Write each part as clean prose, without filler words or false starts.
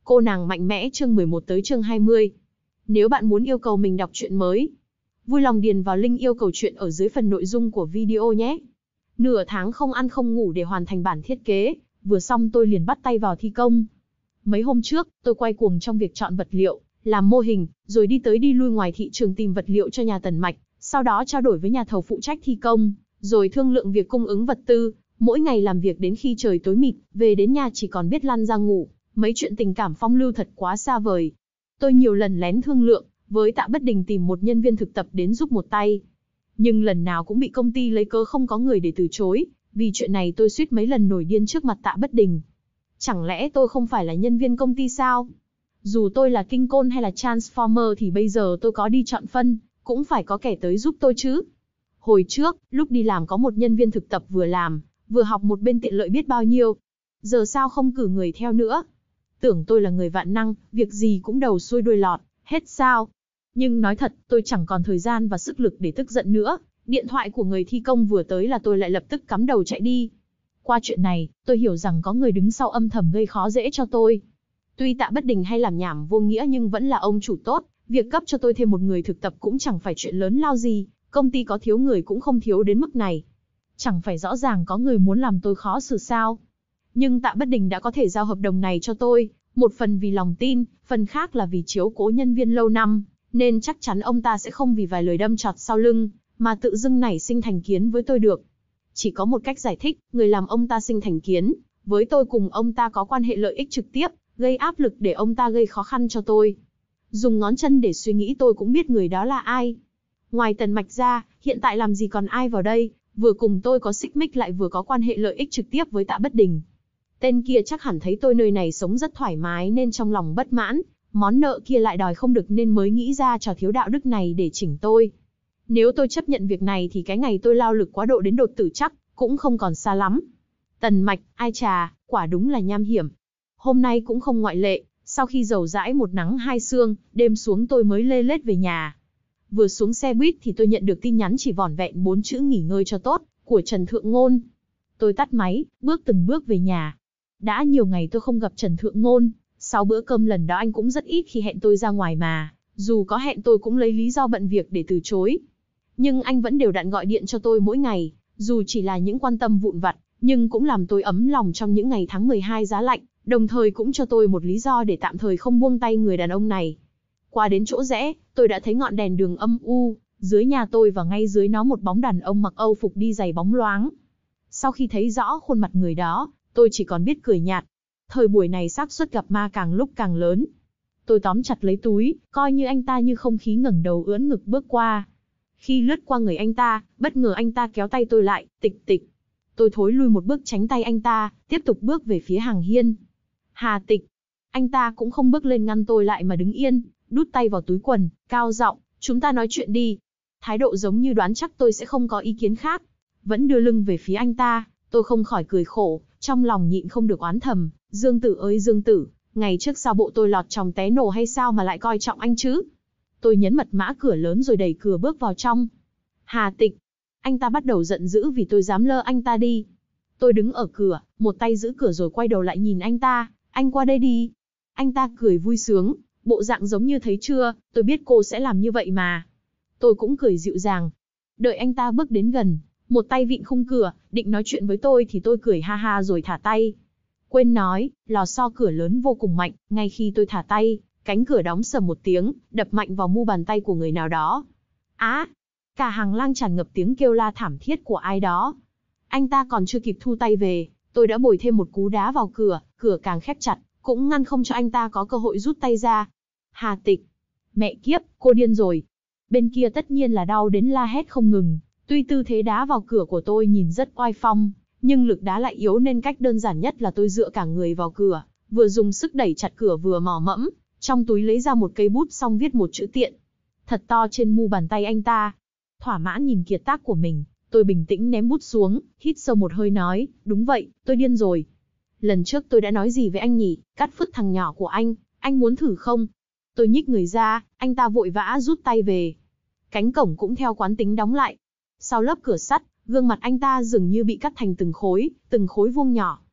Cô nàng mạnh mẽ chương 11 tới chương 20. Nếu bạn muốn yêu cầu mình đọc truyện mới, vui lòng điền vào link yêu cầu truyện ở dưới phần nội dung của video nhé. Nửa tháng không ăn không ngủ để hoàn thành bản thiết kế, vừa xong tôi liền bắt tay vào thi công. Mấy hôm trước, tôi quay cuồng trong việc chọn vật liệu, làm mô hình, rồi đi tới đi lui ngoài thị trường tìm vật liệu cho nhà Tần Mạch, sau đó trao đổi với nhà thầu phụ trách thi công, rồi thương lượng việc cung ứng vật tư, mỗi ngày làm việc đến khi trời tối mịt, về đến nhà chỉ còn biết lăn ra ngủ, mấy chuyện tình cảm phong lưu thật quá xa vời. Tôi nhiều lần lén thương lượng với Tạ Bất Đình tìm một nhân viên thực tập đến giúp một tay, nhưng lần nào cũng bị công ty lấy cớ không có người để từ chối, vì chuyện này tôi suýt mấy lần nổi điên trước mặt Tạ Bất Đình. Chẳng lẽ tôi không phải là nhân viên công ty sao? Dù tôi là Kinh Côn hay là Transformer thì bây giờ tôi có đi chọn phân, cũng phải có kẻ tới giúp tôi chứ. Hồi trước, lúc đi làm có một nhân viên thực tập vừa làm, vừa học một bên tiện lợi biết bao nhiêu. Giờ sao không cử người theo nữa? Tưởng tôi là người vạn năng, việc gì cũng đầu xuôi đuôi lọt, hết sao? Nhưng nói thật, tôi chẳng còn thời gian và sức lực để tức giận nữa. Điện thoại của người thi công vừa tới là tôi lại lập tức cắm đầu chạy đi. Qua chuyện này, tôi hiểu rằng có người đứng sau âm thầm gây khó dễ cho tôi. Tuy Tạ Bất Đình hay làm nhảm vô nghĩa nhưng vẫn là ông chủ tốt, việc cấp cho tôi thêm một người thực tập cũng chẳng phải chuyện lớn lao gì, công ty có thiếu người cũng không thiếu đến mức này. Chẳng phải rõ ràng có người muốn làm tôi khó xử sao? Nhưng Tạ Bất Đình đã có thể giao hợp đồng này cho tôi, một phần vì lòng tin, phần khác là vì chiếu cố nhân viên lâu năm, nên chắc chắn ông ta sẽ không vì vài lời đâm chọt sau lưng, mà tự dưng nảy sinh thành kiến với tôi được. Chỉ có một cách giải thích, người làm ông ta sinh thành kiến, với tôi cùng ông ta có quan hệ lợi ích trực tiếp, gây áp lực để ông ta gây khó khăn cho tôi. Dùng ngón chân để suy nghĩ tôi cũng biết người đó là ai. Ngoài Tần Mạch ra, hiện tại làm gì còn ai vào đây, vừa cùng tôi có xích mích lại vừa có quan hệ lợi ích trực tiếp với Tạ Bất Đình. Tên kia chắc hẳn thấy tôi nơi này sống rất thoải mái nên trong lòng bất mãn, món nợ kia lại đòi không được nên mới nghĩ ra trò thiếu đạo đức này để chỉnh tôi. Nếu tôi chấp nhận việc này thì cái ngày tôi lao lực quá độ đến đột tử chắc cũng không còn xa lắm. Tần Mạch, ai chà, quả đúng là nham hiểm. Hôm nay cũng không ngoại lệ, sau khi dầu dãi một nắng hai sương, đêm xuống tôi mới lê lết về nhà. Vừa xuống xe buýt thì tôi nhận được tin nhắn chỉ vỏn vẹn 4 chữ nghỉ ngơi cho tốt, của Trần Thượng Ngôn. Tôi tắt máy, bước từng bước về nhà. Đã nhiều ngày tôi không gặp Trần Thượng Ngôn, sau bữa cơm lần đó anh cũng rất ít khi hẹn tôi ra ngoài mà, dù có hẹn tôi cũng lấy lý do bận việc để từ chối. Nhưng anh vẫn đều đặn gọi điện cho tôi mỗi ngày, dù chỉ là những quan tâm vụn vặt, nhưng cũng làm tôi ấm lòng trong những ngày tháng 12 giá lạnh, đồng thời cũng cho tôi một lý do để tạm thời không buông tay người đàn ông này. Qua đến chỗ rẽ, tôi đã thấy ngọn đèn đường âm u, dưới nhà tôi và ngay dưới nó một bóng đàn ông mặc Âu phục đi giày bóng loáng. Sau khi thấy rõ khuôn mặt người đó, tôi chỉ còn biết cười nhạt. Thời buổi này xác suất gặp ma càng lúc càng lớn. Tôi tóm chặt lấy túi, coi như anh ta như không khí ngẩng đầu ưỡn ngực bước qua. Khi lướt qua người anh ta, bất ngờ anh ta kéo tay tôi lại, tịch tịch. Tôi thối lui một bước tránh tay anh ta, tiếp tục bước về phía hàng hiên. Hà Tịch. Anh ta cũng không bước lên ngăn tôi lại mà đứng yên, đút tay vào túi quần, cao giọng, chúng ta nói chuyện đi. Thái độ giống như đoán chắc tôi sẽ không có ý kiến khác. Vẫn đưa lưng về phía anh ta, tôi không khỏi cười khổ, trong lòng nhịn không được oán thầm, Dương Tử ơi Dương Tử, ngày trước sao bộ tôi lọt chòng té nổ hay sao mà lại coi trọng anh chứ? Tôi nhấn mật mã cửa lớn rồi đẩy cửa bước vào trong. Hà Tịch. Anh ta bắt đầu giận dữ vì tôi dám lơ anh ta đi. Tôi đứng ở cửa, một tay giữ cửa rồi quay đầu lại nhìn anh ta, anh qua đây đi. Anh ta cười vui sướng, bộ dạng giống như thấy chưa, tôi biết cô sẽ làm như vậy mà. Tôi cũng cười dịu dàng. Đợi anh ta bước đến gần, một tay vịn khung cửa, định nói chuyện với tôi thì tôi cười ha ha rồi thả tay. Quên nói, lò xo cửa lớn vô cùng mạnh, ngay khi tôi thả tay, cánh cửa đóng sầm một tiếng, đập mạnh vào mu bàn tay của người nào đó. Á! Cả hàng lang tràn ngập tiếng kêu la thảm thiết của ai đó. Anh ta còn chưa kịp thu tay về, tôi đã bồi thêm một cú đá vào cửa, cửa càng khép chặt, cũng ngăn không cho anh ta có cơ hội rút tay ra. Hà Tịch. Mẹ kiếp, cô điên rồi. Bên kia tất nhiên là đau đến la hét không ngừng. Tuy tư thế đá vào cửa của tôi nhìn rất oai phong, nhưng lực đá lại yếu nên cách đơn giản nhất là tôi dựa cả người vào cửa, vừa dùng sức đẩy chặt cửa vừa mò mẫm, trong túi lấy ra một cây bút xong viết một chữ tiện. Thật to trên mu bàn tay anh ta. Thỏa mãn nhìn kiệt tác của mình, tôi bình tĩnh ném bút xuống, hít sâu một hơi nói, đúng vậy, tôi điên rồi. Lần trước tôi đã nói gì với anh nhỉ, cắt phứt thằng nhỏ của anh muốn thử không? Tôi nhích người ra, anh ta vội vã rút tay về. Cánh cổng cũng theo quán tính đóng lại. Sau lớp cửa sắt, gương mặt anh ta dường như bị cắt thành từng khối vuông nhỏ.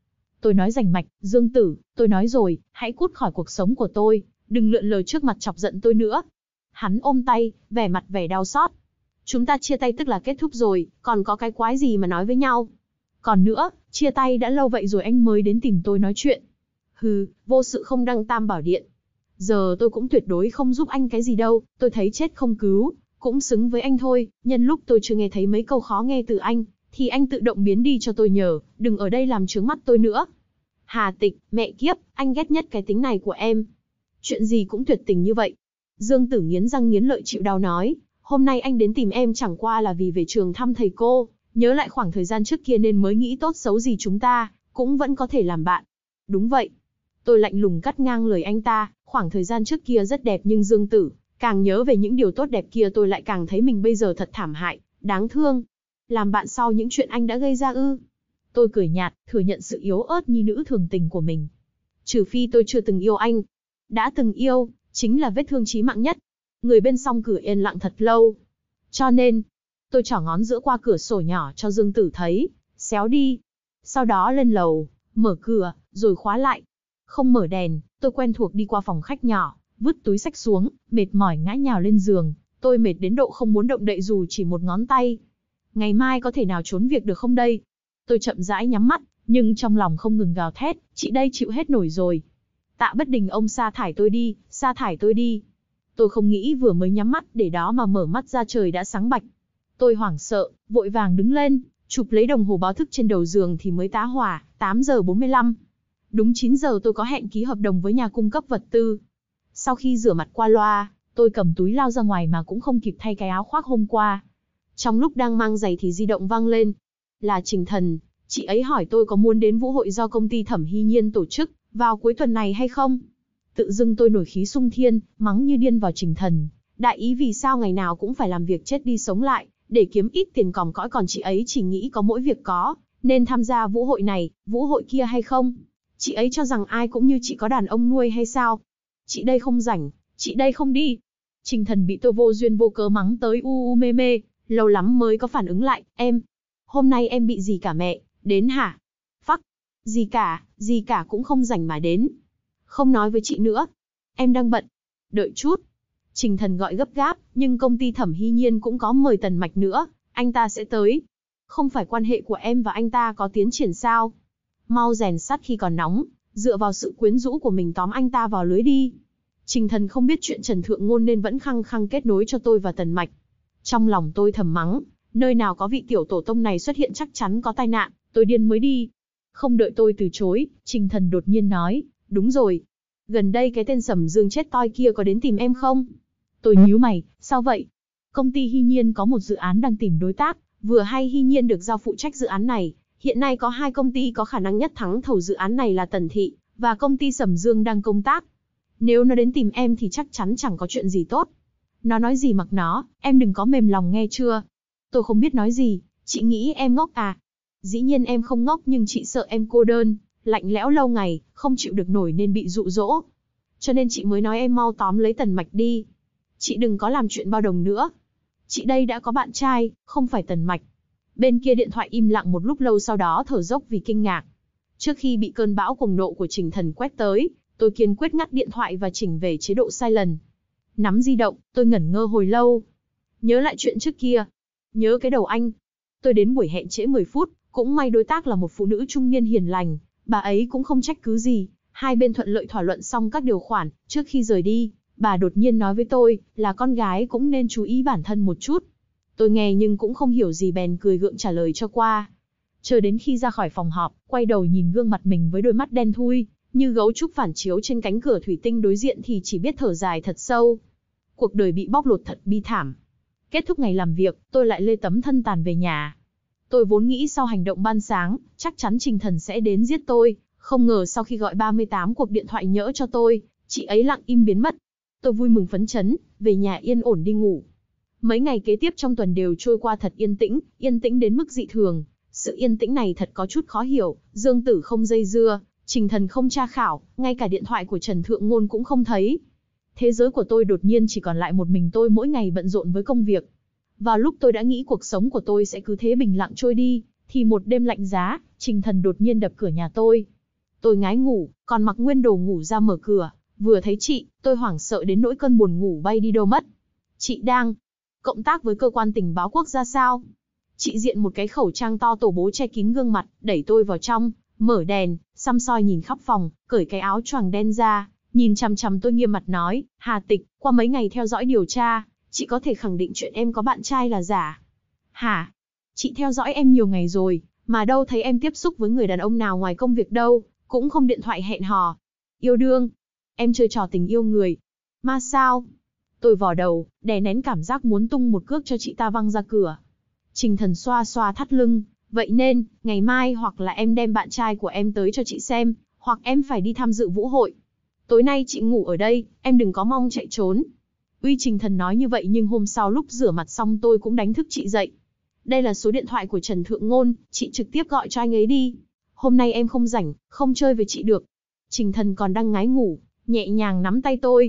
Tôi nói rành mạch, Dương Tử, tôi nói rồi, hãy cút khỏi cuộc sống của tôi, đừng lượn lờ trước mặt chọc giận tôi nữa. Hắn ôm tay, vẻ mặt vẻ đau xót. Chúng ta chia tay tức là kết thúc rồi, còn có cái quái gì mà nói với nhau. Còn nữa, chia tay đã lâu vậy rồi anh mới đến tìm tôi nói chuyện. Hừ, vô sự không đăng tam bảo điện. Giờ tôi cũng tuyệt đối không giúp anh cái gì đâu, tôi thấy chết không cứu, cũng xứng với anh thôi, nhân lúc tôi chưa nghe thấy mấy câu khó nghe từ anh, thì anh tự động biến đi cho tôi nhờ, đừng ở đây làm chướng mắt tôi nữa. Hà Tịch, mẹ kiếp, anh ghét nhất cái tính này của em. Chuyện gì cũng tuyệt tình như vậy. Dương Tử nghiến răng nghiến lợi chịu đau nói, hôm nay anh đến tìm em chẳng qua là vì về trường thăm thầy cô, nhớ lại khoảng thời gian trước kia nên mới nghĩ tốt xấu gì chúng ta, cũng vẫn có thể làm bạn. Đúng vậy. Tôi lạnh lùng cắt ngang lời anh ta, khoảng thời gian trước kia rất đẹp nhưng Dương Tử, càng nhớ về những điều tốt đẹp kia tôi lại càng thấy mình bây giờ thật thảm hại, đáng thương. Làm bạn sau những chuyện anh đã gây ra ư? Tôi cười nhạt, thừa nhận sự yếu ớt nhi nữ thường tình của mình. Trừ phi tôi chưa từng yêu anh. Đã từng yêu, chính là vết thương chí mạng nhất. Người bên song cửa yên lặng thật lâu. Cho nên, tôi trỏ ngón giữa qua cửa sổ nhỏ cho Dương Tử thấy, xéo đi. Sau đó lên lầu, mở cửa, rồi khóa lại. Không mở đèn, tôi quen thuộc đi qua phòng khách nhỏ, vứt túi xách xuống, mệt mỏi ngã nhào lên giường. Tôi mệt đến độ không muốn động đậy dù chỉ một ngón tay. Ngày mai có thể nào trốn việc được không đây? Tôi chậm rãi nhắm mắt, nhưng trong lòng không ngừng gào thét, chị đây chịu hết nổi rồi. Tạ Bất Đình ông sa thải tôi đi, sa thải tôi đi. Tôi không nghĩ vừa mới nhắm mắt để đó mà mở mắt ra trời đã sáng bạch. Tôi hoảng sợ, vội vàng đứng lên, chụp lấy đồng hồ báo thức trên đầu giường thì mới tá hỏa, 8 giờ 45. Đúng 9 giờ tôi có hẹn ký hợp đồng với nhà cung cấp vật tư. Sau khi rửa mặt qua loa, tôi cầm túi lao ra ngoài mà cũng không kịp thay cái áo khoác hôm qua. Trong lúc đang mang giày thì di động vang lên. Là Trình Thần, chị ấy hỏi tôi có muốn đến vũ hội do công ty Thẩm Hy Nhiên tổ chức vào cuối tuần này hay không. Tự dưng tôi nổi khí xung thiên, mắng như điên vào Trình Thần. Đại ý vì sao ngày nào cũng phải làm việc chết đi sống lại, để kiếm ít tiền còm cõi còn chị ấy chỉ nghĩ có mỗi việc có, nên tham gia vũ hội này, vũ hội kia hay không. Chị ấy cho rằng ai cũng như chị có đàn ông nuôi hay sao. Chị đây không rảnh, chị đây không đi. Trình Thần bị tôi vô duyên vô cớ mắng tới u mê mê, lâu lắm mới có phản ứng lại, em. Hôm nay em bị gì cả mẹ, đến hả? Phắc, gì cả cũng không rảnh mà đến. Không nói với chị nữa. Em đang bận. Đợi chút. Trình Thần gọi gấp gáp, nhưng công ty Thẩm Hy Nhiên cũng có mời Tần Mạch nữa, anh ta sẽ tới. Không phải quan hệ của em và anh ta có tiến triển sao? Mau rèn sắt khi còn nóng, dựa vào sự quyến rũ của mình tóm anh ta vào lưới đi. Trình Thần không biết chuyện Trần Thượng Ngôn nên vẫn khăng khăng kết nối cho tôi và Tần Mạch. Trong lòng tôi thầm mắng, nơi nào có vị tiểu tổ tông này xuất hiện chắc chắn có tai nạn, tôi điên mới đi. Không đợi tôi từ chối, Trình Thần đột nhiên nói, đúng rồi. Gần đây cái tên Sầm Dương chết toi kia có đến tìm em không? Tôi nhíu mày, sao vậy? Công ty Hy Nhiên có một dự án đang tìm đối tác, vừa hay Hy Nhiên được giao phụ trách dự án này. Hiện nay có 2 công ty có khả năng nhất thắng thầu dự án này là Tần Thị, và công ty Sầm Dương đang công tác. Nếu nó đến tìm em thì chắc chắn chẳng có chuyện gì tốt. Nó nói gì mặc nó, em đừng có mềm lòng nghe chưa? Tôi không biết nói gì, chị nghĩ em ngốc à? Dĩ nhiên em không ngốc nhưng chị sợ em cô đơn, lạnh lẽo lâu ngày, không chịu được nổi nên bị dụ dỗ. Cho nên chị mới nói em mau tóm lấy Tần Mạch đi. Chị đừng có làm chuyện bao đồng nữa. Chị đây đã có bạn trai, không phải Tần Mạch. Bên kia điện thoại im lặng một lúc lâu sau đó thở dốc vì kinh ngạc. Trước khi bị cơn bão cuồng nộ của Trình Thần quét tới, tôi kiên quyết ngắt điện thoại và chỉnh về chế độ silent. Nắm di động, tôi ngẩn ngơ hồi lâu. Nhớ lại chuyện trước kia. Nhớ cái đầu anh. Tôi đến buổi hẹn trễ 10 phút, cũng may đối tác là một phụ nữ trung niên hiền lành, bà ấy cũng không trách cứ gì. Hai bên thuận lợi thỏa luận xong các điều khoản, trước khi rời đi, bà đột nhiên nói với tôi, là con gái cũng nên chú ý bản thân một chút. Tôi nghe nhưng cũng không hiểu gì bèn cười gượng trả lời cho qua. Chờ đến khi ra khỏi phòng họp, quay đầu nhìn gương mặt mình với đôi mắt đen thui, như gấu trúc phản chiếu trên cánh cửa thủy tinh đối diện thì chỉ biết thở dài thật sâu. Cuộc đời bị bóc lột thật bi thảm. Kết thúc ngày làm việc, tôi lại lê tấm thân tàn về nhà. Tôi vốn nghĩ sau hành động ban sáng, chắc chắn Trình Thần sẽ đến giết tôi, không ngờ sau khi gọi 38 cuộc điện thoại nhỡ cho tôi, chị ấy lặng im biến mất. Tôi vui mừng phấn chấn, về nhà yên ổn đi ngủ. Mấy ngày kế tiếp trong tuần đều trôi qua thật yên tĩnh đến mức dị thường. Sự yên tĩnh này thật có chút khó hiểu, Dương Tử không dây dưa, Trình Thần không tra khảo, ngay cả điện thoại của Trần Thượng Ngôn cũng không thấy. Thế giới của tôi đột nhiên chỉ còn lại một mình tôi mỗi ngày bận rộn với công việc. Vào lúc tôi đã nghĩ cuộc sống của tôi sẽ cứ thế bình lặng trôi đi, thì một đêm lạnh giá, Trình Thần đột nhiên đập cửa nhà tôi. Tôi ngái ngủ, còn mặc nguyên đồ ngủ ra mở cửa, vừa thấy chị, tôi hoảng sợ đến nỗi cơn buồn ngủ bay đi đâu mất. Chị đang cộng tác với cơ quan tình báo quốc gia sao? Chị diện một cái khẩu trang to tổ bố che kín gương mặt, đẩy tôi vào trong, mở đèn, săm soi nhìn khắp phòng, cởi cái áo choàng đen ra, nhìn chằm chằm tôi nghiêm mặt nói, Hà Tịch, qua mấy ngày theo dõi điều tra, chị có thể khẳng định chuyện em có bạn trai là giả. Hả? Chị theo dõi em nhiều ngày rồi, mà đâu thấy em tiếp xúc với người đàn ông nào ngoài công việc đâu, cũng không điện thoại hẹn hò. Yêu đương? Em chơi trò tình yêu người. Ma sao? Tôi vò đầu, đè nén cảm giác muốn tung một cước cho chị ta văng ra cửa. Trình Thần xoa xoa thắt lưng, vậy nên, ngày mai hoặc là em đem bạn trai của em tới cho chị xem, hoặc em phải đi tham dự vũ hội. Tối nay chị ngủ ở đây, em đừng có mong chạy trốn. Uy Trình Thần nói như vậy nhưng hôm sau lúc rửa mặt xong tôi cũng đánh thức chị dậy. Đây là số điện thoại của Trần Thượng Ngôn, chị trực tiếp gọi cho anh ấy đi. Hôm nay em không rảnh, không chơi với chị được. Trình Thần còn đang ngái ngủ, nhẹ nhàng nắm tay tôi,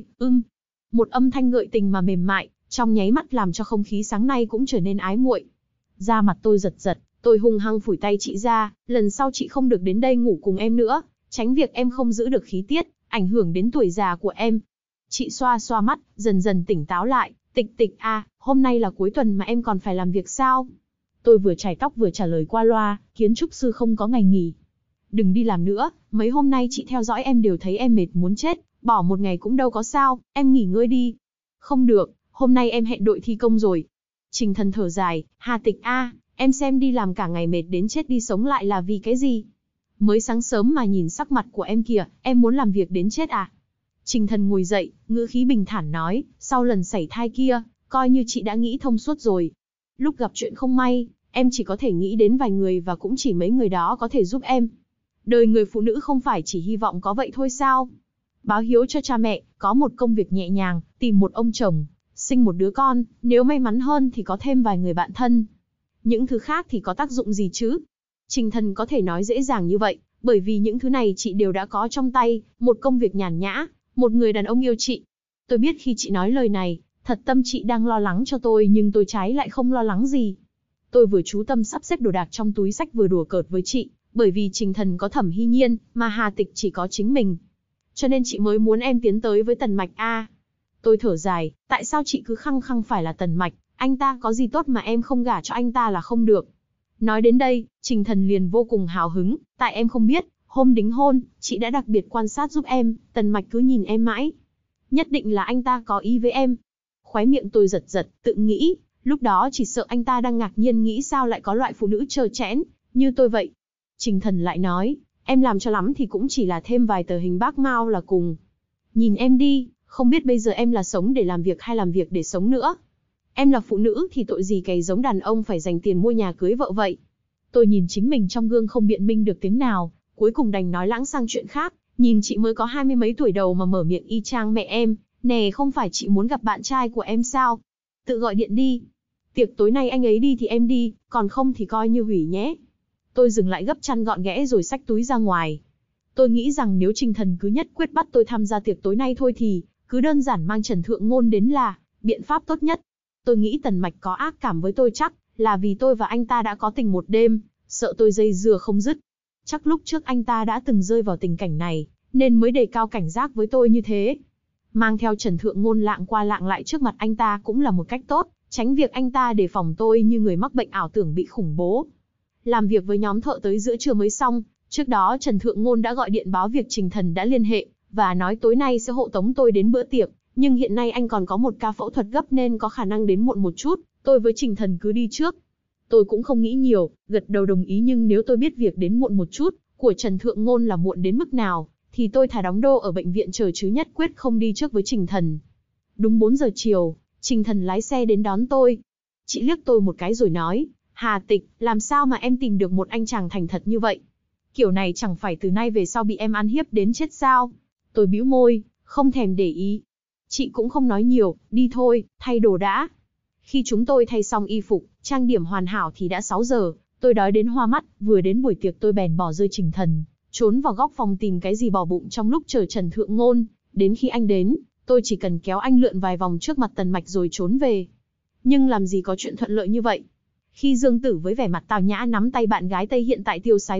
Một âm thanh gợi tình mà mềm mại, trong nháy mắt làm cho không khí sáng nay cũng trở nên ái muội. Da mặt tôi giật giật, tôi hung hăng phủi tay chị ra, lần sau chị không được đến đây ngủ cùng em nữa, tránh việc em không giữ được khí tiết, ảnh hưởng đến tuổi già của em. Chị xoa xoa mắt, dần dần tỉnh táo lại, Tịch à, hôm nay là cuối tuần mà em còn phải làm việc sao? Tôi vừa chải tóc vừa trả lời qua loa, kiến trúc sư không có ngày nghỉ. Đừng đi làm nữa, mấy hôm nay chị theo dõi em đều thấy em mệt muốn chết, bỏ một ngày cũng đâu có sao, em nghỉ ngơi đi. Không được, hôm nay em hẹn đội thi công rồi. Trình Thần thở dài, Hà Tịch a, em xem đi làm cả ngày mệt đến chết đi sống lại là vì cái gì? Mới sáng sớm mà nhìn sắc mặt của em kìa, em muốn làm việc đến chết à? Trình Thần ngồi dậy, ngữ khí bình thản nói, sau lần sảy thai kia, coi như chị đã nghĩ thông suốt rồi. Lúc gặp chuyện không may, em chỉ có thể nghĩ đến vài người và cũng chỉ mấy người đó có thể giúp em. Đời người phụ nữ không phải chỉ hy vọng có vậy thôi sao? Báo hiếu cho cha mẹ, có một công việc nhẹ nhàng, tìm một ông chồng, sinh một đứa con, nếu may mắn hơn thì có thêm vài người bạn thân. Những thứ khác thì có tác dụng gì chứ? Trình Thần có thể nói dễ dàng như vậy, bởi vì những thứ này chị đều đã có trong tay, một công việc nhàn nhã, một người đàn ông yêu chị. Tôi biết khi chị nói lời này, thật tâm chị đang lo lắng cho tôi nhưng tôi trái lại không lo lắng gì. Tôi vừa chú tâm sắp xếp đồ đạc trong túi xách vừa đùa cợt với chị, bởi vì Trình Thần có Thẩm Hy Nhiên, mà Hà Tịch chỉ có chính mình. Cho nên chị mới muốn em tiến tới với Tần Mạch a. Tôi thở dài, tại sao chị cứ khăng khăng phải là Tần Mạch, anh ta có gì tốt mà em không gả cho anh ta là không được. Nói đến đây, Trình Thần liền vô cùng hào hứng, tại em không biết, hôm đính hôn, chị đã đặc biệt quan sát giúp em, Tần Mạch cứ nhìn em mãi. Nhất định là anh ta có ý với em. Khóe miệng tôi giật giật, tự nghĩ, lúc đó chỉ sợ anh ta đang ngạc nhiên nghĩ sao lại có loại phụ nữ trơ trẽn, như tôi vậy. Trình Thần lại nói, em làm cho lắm thì cũng chỉ là thêm vài tờ hình bác Mao là cùng. Nhìn em đi, không biết bây giờ em là sống để làm việc hay làm việc để sống nữa. Em là phụ nữ thì tội gì cày giống đàn ông phải dành tiền mua nhà cưới vợ vậy. Tôi nhìn chính mình trong gương không biện minh được tiếng nào, cuối cùng đành nói lãng sang chuyện khác, nhìn chị mới có 20 mấy tuổi đầu mà mở miệng y chang mẹ em, nè không phải chị muốn gặp bạn trai của em sao? Tự gọi điện đi. Tiệc tối nay anh ấy đi thì em đi, còn không thì coi như hủy nhé. Tôi dừng lại gấp chăn gọn ghẽ rồi xách túi ra ngoài. Tôi nghĩ rằng nếu Trình Thần cứ nhất quyết bắt tôi tham gia tiệc tối nay thôi thì, cứ đơn giản mang Trần Thượng Ngôn đến là biện pháp tốt nhất. Tôi nghĩ Tần Mạch có ác cảm với tôi chắc là vì tôi và anh ta đã có tình một đêm, sợ tôi dây dưa không dứt. Chắc lúc trước anh ta đã từng rơi vào tình cảnh này, nên mới đề cao cảnh giác với tôi như thế. Mang theo Trần Thượng Ngôn lạng qua lạng lại trước mặt anh ta cũng là một cách tốt, tránh việc anh ta đề phòng tôi như người mắc bệnh ảo tưởng bị khủng bố. Làm việc với nhóm thợ tới giữa trưa mới xong, trước đó Trần Thượng Ngôn đã gọi điện báo việc Trình Thần đã liên hệ, và nói tối nay sẽ hộ tống tôi đến bữa tiệc, nhưng hiện nay anh còn có một ca phẫu thuật gấp nên có khả năng đến muộn một chút, tôi với Trình Thần cứ đi trước. Tôi cũng không nghĩ nhiều, gật đầu đồng ý nhưng nếu tôi biết việc đến muộn một chút, của Trần Thượng Ngôn là muộn đến mức nào, thì tôi thà đóng đô ở bệnh viện chờ chứ nhất quyết không đi trước với Trình Thần. Đúng 4 giờ chiều, Trình Thần lái xe đến đón tôi. Chị liếc tôi một cái rồi nói, Hà Tịch, làm sao mà em tìm được một anh chàng thành thật như vậy? Kiểu này chẳng phải từ nay về sau bị em ăn hiếp đến chết sao? Tôi bĩu môi, không thèm để ý. Chị cũng không nói nhiều, đi thôi, thay đồ đã. Khi chúng tôi thay xong y phục, trang điểm hoàn hảo thì đã 6 giờ, tôi đói đến hoa mắt, vừa đến buổi tiệc tôi bèn bỏ rơi Trình Thần, trốn vào góc phòng tìm cái gì bỏ bụng trong lúc chờ Trần Thượng Ngôn. Đến khi anh đến, tôi chỉ cần kéo anh lượn vài vòng trước mặt Tần Mạch rồi trốn về. Nhưng làm gì có chuyện thuận lợi như vậy. Khi Dương Tử với vẻ mặt tào nhã nắm tay bạn gái Tây hiện tại tiêu sái bước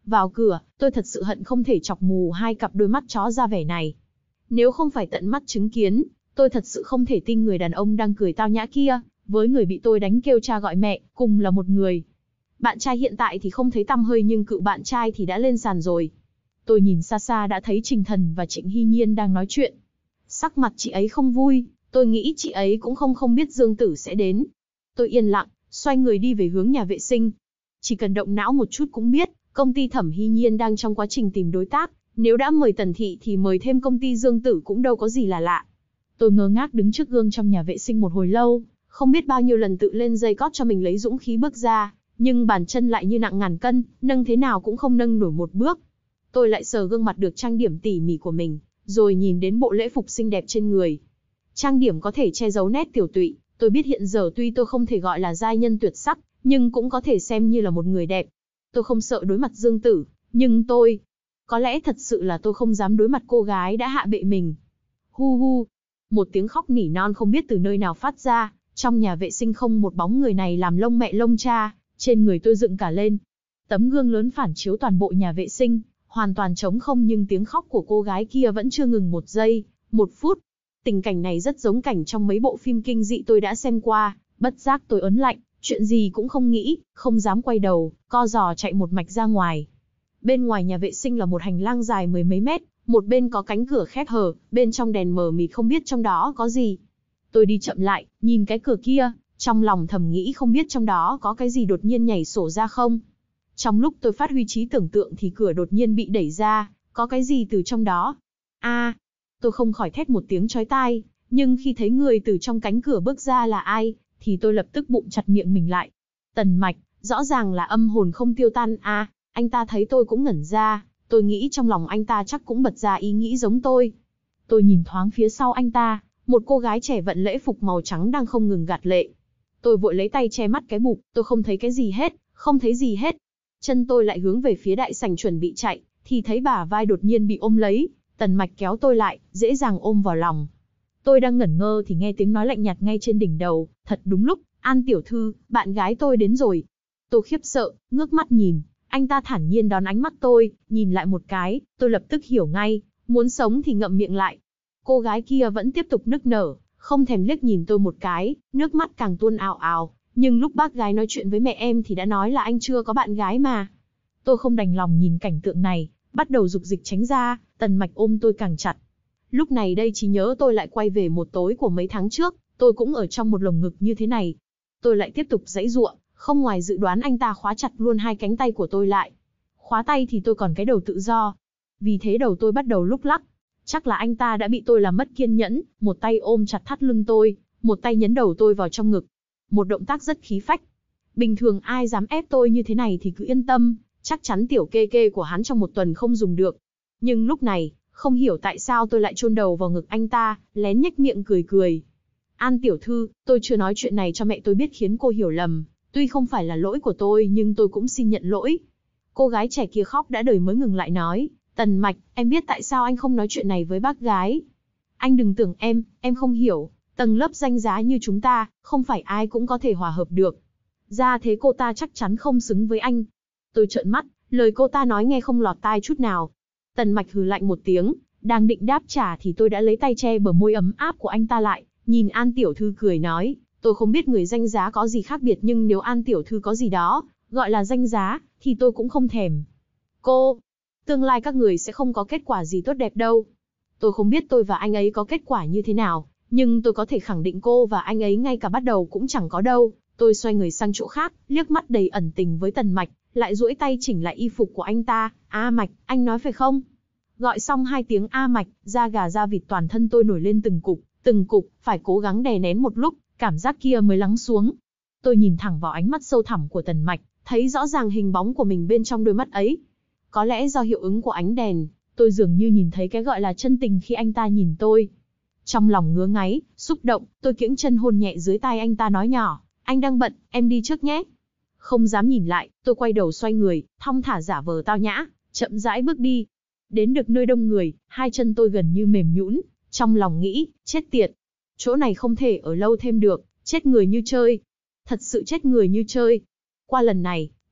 Vào cửa, tôi thật sự hận không thể chọc mù hai cặp đôi mắt chó ra vẻ này. Nếu không phải tận mắt chứng kiến, tôi thật sự không thể tin người đàn ông đang cười tao nhã kia, với người bị tôi đánh kêu cha gọi mẹ, cùng là một người. Bạn trai hiện tại thì không thấy tăm hơi nhưng cựu bạn trai thì đã lên sàn rồi. Tôi nhìn xa xa đã thấy Trình Thần và Trịnh Hy Nhiên đang nói chuyện. Sắc mặt chị ấy không vui, tôi nghĩ chị ấy cũng không biết Dương Tử sẽ đến. Tôi yên lặng, xoay người đi về hướng nhà vệ sinh. Chỉ cần động não một chút cũng biết, công ty Thẩm Hy Nhiên đang trong quá trình tìm đối tác, nếu đã mời Tần Thị thì mời thêm công ty Dương Tử cũng đâu có gì là lạ. Tôi ngơ ngác đứng trước gương trong nhà vệ sinh một hồi lâu, không biết bao nhiêu lần tự lên dây cót cho mình lấy dũng khí bước ra, nhưng bàn chân lại như nặng ngàn cân, nâng thế nào cũng không nâng nổi một bước. Tôi lại sờ gương mặt được trang điểm tỉ mỉ của mình, rồi nhìn đến bộ lễ phục xinh đẹp trên người. Trang điểm có thể che giấu nét tiểu tụy, tôi biết hiện giờ tuy tôi không thể gọi là giai nhân tuyệt sắc, nhưng cũng có thể xem như là một người đẹp. Tôi không sợ đối mặt Dương Tử, nhưng có lẽ thật sự là tôi không dám đối mặt cô gái đã hạ bệ mình. Hu hu, một tiếng khóc nỉ non không biết từ nơi nào phát ra, trong nhà vệ sinh không một bóng người này làm lông mẹ lông cha, trên người tôi dựng cả lên. Tấm gương lớn phản chiếu toàn bộ nhà vệ sinh, hoàn toàn trống không nhưng tiếng khóc của cô gái kia vẫn chưa ngừng một giây, một phút. Tình cảnh này rất giống cảnh trong mấy bộ phim kinh dị tôi đã xem qua, bất giác tôi ớn lạnh, chuyện gì cũng không nghĩ, không dám quay đầu, co giò chạy một mạch ra ngoài. Bên ngoài nhà vệ sinh là một hành lang dài mười mấy mét, một bên có cánh cửa khép hờ, bên trong đèn mờ mịt không biết trong đó có gì. Tôi đi chậm lại, nhìn cái cửa kia, trong lòng thầm nghĩ không biết trong đó có cái gì đột nhiên nhảy sổ ra không. Trong lúc tôi phát huy trí tưởng tượng thì cửa đột nhiên bị đẩy ra, có cái gì từ trong đó. Tôi không khỏi thét một tiếng chói tai, nhưng khi thấy người từ trong cánh cửa bước ra là ai, thì tôi lập tức bụng chặt miệng mình lại. Tần Mạch, rõ ràng là âm hồn không tiêu tan. Anh ta thấy tôi cũng ngẩn ra, tôi nghĩ trong lòng anh ta chắc cũng bật ra ý nghĩ giống tôi. Tôi nhìn thoáng phía sau anh ta, một cô gái trẻ vận lễ phục màu trắng đang không ngừng gạt lệ. Tôi vội lấy tay che mắt cái bụng, tôi không thấy cái gì hết, không thấy gì hết. Chân tôi lại hướng về phía đại sảnh chuẩn bị chạy, thì thấy bả vai đột nhiên bị ôm lấy, Tần Mạch kéo tôi lại, dễ dàng ôm vào lòng. Tôi đang ngẩn ngơ thì nghe tiếng nói lạnh nhạt ngay trên đỉnh đầu, thật đúng lúc, An tiểu thư, bạn gái tôi đến rồi. Tôi khiếp sợ, ngước mắt nhìn, anh ta thản nhiên đón ánh mắt tôi, nhìn lại một cái, tôi lập tức hiểu ngay, muốn sống thì ngậm miệng lại. Cô gái kia vẫn tiếp tục nức nở, không thèm liếc nhìn tôi một cái, nước mắt càng tuôn ào ào, nhưng lúc bác gái nói chuyện với mẹ em thì đã nói là anh chưa có bạn gái mà. Tôi không đành lòng nhìn cảnh tượng này, bắt đầu dục dịch tránh ra, Tần Mạch ôm tôi càng chặt. Lúc này đây trí nhớ tôi lại quay về một tối của mấy tháng trước, tôi cũng ở trong một lồng ngực như thế này. Tôi lại tiếp tục giãy giụa, không ngoài dự đoán anh ta khóa chặt luôn hai cánh tay của tôi lại. Khóa tay thì tôi còn cái đầu tự do. Vì thế đầu tôi bắt đầu lúc lắc. Chắc là anh ta đã bị tôi làm mất kiên nhẫn, một tay ôm chặt thắt lưng tôi, một tay nhấn đầu tôi vào trong ngực. Một động tác rất khí phách. Bình thường ai dám ép tôi như thế này thì cứ yên tâm, chắc chắn tiểu kê kê của hắn trong một tuần không dùng được. Nhưng lúc này, không hiểu tại sao tôi lại chôn đầu vào ngực anh ta, lén nhếch miệng cười cười. An tiểu thư, tôi chưa nói chuyện này cho mẹ tôi biết khiến cô hiểu lầm. Tuy không phải là lỗi của tôi nhưng tôi cũng xin nhận lỗi. Cô gái trẻ kia khóc đã đời mới ngừng lại nói, Tần Mạch, em biết tại sao anh không nói chuyện này với bác gái. Anh đừng tưởng em không hiểu, tầng lớp danh giá như chúng ta, không phải ai cũng có thể hòa hợp được. Ra thế cô ta chắc chắn không xứng với anh. Tôi trợn mắt, lời cô ta nói nghe không lọt tai chút nào. Tần Mạch hừ lạnh một tiếng, đang định đáp trả thì tôi đã lấy tay che bờ môi ấm áp của anh ta lại, nhìn An tiểu thư cười nói, tôi không biết người danh giá có gì khác biệt nhưng nếu An tiểu thư có gì đó, gọi là danh giá, thì tôi cũng không thèm. Tương lai các người sẽ không có kết quả gì tốt đẹp đâu. Tôi không biết tôi và anh ấy có kết quả như thế nào, nhưng tôi có thể khẳng định cô và anh ấy ngay cả bắt đầu cũng chẳng có đâu. Tôi xoay người sang chỗ khác, liếc mắt đầy ẩn tình với Tần Mạch, lại duỗi tay chỉnh lại y phục của anh ta. A Mạch, anh nói phải không? Gọi xong hai tiếng A Mạch, da gà da vịt toàn thân tôi nổi lên từng cục, phải cố gắng đè nén một lúc, cảm giác kia mới lắng xuống. Tôi nhìn thẳng vào ánh mắt sâu thẳm của Tần Mạch, thấy rõ ràng hình bóng của mình bên trong đôi mắt ấy. Có lẽ do hiệu ứng của ánh đèn, tôi dường như nhìn thấy cái gọi là chân tình khi anh ta nhìn tôi. Trong lòng ngứa ngáy, xúc động, tôi kiễng chân hôn nhẹ dưới tai anh ta nói nhỏ, anh đang bận, em đi trước nhé. Không dám nhìn lại, tôi quay đầu xoay người, thong thả giả vờ tao nhã, chậm rãi bước đi. Đến được nơi đông người, hai chân tôi gần như mềm nhũn, trong lòng nghĩ, chết tiệt. Chỗ này không thể ở lâu thêm được, chết người như chơi. Thật sự chết người như chơi. Qua lần này,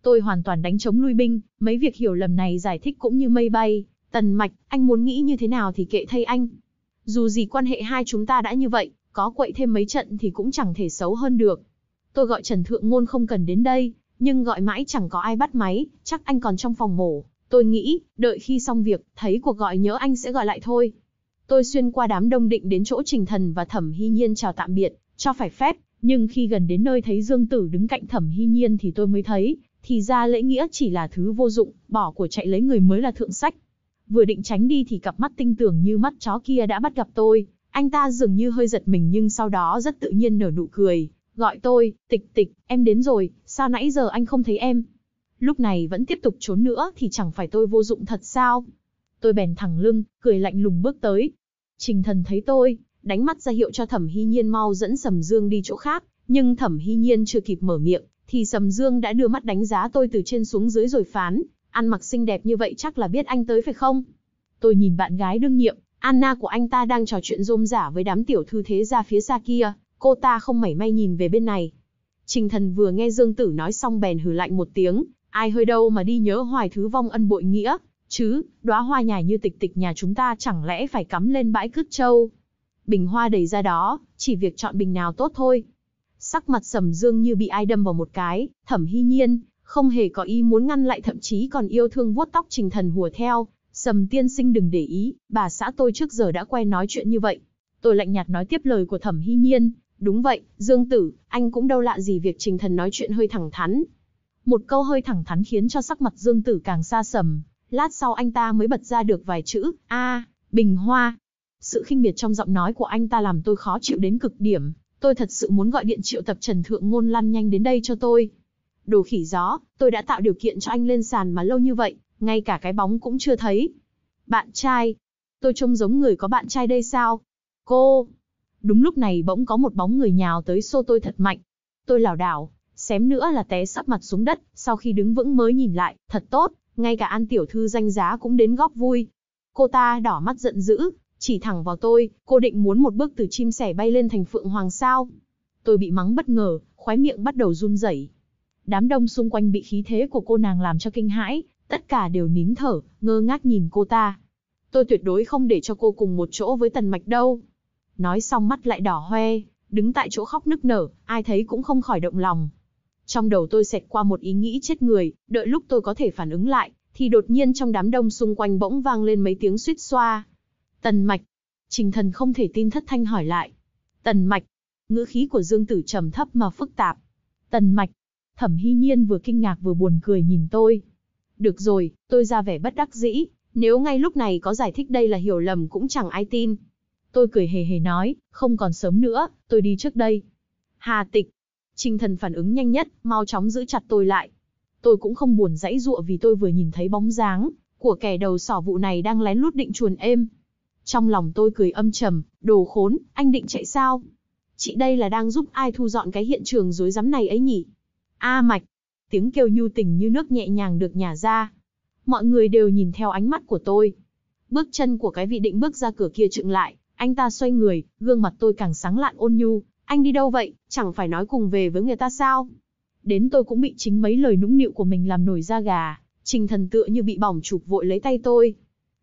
Tôi hoàn toàn đánh trống lui binh, mấy việc hiểu lầm này giải thích cũng như mây bay. Tần Mạch, anh muốn nghĩ như thế nào thì kệ thay anh. Dù gì quan hệ hai chúng ta đã như vậy, có quậy thêm mấy trận thì cũng chẳng thể xấu hơn được. Tôi gọi Trần Thượng Ngôn không cần đến đây, nhưng gọi mãi chẳng có ai bắt máy, chắc anh còn trong phòng mổ. Tôi nghĩ, đợi khi xong việc, thấy cuộc gọi nhớ anh sẽ gọi lại thôi. Tôi xuyên qua đám đông định đến chỗ Trình Thần và Thẩm Hy Nhiên chào tạm biệt, cho phải phép, nhưng khi gần đến nơi thấy Dương Tử đứng cạnh Thẩm Hy Nhiên thì tôi mới thấy, thì ra lễ nghĩa chỉ là thứ vô dụng, bỏ của chạy lấy người mới là thượng sách. Vừa định tránh đi thì cặp mắt tinh tường như mắt chó kia đã bắt gặp tôi, anh ta dường như hơi giật mình nhưng sau đó rất tự nhiên nở nụ cười, gọi tôi, Tịch Tịch, em đến rồi, sao nãy giờ anh không thấy em? Lúc này vẫn tiếp tục trốn nữa thì chẳng phải tôi vô dụng thật sao? Tôi bèn thẳng lưng, cười lạnh lùng bước tới. Trình Thần thấy tôi, đánh mắt ra hiệu cho Thẩm Hy Nhiên mau dẫn Sầm Dương đi chỗ khác, nhưng Thẩm Hy Nhiên chưa kịp mở miệng, thì Sầm Dương đã đưa mắt đánh giá tôi từ trên xuống dưới rồi phán, ăn mặc xinh đẹp như vậy chắc là biết anh tới phải không? Tôi nhìn bạn gái đương nhiệm, Anna của anh ta đang trò chuyện rôm rả với đám tiểu thư thế gia phía xa kia, cô ta không mảy may nhìn về bên này. Trình Thần vừa nghe Dương Tử nói xong bèn hừ lạnh một tiếng, ai hơi đâu mà đi nhớ hoài thứ vong ân bội nghĩa, chứ, đóa hoa nhài như Tịch Tịch nhà chúng ta chẳng lẽ phải cắm lên bãi cứt trâu. Bình hoa đầy ra đó, chỉ việc chọn bình nào tốt thôi. Sắc mặt Sầm Dương như bị ai đâm vào một cái, Thẩm Hy Nhiên không hề có ý muốn ngăn lại, thậm chí còn yêu thương vuốt tóc Trình Thần hùa theo, Sầm tiên sinh đừng để ý, bà xã tôi trước giờ đã quen nói chuyện như vậy. Tôi lạnh nhạt nói tiếp lời của Thẩm Hy Nhiên, đúng vậy, Dương Tử, anh cũng đâu lạ gì việc Trình Thần nói chuyện hơi thẳng thắn. Một câu hơi thẳng thắn khiến cho sắc mặt Dương Tử càng xa sầm, lát sau anh ta mới bật ra được vài chữ, bình hoa. Sự khinh miệt trong giọng nói của anh ta làm tôi khó chịu đến cực điểm, tôi thật sự muốn gọi điện triệu tập Trần Thượng Ngôn lăn nhanh đến đây cho tôi. Đồ khỉ gió, tôi đã tạo điều kiện cho anh lên sàn mà lâu như vậy, ngay cả cái bóng cũng chưa thấy. Bạn trai? Tôi trông giống người có bạn trai đây sao? Cô! Đúng lúc này bỗng có một bóng người nhào tới xô tôi thật mạnh. Tôi lảo đảo, xém nữa là té sấp mặt xuống đất, sau khi đứng vững mới nhìn lại, thật tốt, ngay cả An tiểu thư danh giá cũng đến góp vui. Cô ta đỏ mắt giận dữ, chỉ thẳng vào tôi, cô định muốn một bước từ chim sẻ bay lên thành phượng hoàng sao? Tôi bị mắng bất ngờ, khóe miệng bắt đầu run rẩy. Đám đông xung quanh bị khí thế của cô nàng làm cho kinh hãi, tất cả đều nín thở, ngơ ngác nhìn cô ta. Tôi tuyệt đối không để cho cô cùng một chỗ với Tần Mạch đâu. Nói xong mắt lại đỏ hoe, đứng tại chỗ khóc nức nở, ai thấy cũng không khỏi động lòng. Trong đầu tôi xẹt qua một ý nghĩ chết người, đợi lúc tôi có thể phản ứng lại, thì đột nhiên trong đám đông xung quanh bỗng vang lên mấy tiếng suýt xoa. Tần Mạch. Trình Thần không thể tin thất thanh hỏi lại. Tần Mạch. Ngữ khí của Dương Tử trầm thấp mà phức tạp. Tần Mạch. Thẩm Hy Nhiên vừa kinh ngạc vừa buồn cười nhìn tôi. Được rồi, tôi ra vẻ bất đắc dĩ, nếu ngay lúc này có giải thích đây là hiểu lầm cũng chẳng ai tin. Tôi cười hề hề nói, không còn sớm nữa, tôi đi trước đây. Hà Tịch. Trình Thần phản ứng nhanh nhất, mau chóng giữ chặt tôi lại. Tôi cũng không buồn giãy giụa vì tôi vừa nhìn thấy bóng dáng của kẻ đầu sỏ vụ này đang lén lút định chuồn êm. Trong lòng tôi cười âm trầm, đồ khốn, anh định chạy sao? Chị đây là đang giúp ai thu dọn cái hiện trường rối rắm này ấy nhỉ? Mạch. Tiếng kêu nhu tình như nước nhẹ nhàng được nhả ra. Mọi người đều nhìn theo ánh mắt của tôi. Bước chân của cái vị định bước ra cửa kia chững lại, anh ta xoay người, gương mặt tôi càng sáng lạn ôn nhu. Anh đi đâu vậy, chẳng phải nói cùng về với người ta sao? Đến tôi cũng bị chính mấy lời nũng nịu của mình làm nổi da gà. Trình Thần tựa như bị bỏng chụp vội lấy tay tôi.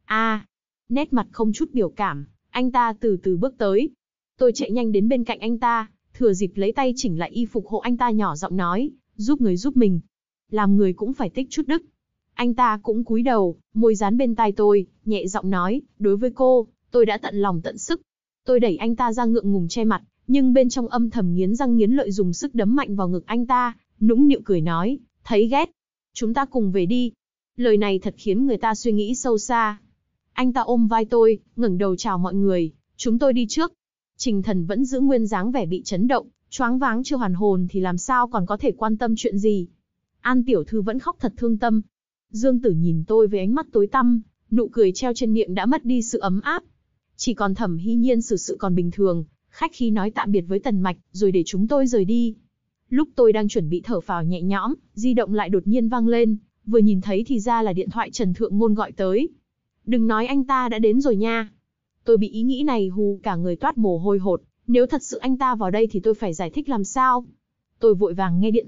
Nét mặt không chút biểu cảm, anh ta từ từ bước tới. Tôi chạy nhanh đến bên cạnh anh ta, thừa dịp lấy tay chỉnh lại y phục hộ anh ta, nhỏ giọng nói, giúp người giúp mình. Làm người cũng phải tích chút đức. Anh ta cũng cúi đầu, môi dán bên tai tôi, nhẹ giọng nói, đối với cô, tôi đã tận lòng tận sức. Tôi đẩy anh ta ra ngượng ngùng che mặt, nhưng bên trong âm thầm nghiến răng nghiến lợi dùng sức đấm mạnh vào ngực anh ta, nũng nịu cười nói, thấy ghét. Chúng ta cùng về đi. Lời này thật khiến người ta suy nghĩ sâu xa. Anh ta ôm vai tôi, ngẩng đầu chào mọi người, chúng tôi đi trước. Trình Thần vẫn giữ nguyên dáng vẻ bị chấn động, choáng váng chưa hoàn hồn thì làm sao còn có thể quan tâm chuyện gì. An tiểu thư vẫn khóc thật thương tâm. Dương Tử nhìn tôi với ánh mắt tối tăm, nụ cười treo trên miệng đã mất đi sự ấm áp. Chỉ còn Thẩm Hy Nhiên xử sự còn bình thường, khách khí nói tạm biệt với Tần Mạch, rồi để chúng tôi rời đi. Lúc tôi đang chuẩn bị thở phào nhẹ nhõm, di động lại đột nhiên vang lên, vừa nhìn thấy thì ra là điện thoại Trần Thượng Ngôn gọi tới. Đừng nói anh ta đã đến rồi nha. Tôi bị ý nghĩ này hù cả người toát mồ hôi hột, nếu thật sự anh ta vào đây thì tôi phải giải thích làm sao. Tôi vội vàng nghe điện thoại,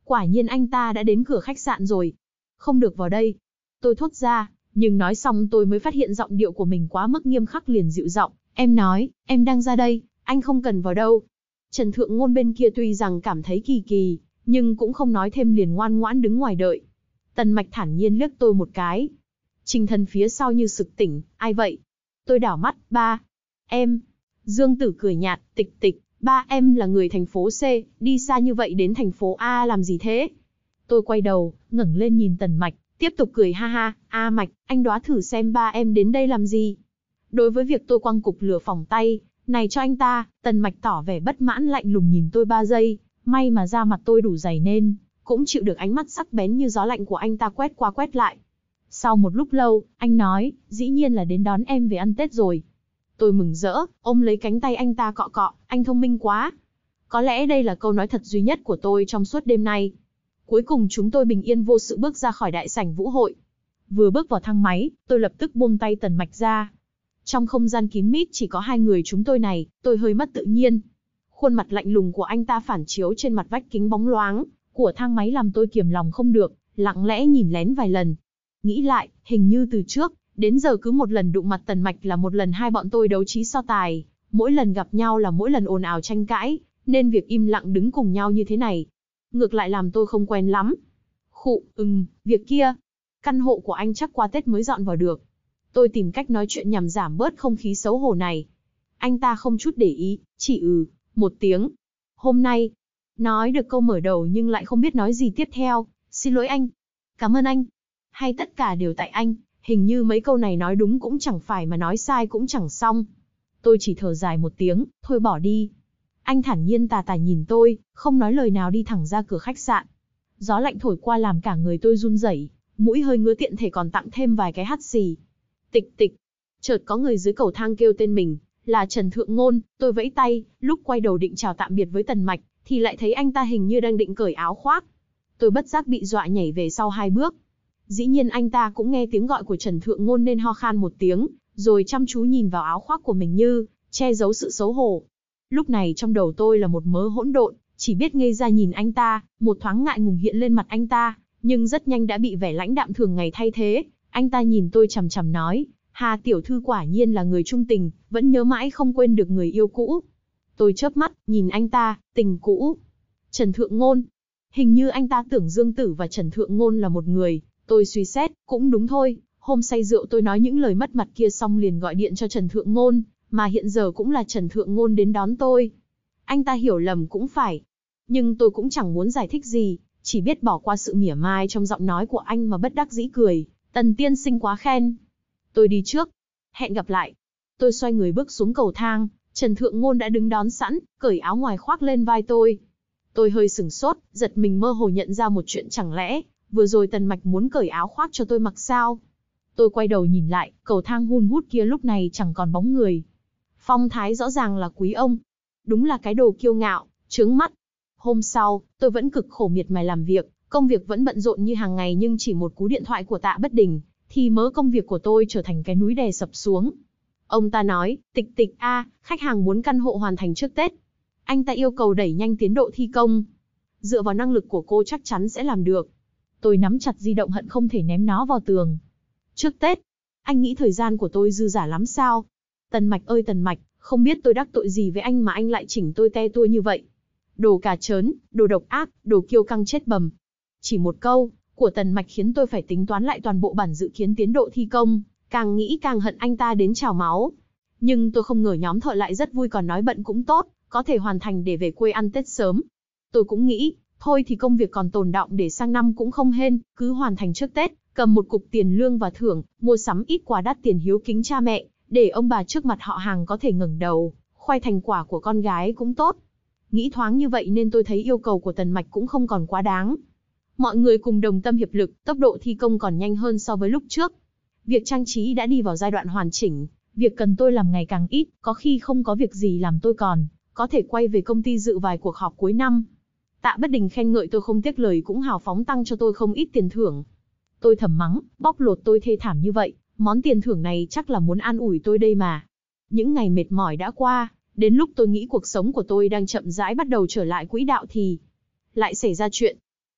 Quả nhiên anh ta đã đến cửa khách sạn rồi. Không được vào đây. Tôi thốt ra, nhưng nói xong tôi mới phát hiện giọng điệu của mình quá mức nghiêm khắc liền dịu giọng. Em nói, em đang ra đây, anh không cần vào đâu. Trần Thượng Ngôn bên kia tuy rằng cảm thấy kỳ kỳ, nhưng cũng không nói thêm liền ngoan ngoãn đứng ngoài đợi. Tần Mạch thản nhiên liếc tôi một cái. Trình Thần phía sau như sực tỉnh, ai vậy? Tôi đảo mắt, ba. Em. Dương Tử cười nhạt, tịch tịch, ba em là người thành phố C, đi xa như vậy đến thành phố A làm gì thế? Tôi quay đầu, ngẩng lên nhìn Tần Mạch, tiếp tục cười ha ha, A Mạch, anh đoán thử xem ba em đến đây làm gì? Đối với việc tôi quăng cục lửa phỏng tay này cho anh ta, Tần Mạch tỏ vẻ bất mãn lạnh lùng nhìn tôi 3 giây, may mà da mặt tôi đủ dày nên cũng chịu được ánh mắt sắc bén như gió lạnh của anh ta quét qua quét lại. Sau một lúc lâu, anh nói, dĩ nhiên là đến đón em về ăn Tết rồi. Tôi mừng rỡ, ôm lấy cánh tay anh ta cọ cọ, anh thông minh quá. Có lẽ đây là câu nói thật duy nhất của tôi trong suốt đêm nay. Cuối cùng chúng tôi bình yên vô sự bước ra khỏi đại sảnh vũ hội. Vừa bước vào thang máy, tôi lập tức buông tay Tần Mạch ra. Trong không gian kín mít chỉ có hai người chúng tôi này, tôi hơi mất tự nhiên. Khuôn mặt lạnh lùng của anh ta phản chiếu trên mặt vách kính bóng loáng của thang máy làm tôi kiềm lòng không được, lặng lẽ nhìn lén vài lần. Nghĩ lại, hình như từ trước đến giờ cứ một lần đụng mặt Tần Mạch là một lần hai bọn tôi đấu trí so tài, mỗi lần gặp nhau là mỗi lần ồn ào tranh cãi, nên việc im lặng đứng cùng nhau như thế này ngược lại làm tôi không quen lắm. Khụ, việc kia, căn hộ của anh chắc qua Tết mới dọn vào được. Tôi tìm cách nói chuyện nhằm giảm bớt không khí xấu hổ này. Anh ta không chút để ý, chỉ một tiếng. Hôm nay, nói được câu mở đầu nhưng lại không biết nói gì tiếp theo. Xin lỗi anh. Cảm ơn anh. Hay tất cả đều tại anh. Hình như mấy câu này nói đúng cũng chẳng phải mà nói sai cũng chẳng xong. Tôi chỉ thở dài một tiếng, thôi bỏ đi. Anh thản nhiên tà tà nhìn tôi, không nói lời nào đi thẳng ra cửa khách sạn. Gió lạnh thổi qua làm cả người tôi run rẩy, mũi hơi ngứa tiện thể còn tặng thêm vài cái hắt xì. Tịch tịch. Chợt có người dưới cầu thang kêu tên mình, là Trần Thượng Ngôn. Tôi vẫy tay, lúc quay đầu định chào tạm biệt với Tần Mạch, thì lại thấy anh ta hình như đang định cởi áo khoác. Tôi bất giác bị dọa nhảy về sau 2 bước. Dĩ nhiên anh ta cũng nghe tiếng gọi của Trần Thượng Ngôn nên ho khan một tiếng, rồi chăm chú nhìn vào áo khoác của mình như che giấu sự xấu hổ. Lúc này trong đầu tôi là một mớ hỗn độn, chỉ biết ngây ra nhìn anh ta, một thoáng ngại ngùng hiện lên mặt anh ta, nhưng rất nhanh đã bị vẻ lãnh đạm thường ngày thay thế. Anh ta nhìn tôi chằm chằm nói, Hà tiểu thư quả nhiên là người trung tình, vẫn nhớ mãi không quên được người yêu cũ. Tôi chớp mắt, nhìn anh ta, tình cũ. Trần Thượng Ngôn. Hình như anh ta tưởng Dương Tử và Trần Thượng Ngôn là một người. Tôi suy xét, cũng đúng thôi, hôm say rượu tôi nói những lời mất mặt kia xong liền gọi điện cho Trần Thượng Ngôn, mà hiện giờ cũng là Trần Thượng Ngôn đến đón tôi. Anh ta hiểu lầm cũng phải. Nhưng tôi cũng chẳng muốn giải thích gì, chỉ biết bỏ qua sự mỉa mai trong giọng nói của anh mà bất đắc dĩ cười. Tần tiên sinh quá khen. Tôi đi trước. Hẹn gặp lại. Tôi xoay người bước xuống cầu thang, Trần Thượng Ngôn đã đứng đón sẵn, cởi áo ngoài khoác lên vai tôi. Tôi hơi sửng sốt, giật mình mơ hồ nhận ra một chuyện, chẳng lẽ vừa rồi Tần Mạch muốn cởi áo khoác cho tôi mặc sao? Tôi quay đầu nhìn lại, cầu thang hun hút kia lúc này chẳng còn bóng người. Phong thái rõ ràng là quý ông. Đúng là cái đồ kiêu ngạo, trướng mắt. Hôm sau, tôi vẫn cực khổ miệt mài làm việc, công việc vẫn bận rộn như hàng ngày, nhưng chỉ một cú điện thoại của Tạ Bất Đình, thì mớ công việc của tôi trở thành cái núi đè sập xuống. Ông ta nói, tịch tịch khách hàng muốn căn hộ hoàn thành trước Tết. Anh ta yêu cầu đẩy nhanh tiến độ thi công. Dựa vào năng lực của cô chắc chắn sẽ làm được. Tôi nắm chặt di động hận không thể ném nó vào tường. Trước Tết, anh nghĩ thời gian của tôi dư dả lắm sao? Tần Mạch ơi Tần Mạch, không biết tôi đắc tội gì với anh mà anh lại chỉnh tôi te tua như vậy. Đồ cà trớn, đồ độc ác, đồ kiêu căng chết bầm. Chỉ một câu của Tần Mạch khiến tôi phải tính toán lại toàn bộ bản dự kiến tiến độ thi công, càng nghĩ càng hận anh ta đến trào máu. Nhưng tôi không ngờ nhóm thợ lại rất vui, còn nói bận cũng tốt, có thể hoàn thành để về quê ăn Tết sớm. Tôi cũng nghĩ, thôi thì công việc còn tồn đọng để sang năm cũng không hên, cứ hoàn thành trước Tết, cầm một cục tiền lương và thưởng, mua sắm ít quà đắt tiền hiếu kính cha mẹ, để ông bà trước mặt họ hàng có thể ngẩng đầu, khoe thành quả của con gái cũng tốt. Nghĩ thoáng như vậy nên tôi thấy yêu cầu của Tần Mạch cũng không còn quá đáng. Mọi người cùng đồng tâm hiệp lực, tốc độ thi công còn nhanh hơn so với lúc trước. Việc trang trí đã đi vào giai đoạn hoàn chỉnh, việc cần tôi làm ngày càng ít, có khi không có việc gì làm tôi còn có thể quay về công ty dự vài cuộc họp cuối năm. Tạ Bất Đình khen ngợi tôi không tiếc lời, cũng hào phóng tăng cho tôi không ít tiền thưởng. Tôi thầm mắng, bóc lột tôi thê thảm như vậy, món tiền thưởng này chắc là muốn an ủi tôi đây mà. Những ngày mệt mỏi đã qua, đến lúc tôi nghĩ cuộc sống của tôi đang chậm rãi bắt đầu trở lại quỹ đạo thì lại xảy ra chuyện.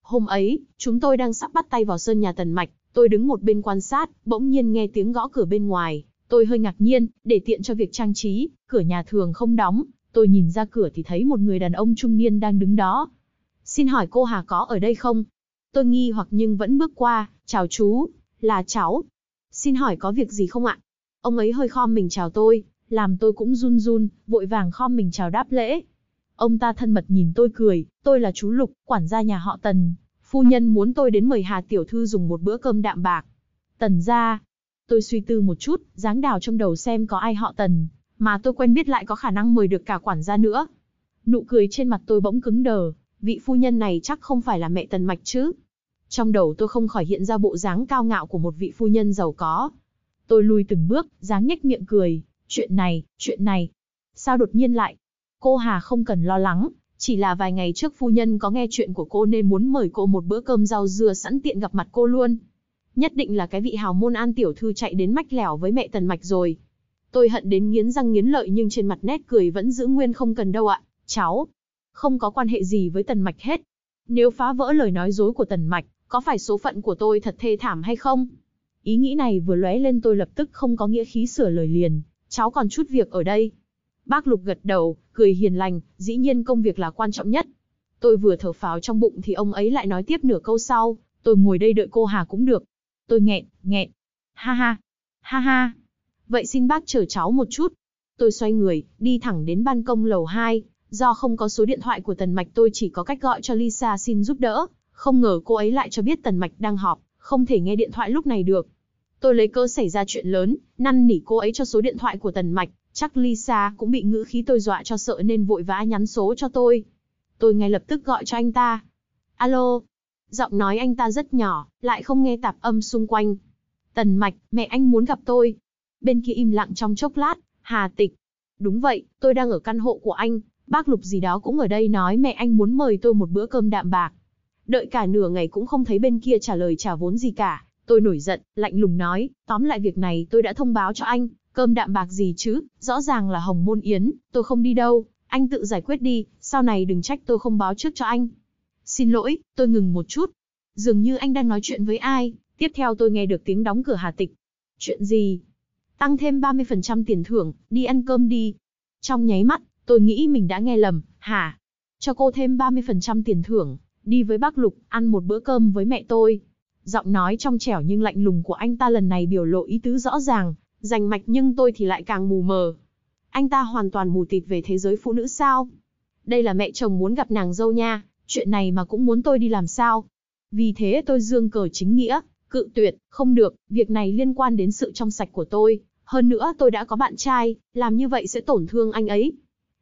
Hôm ấy, chúng tôi đang sắp bắt tay vào sơn nhà Tần Mạch, tôi đứng một bên quan sát, bỗng nhiên nghe tiếng gõ cửa bên ngoài. Tôi hơi ngạc nhiên, để tiện cho việc trang trí, cửa nhà thường không đóng. Tôi nhìn ra cửa thì thấy một người đàn ông trung niên đang đứng đó. Xin hỏi cô Hà có ở đây không? Tôi nghi hoặc nhưng vẫn bước qua, chào chú, là cháu. Xin hỏi có việc gì không ạ? Ông ấy hơi khom mình chào tôi, làm tôi cũng run run, vội vàng khom mình chào đáp lễ. Ông ta thân mật nhìn tôi cười, tôi là chú Lục, quản gia nhà họ Tần. Phu nhân muốn tôi đến mời Hà tiểu thư dùng một bữa cơm đạm bạc. Tần gia. Tôi suy tư một chút, giáng đào trong đầu xem có ai họ Tần, mà tôi quen biết lại có khả năng mời được cả quản gia nữa. Nụ cười trên mặt tôi bỗng cứng đờ, vị phu nhân này chắc không phải là mẹ Tần Mạch chứ. Trong đầu tôi không khỏi hiện ra bộ dáng cao ngạo của một vị phu nhân giàu có. Tôi lùi từng bước, dáng nhếch miệng cười, chuyện này. Sao đột nhiên lại? Cô Hà không cần lo lắng, chỉ là vài ngày trước phu nhân có nghe chuyện của cô nên muốn mời cô một bữa cơm rau dưa sẵn tiện gặp mặt cô luôn. Nhất định là cái vị hào môn An tiểu thư chạy đến mách lẻo với mẹ Tần Mạch rồi. Tôi hận đến nghiến răng nghiến lợi nhưng trên mặt nét cười vẫn giữ nguyên, không cần đâu ạ, cháu. Không có quan hệ gì với Tần Mạch hết. Nếu phá vỡ lời nói dối của Tần Mạch, có phải số phận của tôi thật thê thảm hay không? Ý nghĩ này vừa lóe lên tôi lập tức không có nghĩa khí sửa lời liền, cháu còn chút việc ở đây. Bác Lục gật đầu, cười hiền lành, dĩ nhiên công việc là quan trọng nhất. Tôi vừa thở phào trong bụng thì ông ấy lại nói tiếp nửa câu sau, tôi ngồi đây đợi cô Hà cũng được. Tôi nghẹn. Ha ha. Vậy xin bác chờ cháu một chút. Tôi xoay người, đi thẳng đến ban công lầu 2, do không có số điện thoại của Tần Mạch tôi chỉ có cách gọi cho Lisa xin giúp đỡ, không ngờ cô ấy lại cho biết Tần Mạch đang họp, không thể nghe điện thoại lúc này được. Tôi lấy cớ xảy ra chuyện lớn, năn nỉ cô ấy cho số điện thoại của Tần Mạch, chắc Lisa cũng bị ngữ khí tôi dọa cho sợ nên vội vã nhắn số cho tôi. Tôi ngay lập tức gọi cho anh ta. Alo. Giọng nói anh ta rất nhỏ, lại không nghe tạp âm xung quanh. Tần Mạch, mẹ anh muốn gặp tôi. Bên kia im lặng trong chốc lát, Hà Tịch. Đúng vậy, tôi đang ở căn hộ của anh, bác Lục gì đó cũng ở đây nói mẹ anh muốn mời tôi một bữa cơm đạm bạc. Đợi cả nửa ngày cũng không thấy bên kia trả lời trả vốn gì cả. Tôi nổi giận, lạnh lùng nói, tóm lại việc này tôi đã thông báo cho anh, cơm đạm bạc gì chứ, rõ ràng là hồng môn yến, tôi không đi đâu, anh tự giải quyết đi, sau này đừng trách tôi không báo trước cho anh. Xin lỗi, tôi ngừng một chút. Dường như anh đang nói chuyện với ai, tiếp theo tôi nghe được tiếng đóng cửa Hà Tịch. Chuyện gì? Tăng thêm 30% tiền thưởng, đi ăn cơm đi. Trong nháy mắt, tôi nghĩ mình đã nghe lầm, hả? Cho cô thêm 30% tiền thưởng, đi với bác Lục, ăn một bữa cơm với mẹ tôi. Giọng nói trong trẻo nhưng lạnh lùng của anh ta lần này biểu lộ ý tứ rõ ràng, rành mạch, nhưng tôi thì lại càng mù mờ. Anh ta hoàn toàn mù tịt về thế giới phụ nữ sao? Đây là mẹ chồng muốn gặp nàng dâu nha, chuyện này mà cũng muốn tôi đi làm sao? Vì thế tôi giương cờ chính nghĩa, cự tuyệt, không được, việc này liên quan đến sự trong sạch của tôi. Hơn nữa tôi đã có bạn trai, làm như vậy sẽ tổn thương anh ấy.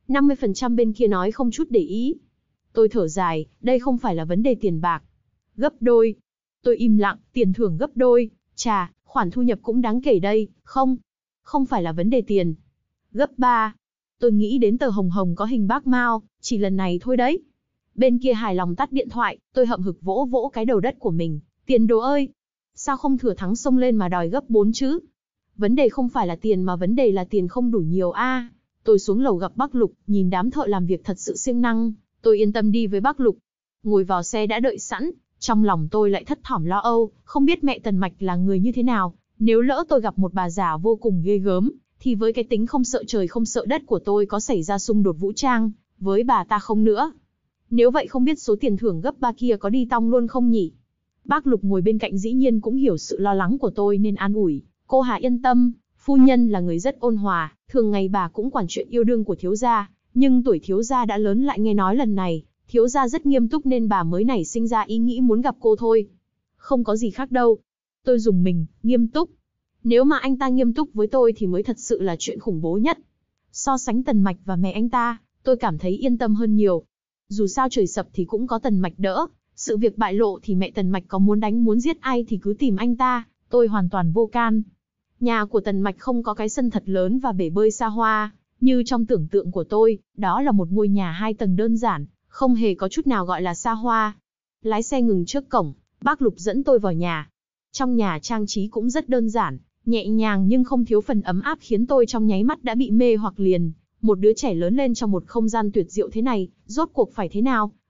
50% bên kia nói không chút để ý. Tôi thở dài, đây không phải là vấn đề tiền bạc. Gấp đôi. Tôi im lặng, tiền thưởng gấp đôi. Chà, khoản thu nhập cũng đáng kể đây, không phải là vấn đề tiền. Gấp 3. Tôi nghĩ đến tờ hồng hồng có hình bác Mao, chỉ lần này thôi đấy. Bên kia hài lòng tắt điện thoại, tôi hậm hực vỗ vỗ cái đầu đất của mình. Tiền đồ ơi! Sao không thừa thắng xông lên mà đòi gấp 4 chứ? Vấn đề không phải là tiền mà vấn đề là tiền không đủ nhiều a. Tôi xuống lầu gặp bác Lục, nhìn đám thợ làm việc thật sự siêng năng, tôi yên tâm đi với bác Lục. Ngồi vào xe đã đợi sẵn, trong lòng tôi lại thấp thỏm lo âu, không biết mẹ Tần Mạch là người như thế nào. Nếu lỡ tôi gặp một bà già vô cùng ghê gớm, thì với cái tính không sợ trời không sợ đất của tôi có xảy ra xung đột vũ trang với bà ta không nữa. Nếu vậy không biết số tiền thưởng gấp 3 kia có đi tong luôn không nhỉ? Bác Lục ngồi bên cạnh dĩ nhiên cũng hiểu sự lo lắng của tôi nên an ủi. Cô Hà yên tâm, phu nhân là người rất ôn hòa, thường ngày bà cũng quản chuyện yêu đương của thiếu gia, nhưng tuổi thiếu gia đã lớn lại nghe nói lần này, thiếu gia rất nghiêm túc nên bà mới nảy sinh ra ý nghĩ muốn gặp cô thôi. Không có gì khác đâu. Tôi rùng mình, nghiêm túc. Nếu mà anh ta nghiêm túc với tôi thì mới thật sự là chuyện khủng bố nhất. So sánh Tần Mạch và mẹ anh ta, tôi cảm thấy yên tâm hơn nhiều. Dù sao trời sập thì cũng có Tần Mạch đỡ, sự việc bại lộ thì mẹ Tần Mạch có muốn đánh muốn giết ai thì cứ tìm anh ta, tôi hoàn toàn vô can. Nhà của Tần Mạch không có cái sân thật lớn và bể bơi xa hoa, như trong tưởng tượng của tôi, đó là một ngôi nhà 2 tầng đơn giản, không hề có chút nào gọi là xa hoa. Lái xe ngừng trước cổng, bác Lục dẫn tôi vào nhà. Trong nhà trang trí cũng rất đơn giản, nhẹ nhàng nhưng không thiếu phần ấm áp khiến tôi trong nháy mắt đã bị mê hoặc liền. Một đứa trẻ lớn lên trong một không gian tuyệt diệu thế này, rốt cuộc phải thế nào,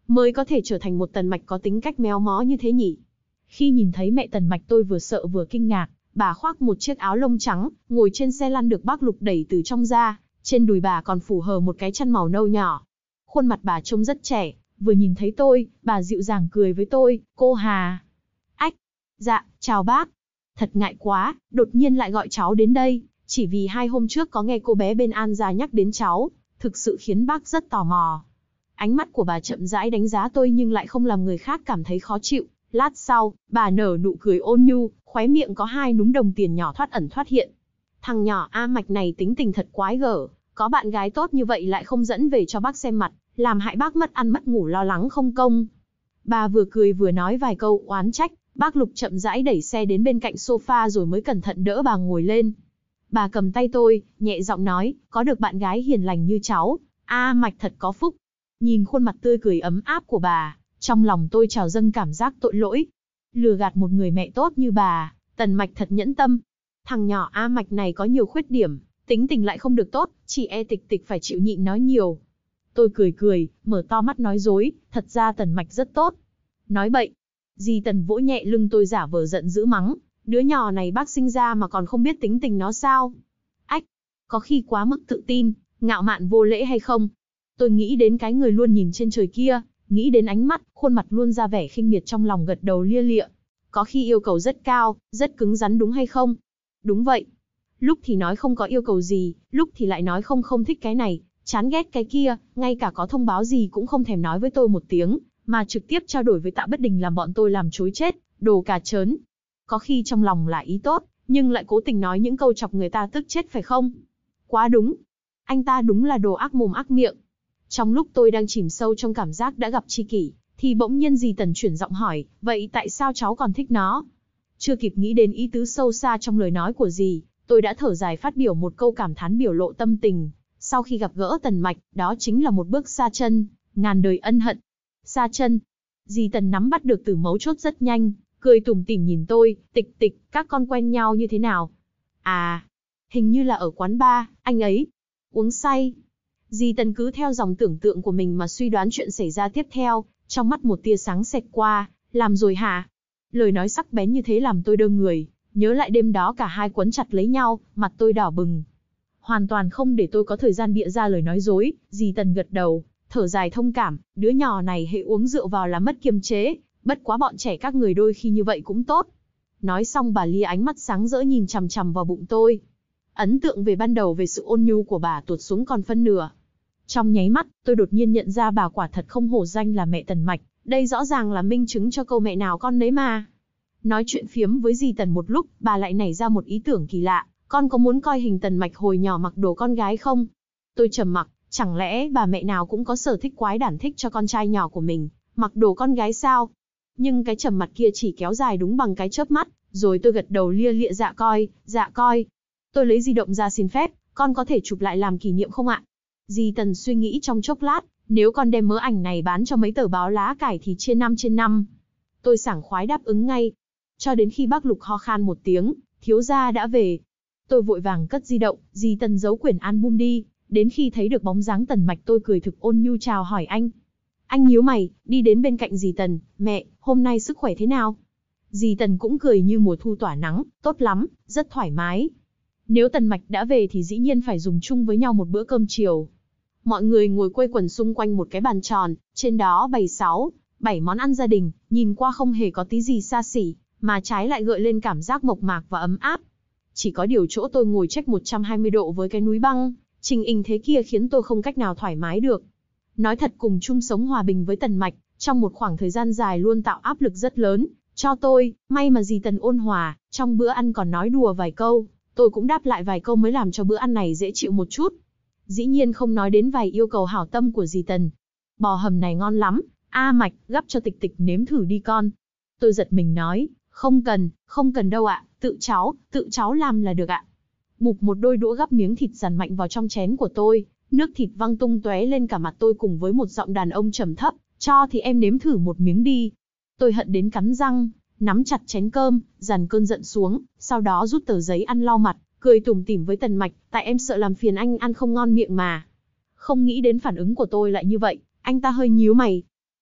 mới có thể trở thành một Tần Mạch có tính cách méo mó như thế nhỉ? Khi nhìn thấy mẹ Tần Mạch tôi vừa sợ vừa kinh ngạc, bà khoác một chiếc áo lông trắng, ngồi trên xe lăn được bác Lục đẩy từ trong ra, trên đùi bà còn phủ hờ một cái chăn màu nâu nhỏ. Khuôn mặt bà trông rất trẻ, vừa nhìn thấy tôi, bà dịu dàng cười với tôi, cô Hà. Ách, dạ, chào bác. Thật ngại quá, đột nhiên lại gọi cháu đến đây, chỉ vì 2 hôm trước có nghe cô bé bên An gia nhắc đến cháu, thực sự khiến bác rất tò mò. Ánh mắt của bà chậm rãi đánh giá tôi nhưng lại không làm người khác cảm thấy khó chịu. Lát sau, bà nở nụ cười ôn nhu, khóe miệng có 2 núm đồng tiền nhỏ thoát ẩn thoát hiện. Thằng nhỏ A Mạch này tính tình thật quái gở, có bạn gái tốt như vậy lại không dẫn về cho bác xem mặt, làm hại bác mất ăn mất ngủ lo lắng không công. Bà vừa cười vừa nói vài câu oán trách, bác Lục chậm rãi đẩy xe đến bên cạnh sofa rồi mới cẩn thận đỡ bà ngồi lên. Bà cầm tay tôi, nhẹ giọng nói, có được bạn gái hiền lành như cháu, A Mạch thật có phúc. Nhìn khuôn mặt tươi cười ấm áp của bà, trong lòng tôi trào dâng cảm giác tội lỗi. Lừa gạt một người mẹ tốt như bà, Tần Mạch thật nhẫn tâm. Thằng nhỏ A Mạch này có nhiều khuyết điểm, tính tình lại không được tốt, chị e Tịch Tịch phải chịu nhịn nói nhiều. Tôi cười cười, mở to mắt nói dối, thật ra Tần Mạch rất tốt. Nói bậy. Dì Tần vỗ nhẹ lưng tôi giả vờ giận dữ mắng, đứa nhỏ này bác sinh ra mà còn không biết tính tình nó sao. Ách, có khi quá mức tự tin, ngạo mạn vô lễ hay không? Tôi nghĩ đến cái người luôn nhìn trên trời kia, nghĩ đến ánh mắt, khuôn mặt luôn ra vẻ khinh miệt trong lòng gật đầu lia lịa. Có khi yêu cầu rất cao, rất cứng rắn đúng hay không? Đúng vậy. Lúc thì nói không có yêu cầu gì, lúc thì lại nói không thích cái này, chán ghét cái kia, ngay cả có thông báo gì cũng không thèm nói với tôi một tiếng, mà trực tiếp trao đổi với Tạ Bất Đình làm bọn tôi làm chối chết, đồ cà chớn. Có khi trong lòng là ý tốt, nhưng lại cố tình nói những câu chọc người ta tức chết phải không? Quá đúng. Anh ta đúng là đồ ác mồm ác miệng. Trong lúc tôi đang chìm sâu trong cảm giác đã gặp tri kỷ, thì bỗng nhiên dì Tần chuyển giọng hỏi, vậy tại sao cháu còn thích nó? Chưa kịp nghĩ đến ý tứ sâu xa trong lời nói của dì, tôi đã thở dài phát biểu một câu cảm thán biểu lộ tâm tình. Sau khi gặp gỡ Tần Mạch, đó chính là một bước xa chân, ngàn đời ân hận. Xa chân. Dì Tần nắm bắt được từ mấu chốt rất nhanh, cười tủm tỉm nhìn tôi, Tịch Tịch, các con quen nhau như thế nào? À, hình như là ở quán bar, anh ấy uống say. Dì Tần cứ theo dòng tưởng tượng của mình mà suy đoán chuyện xảy ra tiếp theo, trong mắt một tia sáng xẹt qua, làm rồi hả? Lời nói sắc bén như thế làm tôi đơ người, nhớ lại đêm đó cả hai quấn chặt lấy nhau, mặt tôi đỏ bừng. Hoàn toàn không để tôi có thời gian bịa ra lời nói dối, dì Tần gật đầu, thở dài thông cảm, đứa nhỏ này hệ uống rượu vào là mất kiềm chế, bất quá bọn trẻ các người đôi khi như vậy cũng tốt. Nói xong bà lia ánh mắt sáng rỡ nhìn chằm chằm vào bụng tôi. Ấn tượng về ban đầu về sự ôn nhu của bà tuột xuống còn phân nửa. Trong nháy mắt, tôi đột nhiên nhận ra bà quả thật không hổ danh là mẹ Tần Mạch, đây rõ ràng là minh chứng cho câu mẹ nào con nấy mà. Nói chuyện phiếm với dì Tần một lúc, bà lại nảy ra một ý tưởng kỳ lạ, con có muốn coi hình Tần Mạch hồi nhỏ mặc đồ con gái không? Tôi trầm mặc, chẳng lẽ bà mẹ nào cũng có sở thích quái đản thích cho con trai nhỏ của mình mặc đồ con gái sao? Nhưng cái trầm mặc kia chỉ kéo dài đúng bằng cái chớp mắt, rồi tôi gật đầu lia lịa dạ coi. Tôi lấy di động ra xin phép, con có thể chụp lại làm kỷ niệm không ạ? Dì Tần suy nghĩ trong chốc lát, nếu con đem mớ ảnh này bán cho mấy tờ báo lá cải thì chia 5 trên 5. Tôi sảng khoái đáp ứng ngay. Cho đến khi bác Lục ho khan một tiếng, thiếu gia đã về. Tôi vội vàng cất di động, dì Tần giấu quyển album đi, đến khi thấy được bóng dáng Tần Mạch tôi cười thực ôn nhu chào hỏi anh. Anh nhíu mày, đi đến bên cạnh dì Tần, mẹ, hôm nay sức khỏe thế nào? Dì Tần cũng cười như mùa thu tỏa nắng, tốt lắm, rất thoải mái. Nếu Tần Mạch đã về thì dĩ nhiên phải dùng chung với nhau một bữa cơm chiều. Mọi người ngồi quây quần xung quanh một cái bàn tròn, trên đó bày 6-7 món ăn gia đình, nhìn qua không hề có tí gì xa xỉ, mà trái lại gợi lên cảm giác mộc mạc và ấm áp. Chỉ có điều chỗ tôi ngồi chếch 120 độ với cái núi băng, trình hình thế kia khiến tôi không cách nào thoải mái được. Nói thật, cùng chung sống hòa bình với Tần Mạch, trong một khoảng thời gian dài luôn tạo áp lực rất lớn cho tôi, may mà dì Tần ôn hòa, trong bữa ăn còn nói đùa vài câu, tôi cũng đáp lại vài câu mới làm cho bữa ăn này dễ chịu một chút. Dĩ nhiên không nói đến vài yêu cầu hảo tâm của dì Tần. Bò hầm này ngon lắm, A Mạch, gắp cho Tịch Tịch nếm thử đi con. Tôi giật mình nói, không cần đâu ạ, tự cháu làm là được ạ. Bụp một đôi đũa gắp miếng thịt dằn mạnh vào trong chén của tôi, nước thịt văng tung tóe lên cả mặt tôi cùng với một giọng đàn ông trầm thấp, cho thì em nếm thử một miếng đi. Tôi hận đến cắn răng, nắm chặt chén cơm, dằn cơn giận xuống, sau đó rút tờ giấy ăn lau mặt, cười tủm tỉm với Tần Mạch, tại em sợ làm phiền anh ăn không ngon miệng mà. Không nghĩ đến phản ứng của tôi lại như vậy, anh ta hơi nhíu mày.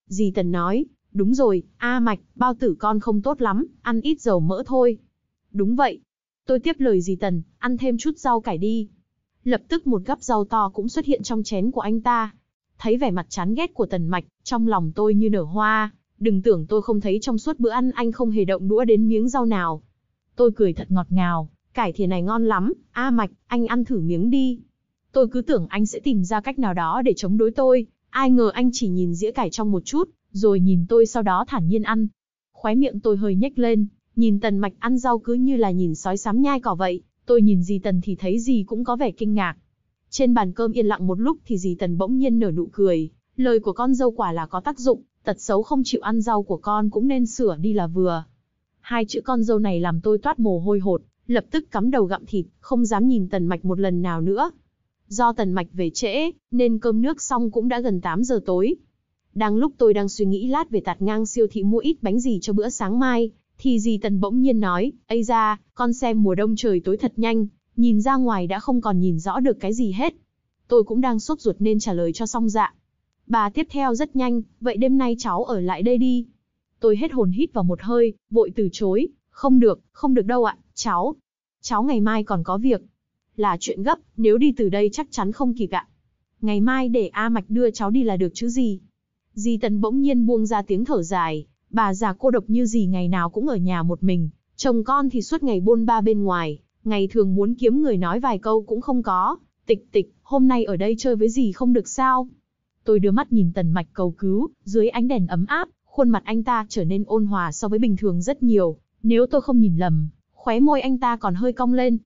Dì Tần nói, đúng rồi, A Mạch, bao tử con không tốt lắm, ăn ít dầu mỡ thôi. Đúng vậy. Tôi tiếp lời dì Tần, ăn thêm chút rau cải đi. Lập tức một gắp rau to cũng xuất hiện trong chén của anh ta. Thấy vẻ mặt chán ghét của Tần Mạch, trong lòng tôi như nở hoa. Đừng tưởng tôi không thấy trong suốt bữa ăn anh không hề động đũa đến miếng rau nào. Tôi cười thật ngọt ngào, cải thìa này ngon lắm, A Mạch, anh ăn thử miếng đi. Tôi cứ tưởng anh sẽ tìm ra cách nào đó để chống đối tôi, ai ngờ anh chỉ nhìn dĩa cải trong một chút, rồi nhìn tôi sau đó thản nhiên ăn. Khóe miệng tôi hơi nhếch lên, nhìn Tần Mạch ăn rau cứ như là nhìn sói sám nhai cỏ vậy. Tôi nhìn dì Tần thì thấy dì cũng có vẻ kinh ngạc. Trên bàn cơm yên lặng một lúc thì dì Tần bỗng nhiên nở nụ cười. Lời của con dâu quả là có tác dụng, tật xấu không chịu ăn rau của con cũng nên sửa đi là vừa. Hai chữ con dâu này làm tôi toát mồ hôi hột, lập tức cắm đầu gặm thịt, không dám nhìn Tần Mạch một lần nào nữa. Do Tần Mạch về trễ, nên cơm nước xong cũng đã gần 8 giờ tối. Đang lúc tôi đang suy nghĩ lát về tạt ngang siêu thị mua ít bánh gì cho bữa sáng mai, thì dì Tần bỗng nhiên nói, ây da, con xem mùa đông trời tối thật nhanh, nhìn ra ngoài đã không còn nhìn rõ được cái gì hết. Tôi cũng đang sốt ruột nên trả lời cho xong dạ. Bà tiếp theo rất nhanh, vậy đêm nay cháu ở lại đây đi. Tôi hết hồn hít vào một hơi, vội từ chối, không được đâu ạ, cháu ngày mai còn có việc. Là chuyện gấp, nếu đi từ đây chắc chắn không kịp ạ. Ngày mai để A Mạch đưa cháu đi là được chứ gì. Dì Tần bỗng nhiên buông ra tiếng thở dài, bà già cô độc như dì ngày nào cũng ở nhà một mình, chồng con thì suốt ngày bôn ba bên ngoài, ngày thường muốn kiếm người nói vài câu cũng không có. Tịch, hôm nay ở đây chơi với dì không được sao? Tôi đưa mắt nhìn Tần Mạch cầu cứu, dưới ánh đèn ấm áp, khuôn mặt anh ta trở nên ôn hòa so với bình thường rất nhiều. Nếu tôi không nhìn lầm, khóe môi anh ta còn hơi cong lên.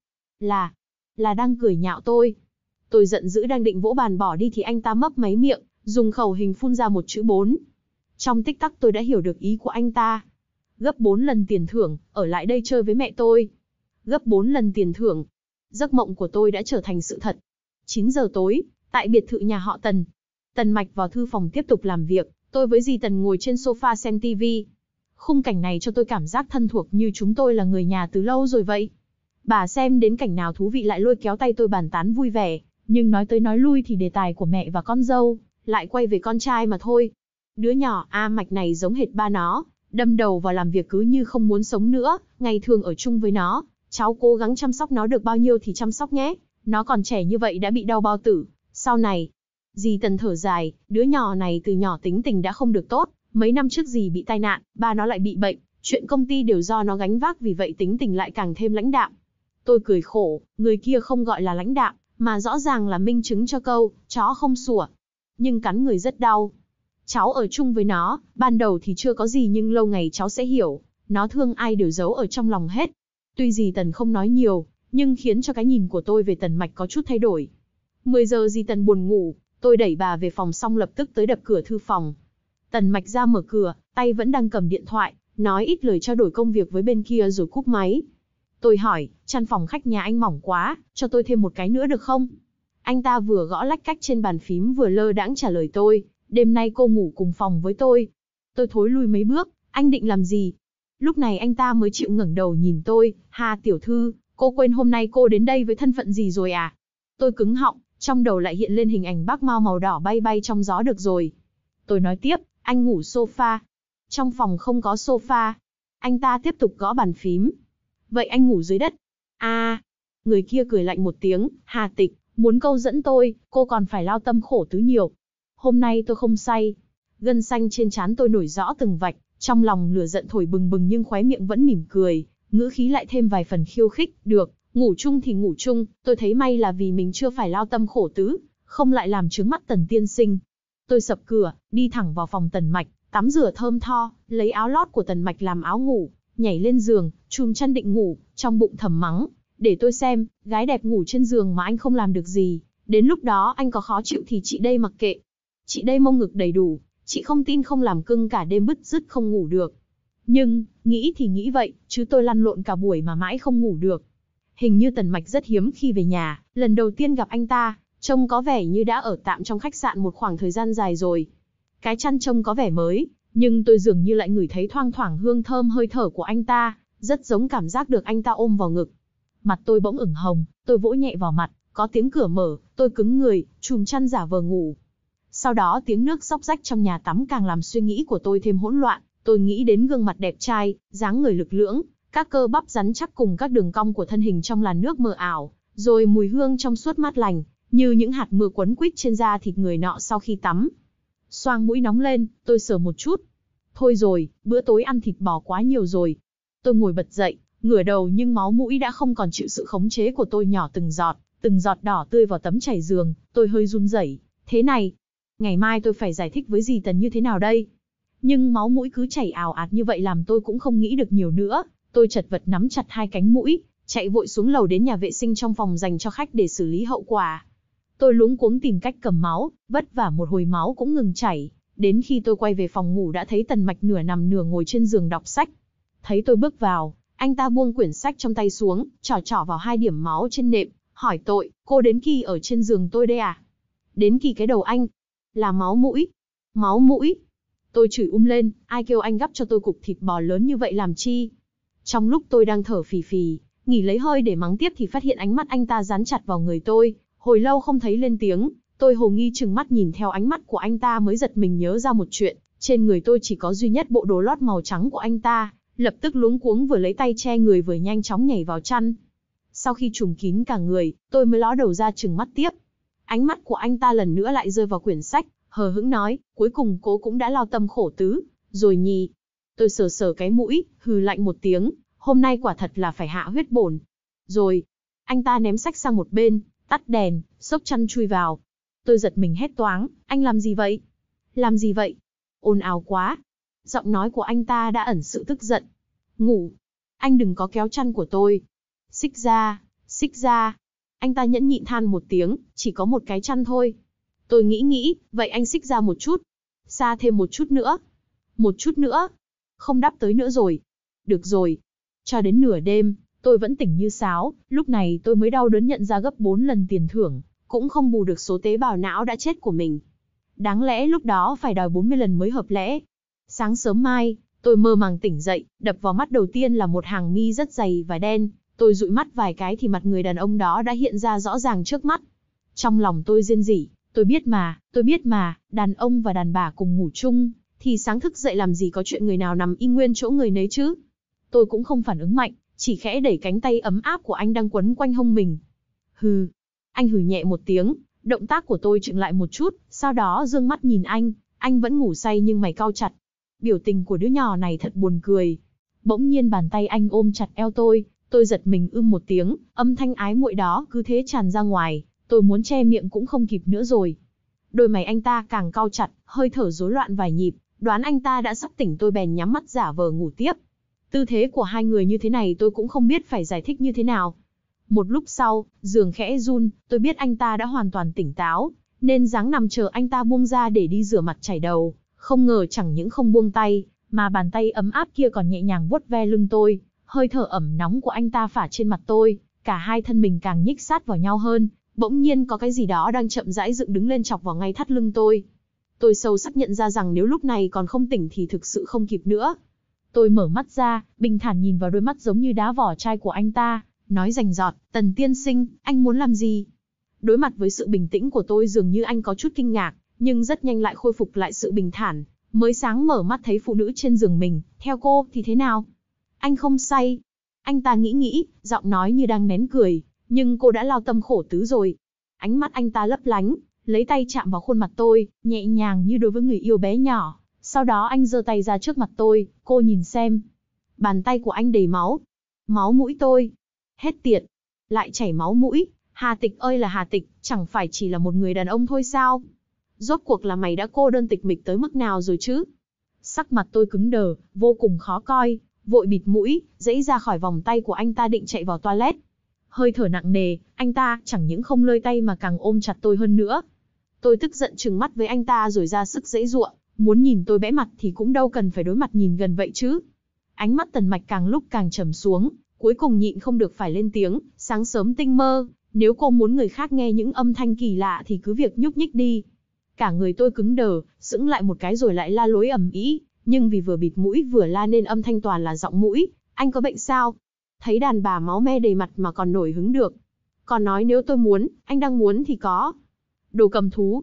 Là đang cười nhạo tôi. Tôi giận dữ đang định vỗ bàn bỏ đi thì anh ta mấp máy miệng, dùng khẩu hình phun ra một chữ 4. Trong tích tắc tôi đã hiểu được ý của anh ta. Gấp 4 lần tiền thưởng, ở lại đây chơi với mẹ tôi. Gấp 4 lần tiền thưởng. Giấc mộng của tôi đã trở thành sự thật. 9 giờ tối, tại biệt thự nhà họ Tần. Tần Mạch vào thư phòng tiếp tục làm việc, tôi với dì Tần ngồi trên sofa xem TV. Khung cảnh này cho tôi cảm giác thân thuộc như chúng tôi là người nhà từ lâu rồi vậy. Bà xem đến cảnh nào thú vị lại lôi kéo tay tôi bàn tán vui vẻ, nhưng nói tới nói lui thì đề tài của mẹ và con dâu lại quay về con trai mà thôi. Đứa nhỏ A Mạch này giống hệt ba nó, đâm đầu vào làm việc cứ như không muốn sống nữa, ngày thường ở chung với nó, cháu cố gắng chăm sóc nó được bao nhiêu thì chăm sóc nhé, nó còn trẻ như vậy đã bị đau bao tử, sau này. Dì Tần thở dài, đứa nhỏ này từ nhỏ tính tình đã không được tốt, mấy năm trước dì bị tai nạn, ba nó lại bị bệnh, chuyện công ty đều do nó gánh vác vì vậy tính tình lại càng thêm lãnh đạm. Tôi cười khổ, người kia không gọi là lãnh đạm, mà rõ ràng là minh chứng cho câu, chó không sủa, nhưng cắn người rất đau. Cháu ở chung với nó, ban đầu thì chưa có gì nhưng lâu ngày cháu sẽ hiểu, nó thương ai đều giấu ở trong lòng hết. Tuy dì Tần không nói nhiều, nhưng khiến cho cái nhìn của tôi về Tần Mạch có chút thay đổi. 10 giờ dì Tần buồn ngủ, tôi đẩy bà về phòng xong lập tức tới đập cửa thư phòng. Tần Mạch ra mở cửa, tay vẫn đang cầm điện thoại, nói ít lời trao đổi công việc với bên kia rồi cúp máy. Tôi hỏi, chăn phòng khách nhà anh mỏng quá, cho tôi thêm một cái nữa được không? Anh ta vừa gõ lách cách trên bàn phím vừa lơ đãng trả lời tôi, đêm nay cô ngủ cùng phòng với tôi. Tôi thối lui mấy bước, anh định làm gì? Lúc này anh ta mới chịu ngẩng đầu nhìn tôi, ha tiểu thư, cô quên hôm nay cô đến đây với thân phận gì rồi à? Tôi cứng họng, trong đầu lại hiện lên hình ảnh bác Mao màu đỏ bay bay trong gió được rồi. Tôi nói tiếp, anh ngủ sofa. Trong phòng không có sofa. Anh ta tiếp tục gõ bàn phím. Vậy anh ngủ dưới đất. À, người kia cười lạnh một tiếng, Hà Tịch, muốn câu dẫn tôi, cô còn phải lao tâm khổ tứ nhiều. Hôm nay tôi không say. Gân xanh trên trán tôi nổi rõ từng vạch, trong lòng lửa giận thổi bừng bừng nhưng khóe miệng vẫn mỉm cười, ngữ khí lại thêm vài phần khiêu khích, được, ngủ chung thì ngủ chung, tôi thấy may là vì mình chưa phải lao tâm khổ tứ, không lại làm trướng mắt Tần tiên sinh. Tôi sập cửa, đi thẳng vào phòng Tần Mạch, tắm rửa thơm tho, lấy áo lót của Tần Mạch làm áo ngủ, nhảy lên giường, chùm chăn định ngủ, trong bụng thầm mắng, để tôi xem, gái đẹp ngủ trên giường mà anh không làm được gì, đến lúc đó anh có khó chịu thì chị đây mặc kệ. Chị đây mông ngực đầy đủ, chị không tin không làm cưng cả đêm bứt rứt không ngủ được. Nhưng, nghĩ thì nghĩ vậy, chứ tôi lăn lộn cả buổi mà mãi không ngủ được. Hình như Tần Mạch rất hiếm khi về nhà, lần đầu tiên gặp anh ta, trông có vẻ như đã ở tạm trong khách sạn một khoảng thời gian dài rồi. Cái chăn trông có vẻ mới, nhưng tôi dường như lại ngửi thấy thoang thoảng hương thơm hơi thở của anh ta, rất giống cảm giác được anh ta ôm vào ngực. Mặt tôi bỗng ửng hồng, tôi vỗ nhẹ vào mặt, có tiếng cửa mở, tôi cứng người, chùm chăn giả vờ ngủ. Sau đó tiếng nước róc rách trong nhà tắm càng làm suy nghĩ của tôi thêm hỗn loạn. Tôi nghĩ đến gương mặt đẹp trai, dáng người lực lưỡng, các cơ bắp rắn chắc cùng các đường cong của thân hình trong làn nước mờ ảo, rồi mùi hương trong suốt mát lành, như những hạt mưa quấn quýt trên da thịt người nọ sau khi tắm. Xoang mũi nóng lên, tôi sờ một chút. Thôi rồi, bữa tối ăn thịt bò quá nhiều rồi. Tôi ngồi bật dậy, ngửa đầu nhưng máu mũi đã không còn chịu sự khống chế của tôi, nhỏ từng giọt đỏ tươi vào tấm trải giường. Tôi hơi run rẩy. Thế này, ngày mai tôi phải giải thích với dì Tần như thế nào đây? Nhưng máu mũi cứ chảy ào ạt như vậy làm tôi cũng không nghĩ được nhiều nữa. Tôi chật vật nắm chặt hai cánh mũi, chạy vội xuống lầu đến nhà vệ sinh trong phòng dành cho khách để xử lý hậu quả. Tôi luống cuống tìm cách cầm máu, vất vả một hồi máu cũng ngừng chảy. Đến khi tôi quay về phòng ngủ đã thấy Tần Mạch nửa nằm nửa ngồi trên giường đọc sách. Thấy tôi bước vào, anh ta buông quyển sách trong tay xuống, trỏ vào hai điểm máu trên nệm, hỏi tội, cô đến kỳ ở trên giường tôi đây à? Đến kỳ cái đầu anh. Là máu mũi. Máu mũi. Tôi chửi lên, ai kêu anh gắp cho tôi cục thịt bò lớn như vậy làm chi? Trong lúc tôi đang thở phì phì, nghỉ lấy hơi để mắng tiếp thì phát hiện ánh mắt anh ta dán chặt vào người tôi, hồi lâu không thấy lên tiếng. Tôi hồ nghi trừng mắt nhìn theo ánh mắt của anh ta mới giật mình nhớ ra một chuyện, trên người tôi chỉ có duy nhất bộ đồ lót màu trắng của anh ta, lập tức luống cuống vừa lấy tay che người vừa nhanh chóng nhảy vào chăn. Sau khi trùm kín cả người, tôi mới ló đầu ra trừng mắt tiếp. Ánh mắt của anh ta lần nữa lại rơi vào quyển sách, hờ hững nói, cuối cùng cô cũng đã lao tâm khổ tứ, rồi nhỉ. Tôi sờ sờ cái mũi, hừ lạnh một tiếng, hôm nay quả thật là phải hạ huyết bổn. Rồi, anh ta ném sách sang một bên, tắt đèn, xốc chăn chui vào. Tôi giật mình hét toáng, anh làm gì vậy? Làm gì vậy? Ồn ào quá. Giọng nói của anh ta đã ẩn sự tức giận. Ngủ. Anh đừng có kéo chăn của tôi. Xích ra, xích ra. Anh ta nhẫn nhịn than một tiếng, chỉ có một cái chăn thôi. Tôi nghĩ, vậy anh xích ra một chút. Xa thêm một chút nữa. Một chút nữa. Không đắp tới nữa rồi. Được rồi. Cho đến nửa đêm, tôi vẫn tỉnh như sáo, lúc này tôi mới đau đớn nhận ra gấp 4 lần tiền thưởng, cũng không bù được số tế bào não đã chết của mình. Đáng lẽ lúc đó phải đòi 40 lần mới hợp lẽ. Sáng sớm mai, tôi mơ màng tỉnh dậy, đập vào mắt đầu tiên là một hàng mi rất dày và đen. Tôi dụi mắt vài cái thì mặt người đàn ông đó đã hiện ra rõ ràng trước mắt. Trong lòng tôi rên rỉ, tôi biết mà, đàn ông và đàn bà cùng ngủ chung, thì sáng thức dậy làm gì có chuyện người nào nằm y nguyên chỗ người nấy chứ. Tôi cũng không phản ứng mạnh, chỉ khẽ đẩy cánh tay ấm áp của anh đang quấn quanh hông mình. Hừ. Anh hừ nhẹ một tiếng, động tác của tôi chững lại một chút, sau đó dương mắt nhìn anh vẫn ngủ say nhưng mày cau chặt. Biểu tình của đứa nhỏ này thật buồn cười. Bỗng nhiên bàn tay anh ôm chặt eo tôi giật mình một tiếng, âm thanh ái muội đó cứ thế tràn ra ngoài, tôi muốn che miệng cũng không kịp nữa rồi. Đôi mày anh ta càng cau chặt, hơi thở rối loạn vài nhịp, đoán anh ta đã sắp tỉnh tôi bèn nhắm mắt giả vờ ngủ tiếp. Tư thế của hai người như thế này tôi cũng không biết phải giải thích như thế nào. Một lúc sau, giường khẽ run, tôi biết anh ta đã hoàn toàn tỉnh táo, nên ráng nằm chờ anh ta buông ra để đi rửa mặt chải đầu. Không ngờ chẳng những không buông tay, mà bàn tay ấm áp kia còn nhẹ nhàng vuốt ve lưng tôi, hơi thở ẩm nóng của anh ta phả trên mặt tôi, cả hai thân mình càng nhích sát vào nhau hơn. Bỗng nhiên có cái gì đó đang chậm rãi dựng đứng lên chọc vào ngay thắt lưng tôi. Tôi sâu sắc nhận ra rằng nếu lúc này còn không tỉnh thì thực sự không kịp nữa. Tôi mở mắt ra, bình thản nhìn vào đôi mắt giống như đá vỏ chai của anh ta, nói rành rọt, Tần tiên sinh, anh muốn làm gì? Đối mặt với sự bình tĩnh của tôi dường như anh có chút kinh ngạc, nhưng rất nhanh lại khôi phục lại sự bình thản. Mới sáng mở mắt thấy phụ nữ trên giường mình, theo cô thì thế nào? Anh không say. Anh ta nghĩ, giọng nói như đang nén cười, nhưng cô đã lao tâm khổ tứ rồi. Ánh mắt anh ta lấp lánh, lấy tay chạm vào khuôn mặt tôi, nhẹ nhàng như đối với người yêu bé nhỏ. Sau đó anh giơ tay ra trước mặt tôi, cô nhìn xem. Bàn tay của anh đầy máu. Máu mũi tôi. Hết tiệt. Lại chảy máu mũi. Hà Tịch ơi là Hà Tịch, chẳng phải chỉ là một người đàn ông thôi sao? Rốt cuộc là mày đã cô đơn tịch mịch tới mức nào rồi chứ? Sắc mặt tôi cứng đờ, vô cùng khó coi, vội bịt mũi, giãy ra khỏi vòng tay của anh ta định chạy vào toilet. Hơi thở nặng nề, anh ta chẳng những không lơi tay mà càng ôm chặt tôi hơn nữa. Tôi tức giận trừng mắt với anh ta rồi ra sức giãy giụa, muốn nhìn tôi bẽ mặt thì cũng đâu cần phải đối mặt nhìn gần vậy chứ. Ánh mắt Tần Mạch càng lúc càng trầm xuống, cuối cùng nhịn không được phải lên tiếng, sáng sớm tinh mơ, nếu cô muốn người khác nghe những âm thanh kỳ lạ thì cứ việc nhúc nhích đi. Cả người tôi cứng đờ, sững lại một cái rồi lại la lối ầm ĩ, nhưng vì vừa bịt mũi vừa la nên âm thanh toàn là giọng mũi. Anh có bệnh sao? Thấy đàn bà máu me đầy mặt mà còn nổi hứng được. Còn nói nếu tôi muốn, anh đang muốn thì có. Đồ cầm thú.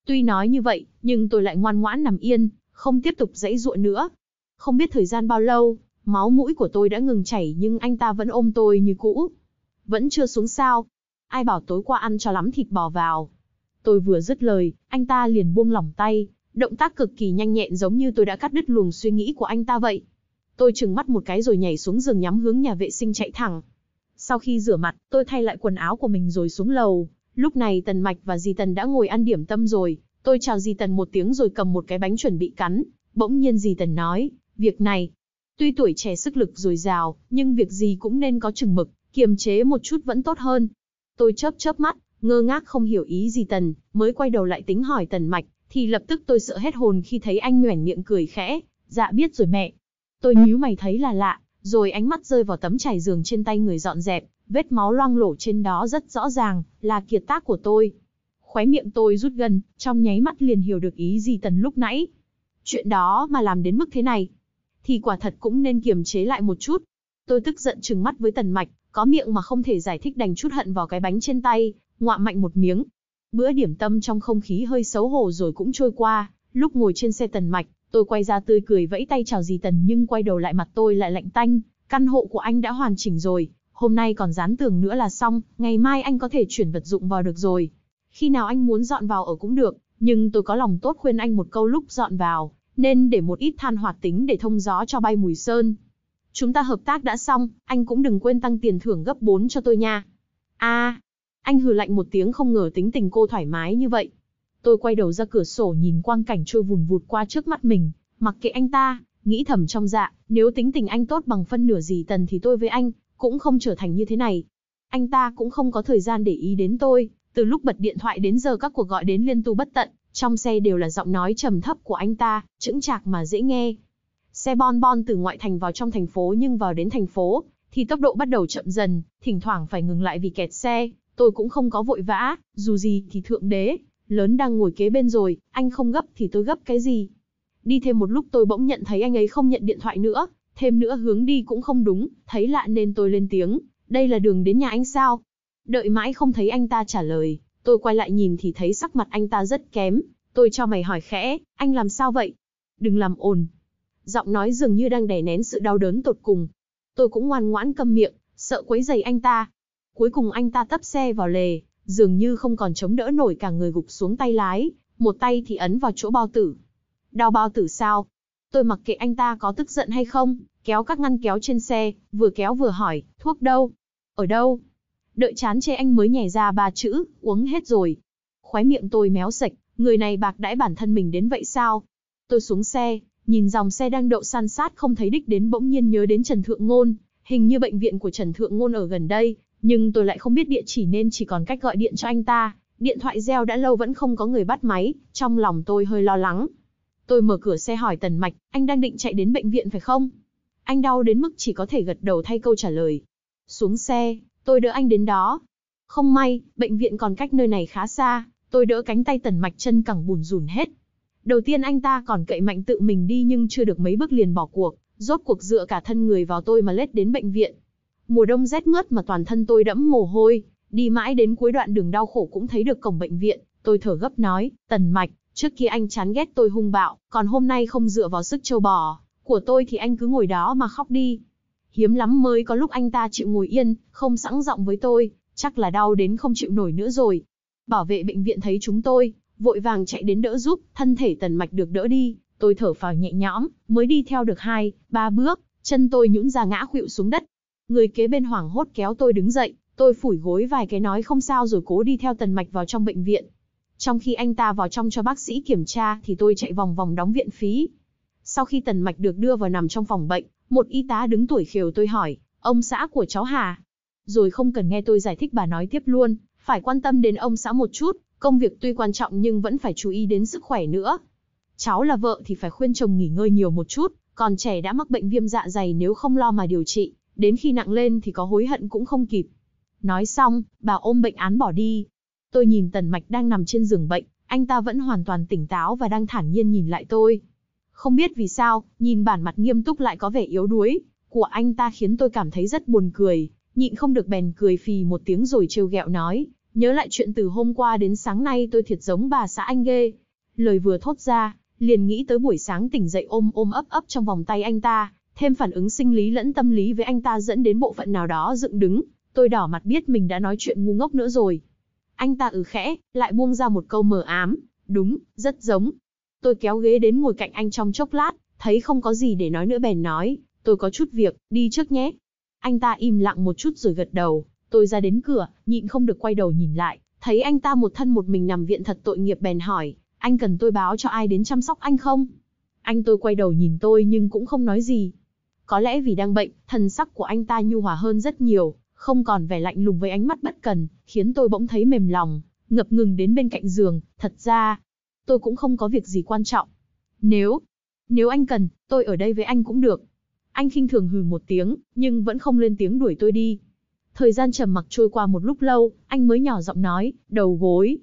Tuy nói như vậy, nhưng tôi lại ngoan ngoãn nằm yên, không tiếp tục giãy giụa nữa. Không biết thời gian bao lâu, máu mũi của tôi đã ngừng chảy nhưng anh ta vẫn ôm tôi như cũ. Vẫn chưa xuống sao? Ai bảo tối qua ăn cho lắm thịt bò vào. Tôi vừa dứt lời, anh ta liền buông lỏng tay, động tác cực kỳ nhanh nhẹn giống như tôi đã cắt đứt luồng suy nghĩ của anh ta vậy. Tôi trừng mắt một cái rồi nhảy xuống giường nhắm hướng nhà vệ sinh chạy thẳng. Sau khi rửa mặt, tôi thay lại quần áo của mình rồi xuống lầu. Lúc này Tần Mạch và dì Tần đã ngồi ăn điểm tâm rồi. Tôi chào dì Tần một tiếng rồi cầm một cái bánh chuẩn bị cắn. Bỗng nhiên dì Tần nói, việc này, tuy tuổi trẻ sức lực dồi dào, nhưng việc gì cũng nên có chừng mực, kiềm chế một chút vẫn tốt hơn. Tôi chớp chớp mắt, ngơ ngác không hiểu ý dì Tần, mới quay đầu lại tính hỏi Tần Mạch, thì lập tức tôi sợ hết hồn khi thấy anh nhoẻn miệng cười khẽ, dạ biết rồi mẹ. Tôi nhíu mày thấy là lạ, rồi ánh mắt rơi vào tấm trải giường trên tay người dọn dẹp, vết máu loang lổ trên đó rất rõ ràng, là kiệt tác của tôi. Khóe miệng tôi rút gần, trong nháy mắt liền hiểu được ý dì Tần lúc nãy. Chuyện đó mà làm đến mức thế này, thì quả thật cũng nên kiềm chế lại một chút. Tôi tức giận trừng mắt với Tần Mạch, có miệng mà không thể giải thích đành trút hận vào cái bánh trên tay, ngoạm mạnh một miếng. Bữa điểm tâm trong không khí hơi xấu hổ rồi cũng trôi qua, lúc ngồi trên xe Tần Mạch, tôi quay ra tươi cười vẫy tay chào dì Tần nhưng quay đầu lại mặt tôi lại lạnh tanh, căn hộ của anh đã hoàn chỉnh rồi, hôm nay còn dán tường nữa là xong, ngày mai anh có thể chuyển vật dụng vào được rồi. Khi nào anh muốn dọn vào ở cũng được, nhưng tôi có lòng tốt khuyên anh một câu lúc dọn vào, nên để một ít than hoạt tính để thông gió cho bay mùi sơn. Chúng ta hợp tác đã xong, anh cũng đừng quên tăng tiền thưởng gấp 4 cho tôi nha. Anh hừ lạnh một tiếng không ngờ tính tình cô thoải mái như vậy. Tôi quay đầu ra cửa sổ nhìn quang cảnh trôi vùn vụt qua trước mắt mình, mặc kệ anh ta, nghĩ thầm trong dạ, nếu tính tình anh tốt bằng phân nửa dì Tần thì tôi với anh, cũng không trở thành như thế này. Anh ta cũng không có thời gian để ý đến tôi, từ lúc bật điện thoại đến giờ các cuộc gọi đến liên tu bất tận, trong xe đều là giọng nói trầm thấp của anh ta, chững chạc mà dễ nghe. Xe bon bon từ ngoại thành vào trong thành phố nhưng vào đến thành phố, thì tốc độ bắt đầu chậm dần, thỉnh thoảng phải ngừng lại vì kẹt xe, tôi cũng không có vội vã, dù gì thì thượng đế, lớn đang ngồi kế bên rồi, anh không gấp thì tôi gấp cái gì. Đi thêm một lúc tôi bỗng nhận thấy anh ấy không nhận điện thoại nữa, thêm nữa hướng đi cũng không đúng, thấy lạ nên tôi lên tiếng, đây là đường đến nhà anh sao? Đợi mãi không thấy anh ta trả lời, tôi quay lại nhìn thì thấy sắc mặt anh ta rất kém, tôi cho mày hỏi khẽ, anh làm sao vậy? Đừng làm ồn. Giọng nói dường như đang đè nén sự đau đớn tột cùng. Tôi cũng ngoan ngoãn câm miệng, sợ quấy rầy anh ta. Cuối cùng anh ta tấp xe vào lề, dường như không còn chống đỡ nổi cả người gục xuống tay lái, một tay thì ấn vào chỗ bao tử. Đau bao tử sao? Tôi mặc kệ anh ta có tức giận hay không, kéo các ngăn kéo trên xe, vừa kéo vừa hỏi, thuốc đâu? Ở đâu? Đợi chán chê anh mới nhảy ra 3 chữ, uống hết rồi. Khóe miệng tôi méo sạch, người này bạc đãi bản thân mình đến vậy sao? Tôi xuống xe, nhìn dòng xe đang đậu san sát không thấy đích đến bỗng nhiên nhớ đến Trần Thượng Ngôn, hình như bệnh viện của Trần Thượng Ngôn ở gần đây, nhưng tôi lại không biết địa chỉ nên chỉ còn cách gọi điện cho anh ta. Điện thoại reo đã lâu vẫn không có người bắt máy, trong lòng tôi hơi lo lắng. Tôi mở cửa xe hỏi Tần Mạch, anh đang định chạy đến bệnh viện phải không? Anh đau đến mức chỉ có thể gật đầu thay câu trả lời. Xuống xe, tôi đỡ anh đến đó. Không may, bệnh viện còn cách nơi này khá xa, tôi đỡ cánh tay Tần Mạch chân cẳng bùn rùn hết. Đầu tiên anh ta còn cậy mạnh tự mình đi nhưng chưa được mấy bước liền bỏ cuộc, rốt cuộc dựa cả thân người vào tôi mà lết đến bệnh viện. Mùa đông rét mướt mà toàn thân tôi đẫm mồ hôi, đi mãi đến cuối đoạn đường đau khổ cũng thấy được cổng bệnh viện, tôi thở gấp nói, Tần Mạch, trước kia anh chán ghét tôi hung bạo, còn hôm nay không dựa vào sức trâu bò của tôi thì anh cứ ngồi đó mà khóc đi. Hiếm lắm mới có lúc anh ta chịu ngồi yên, không sẵn giọng với tôi, chắc là đau đến không chịu nổi nữa rồi. Bảo vệ bệnh viện thấy chúng tôi, vội vàng chạy đến đỡ giúp, thân thể Tần Mạch được đỡ đi, tôi thở phào nhẹ nhõm, mới đi theo được 2-3 bước, chân tôi nhũn ra ngã khuỵu xuống đất. Người kế bên hoảng hốt kéo tôi đứng dậy, tôi phủi gối vài cái nói không sao rồi cố đi theo Tần Mạch vào trong bệnh viện. Trong khi anh ta vào trong cho bác sĩ kiểm tra thì tôi chạy vòng vòng đóng viện phí. Sau khi Tần Mạch được đưa vào nằm trong phòng bệnh, một y tá đứng tuổi khều tôi hỏi, ông xã của cháu Hà? Rồi không cần nghe tôi giải thích bà nói tiếp luôn, phải quan tâm đến ông xã một chút, công việc tuy quan trọng nhưng vẫn phải chú ý đến sức khỏe nữa. Cháu là vợ thì phải khuyên chồng nghỉ ngơi nhiều một chút, còn trẻ đã mắc bệnh viêm dạ dày nếu không lo mà điều trị, đến khi nặng lên thì có hối hận cũng không kịp. Nói xong, bà ôm bệnh án bỏ đi. Tôi nhìn Tần Mạch đang nằm trên giường bệnh, anh ta vẫn hoàn toàn tỉnh táo và đang thản nhiên nhìn lại tôi. Không biết vì sao, nhìn bản mặt nghiêm túc lại có vẻ yếu đuối của anh ta khiến tôi cảm thấy rất buồn cười, nhịn không được bèn cười phì một tiếng rồi trêu ghẹo nói, Nhớ lại chuyện từ hôm qua đến sáng nay tôi thiệt giống bà xã anh ghê. Lời vừa thốt ra, liền nghĩ tới buổi sáng tỉnh dậy ôm ôm ấp ấp trong vòng tay anh ta, thêm phản ứng sinh lý lẫn tâm lý với anh ta dẫn đến bộ phận nào đó dựng đứng. Tôi đỏ mặt biết mình đã nói chuyện ngu ngốc nữa rồi. Anh ta khẽ, lại buông ra một câu mờ ám. Đúng, rất giống. Tôi kéo ghế đến ngồi cạnh anh trong chốc lát, thấy không có gì để nói nữa bèn nói, tôi có chút việc, đi trước nhé. Anh ta im lặng một chút rồi gật đầu. Tôi ra đến cửa, nhịn không được quay đầu nhìn lại, thấy anh ta một thân một mình nằm viện thật tội nghiệp bèn hỏi, anh cần tôi báo cho ai đến chăm sóc anh không? Anh tôi quay đầu nhìn tôi nhưng cũng không nói gì. Có lẽ vì đang bệnh, thần sắc của anh ta nhu hòa hơn rất nhiều, không còn vẻ lạnh lùng với ánh mắt bất cần, khiến tôi bỗng thấy mềm lòng, ngập ngừng đến bên cạnh giường. Thật ra, tôi cũng không có việc gì quan trọng. Nếu anh cần, tôi ở đây với anh cũng được. Anh khinh thường hừ một tiếng, nhưng vẫn không lên tiếng đuổi tôi đi. Thời gian trầm mặc trôi qua một lúc lâu, anh mới nhỏ giọng nói, đầu gối.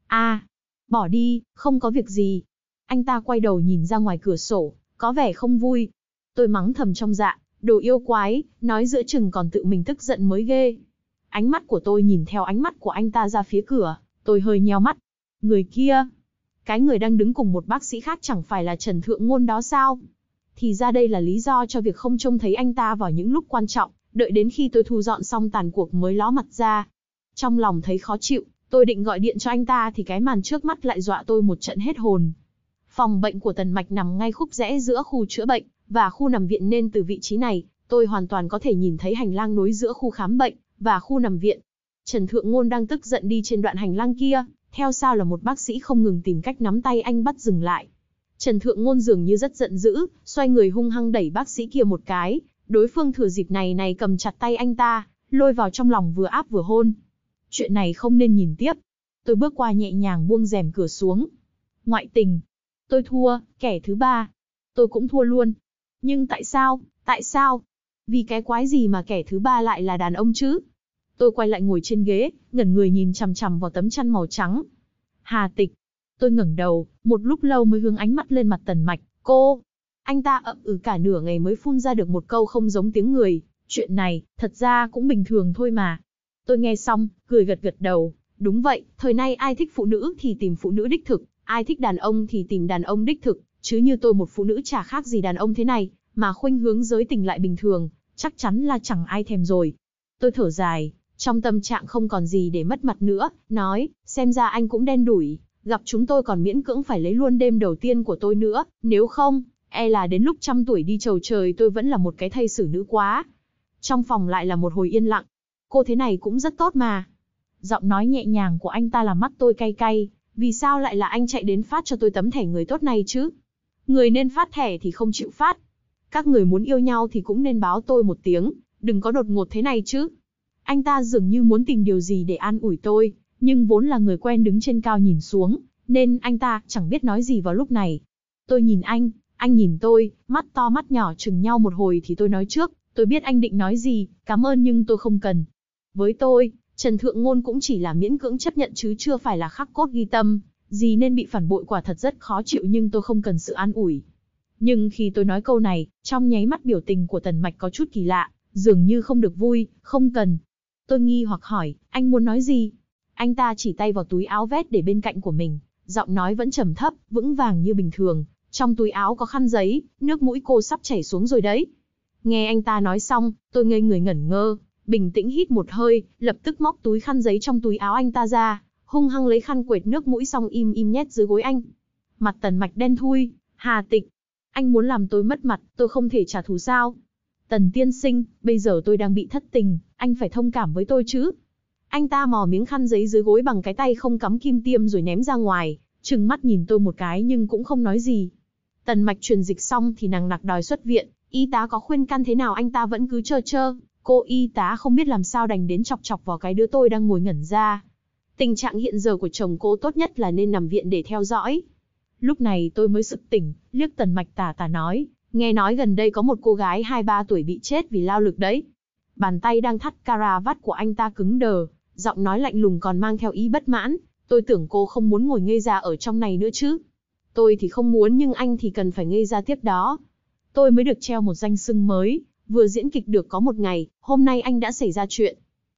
Bỏ đi, không có việc gì. Anh ta quay đầu nhìn ra ngoài cửa sổ, có vẻ không vui. Tôi mắng thầm trong dạ, đồ yêu quái, nói giữa chừng còn tự mình tức giận mới ghê. Ánh mắt của tôi nhìn theo ánh mắt của anh ta ra phía cửa, tôi hơi nheo mắt. Người kia, cái người đang đứng cùng một bác sĩ khác chẳng phải là Trần Thượng Ngôn đó sao? Thì ra đây là lý do cho việc không trông thấy anh ta vào những lúc quan trọng, đợi đến khi tôi thu dọn xong tàn cuộc mới ló mặt ra. Trong lòng thấy khó chịu, tôi định gọi điện cho anh ta thì cái màn trước mắt lại dọa tôi một trận hết hồn. Phòng bệnh của Tần Mạch nằm ngay khúc rẽ giữa khu chữa bệnh và khu nằm viện nên từ vị trí này, tôi hoàn toàn có thể nhìn thấy hành lang nối giữa khu khám bệnh và khu nằm viện. Trần Thượng Ngôn đang tức giận đi trên đoạn hành lang kia, theo sau là một bác sĩ không ngừng tìm cách nắm tay anh bắt dừng lại. Trần Thượng Ngôn dường như rất giận dữ, xoay người hung hăng đẩy bác sĩ kia một cái, đối phương thừa dịp này cầm chặt tay anh ta, lôi vào trong lòng vừa áp vừa hôn. Chuyện này không nên nhìn tiếp. Tôi bước qua nhẹ nhàng buông rèm cửa xuống. Ngoại tình. Tôi thua, kẻ thứ ba. Tôi cũng thua luôn. Nhưng tại sao? Vì cái quái gì mà kẻ thứ ba lại là đàn ông chứ? Tôi quay lại ngồi trên ghế, ngẩn người nhìn chằm chằm vào tấm chăn màu trắng. Hà Tịch. Tôi ngẩng đầu, một lúc lâu mới hướng ánh mắt lên mặt Tần Mạch. Cô. Anh ta ậm ừ cả nửa ngày mới phun ra được một câu không giống tiếng người. Chuyện này, thật ra cũng bình thường thôi mà. Tôi nghe xong, cười gật gật đầu. Đúng vậy, thời nay ai thích phụ nữ thì tìm phụ nữ đích thực, ai thích đàn ông thì tìm đàn ông đích thực. Chứ như tôi một phụ nữ chả khác gì đàn ông thế này, mà khuynh hướng giới tình lại bình thường, chắc chắn là chẳng ai thèm rồi. Tôi thở dài, trong tâm trạng không còn gì để mất mặt nữa, nói, xem ra anh cũng đen đủi, gặp chúng tôi còn miễn cưỡng phải lấy luôn đêm đầu tiên của tôi nữa, nếu không, e là đến lúc 100 tuổi đi chầu trời tôi vẫn là một cái thây xử nữ quá. Trong phòng lại là một hồi yên lặng. Cô thế này cũng rất tốt mà. Giọng nói nhẹ nhàng của anh ta làm mắt tôi cay cay, vì sao lại là anh chạy đến phát cho tôi tấm thẻ người tốt này chứ? Người nên phát thẻ thì không chịu phát. Các người muốn yêu nhau thì cũng nên báo tôi một tiếng, đừng có đột ngột thế này chứ. Anh ta dường như muốn tìm điều gì để an ủi tôi, nhưng vốn là người quen đứng trên cao nhìn xuống, nên anh ta chẳng biết nói gì vào lúc này. Tôi nhìn anh nhìn tôi, mắt to mắt nhỏ chừng nhau một hồi thì tôi nói trước, tôi biết anh định nói gì, cảm ơn nhưng tôi không cần. Với tôi, Trần Thượng Ngôn cũng chỉ là miễn cưỡng chấp nhận chứ chưa phải là khắc cốt ghi tâm, gì nên bị phản bội quả thật rất khó chịu nhưng tôi không cần sự an ủi. Nhưng khi tôi nói câu này, trong nháy mắt biểu tình của Tần Mạch có chút kỳ lạ, dường như không được vui, không cần. Tôi nghi hoặc hỏi, anh muốn nói gì? Anh ta chỉ tay vào túi áo vest để bên cạnh của mình, giọng nói vẫn trầm thấp, vững vàng như bình thường. Trong túi áo có khăn giấy, nước mũi cô sắp chảy xuống rồi đấy. Nghe anh ta nói xong, tôi ngây người ngẩn ngơ, bình tĩnh hít một hơi, lập tức móc túi khăn giấy trong túi áo anh ta ra, hung hăng lấy khăn quệt nước mũi xong im im nhét dưới gối anh. Mặt Tần Mạch đen thui, Hà Tịch. Anh muốn làm tôi mất mặt, tôi không thể trả thù sao? Tần tiên sinh, bây giờ tôi đang bị thất tình, anh phải thông cảm với tôi chứ. Anh ta mò miếng khăn giấy dưới gối bằng cái tay không cắm kim tiêm rồi ném ra ngoài, trừng mắt nhìn tôi một cái nhưng cũng không nói gì. Tần Mạch truyền dịch xong thì nằng nặc đòi xuất viện, y tá có khuyên can thế nào anh ta vẫn cứ trơ trơ. Cô y tá không biết làm sao đành đến chọc chọc vào cái đứa tôi đang ngồi ngẩn ra. Tình trạng hiện giờ của chồng cô tốt nhất là nên nằm viện để theo dõi. Lúc này tôi mới sực tỉnh, liếc Tần Mạch tà tà nói, nghe nói gần đây có một cô gái 2-3 tuổi bị chết vì lao lực đấy. Bàn tay đang thắt caravat của anh ta cứng đờ, giọng nói lạnh lùng còn mang theo ý bất mãn, tôi tưởng cô không muốn ngồi ngây ra ở trong này nữa chứ. Tôi thì không muốn nhưng anh thì cần phải ngây ra tiếp đó. Tôi mới được treo một danh xưng mới, vừa diễn kịch được có một ngày, hôm nay anh đã xảy ra chuyện.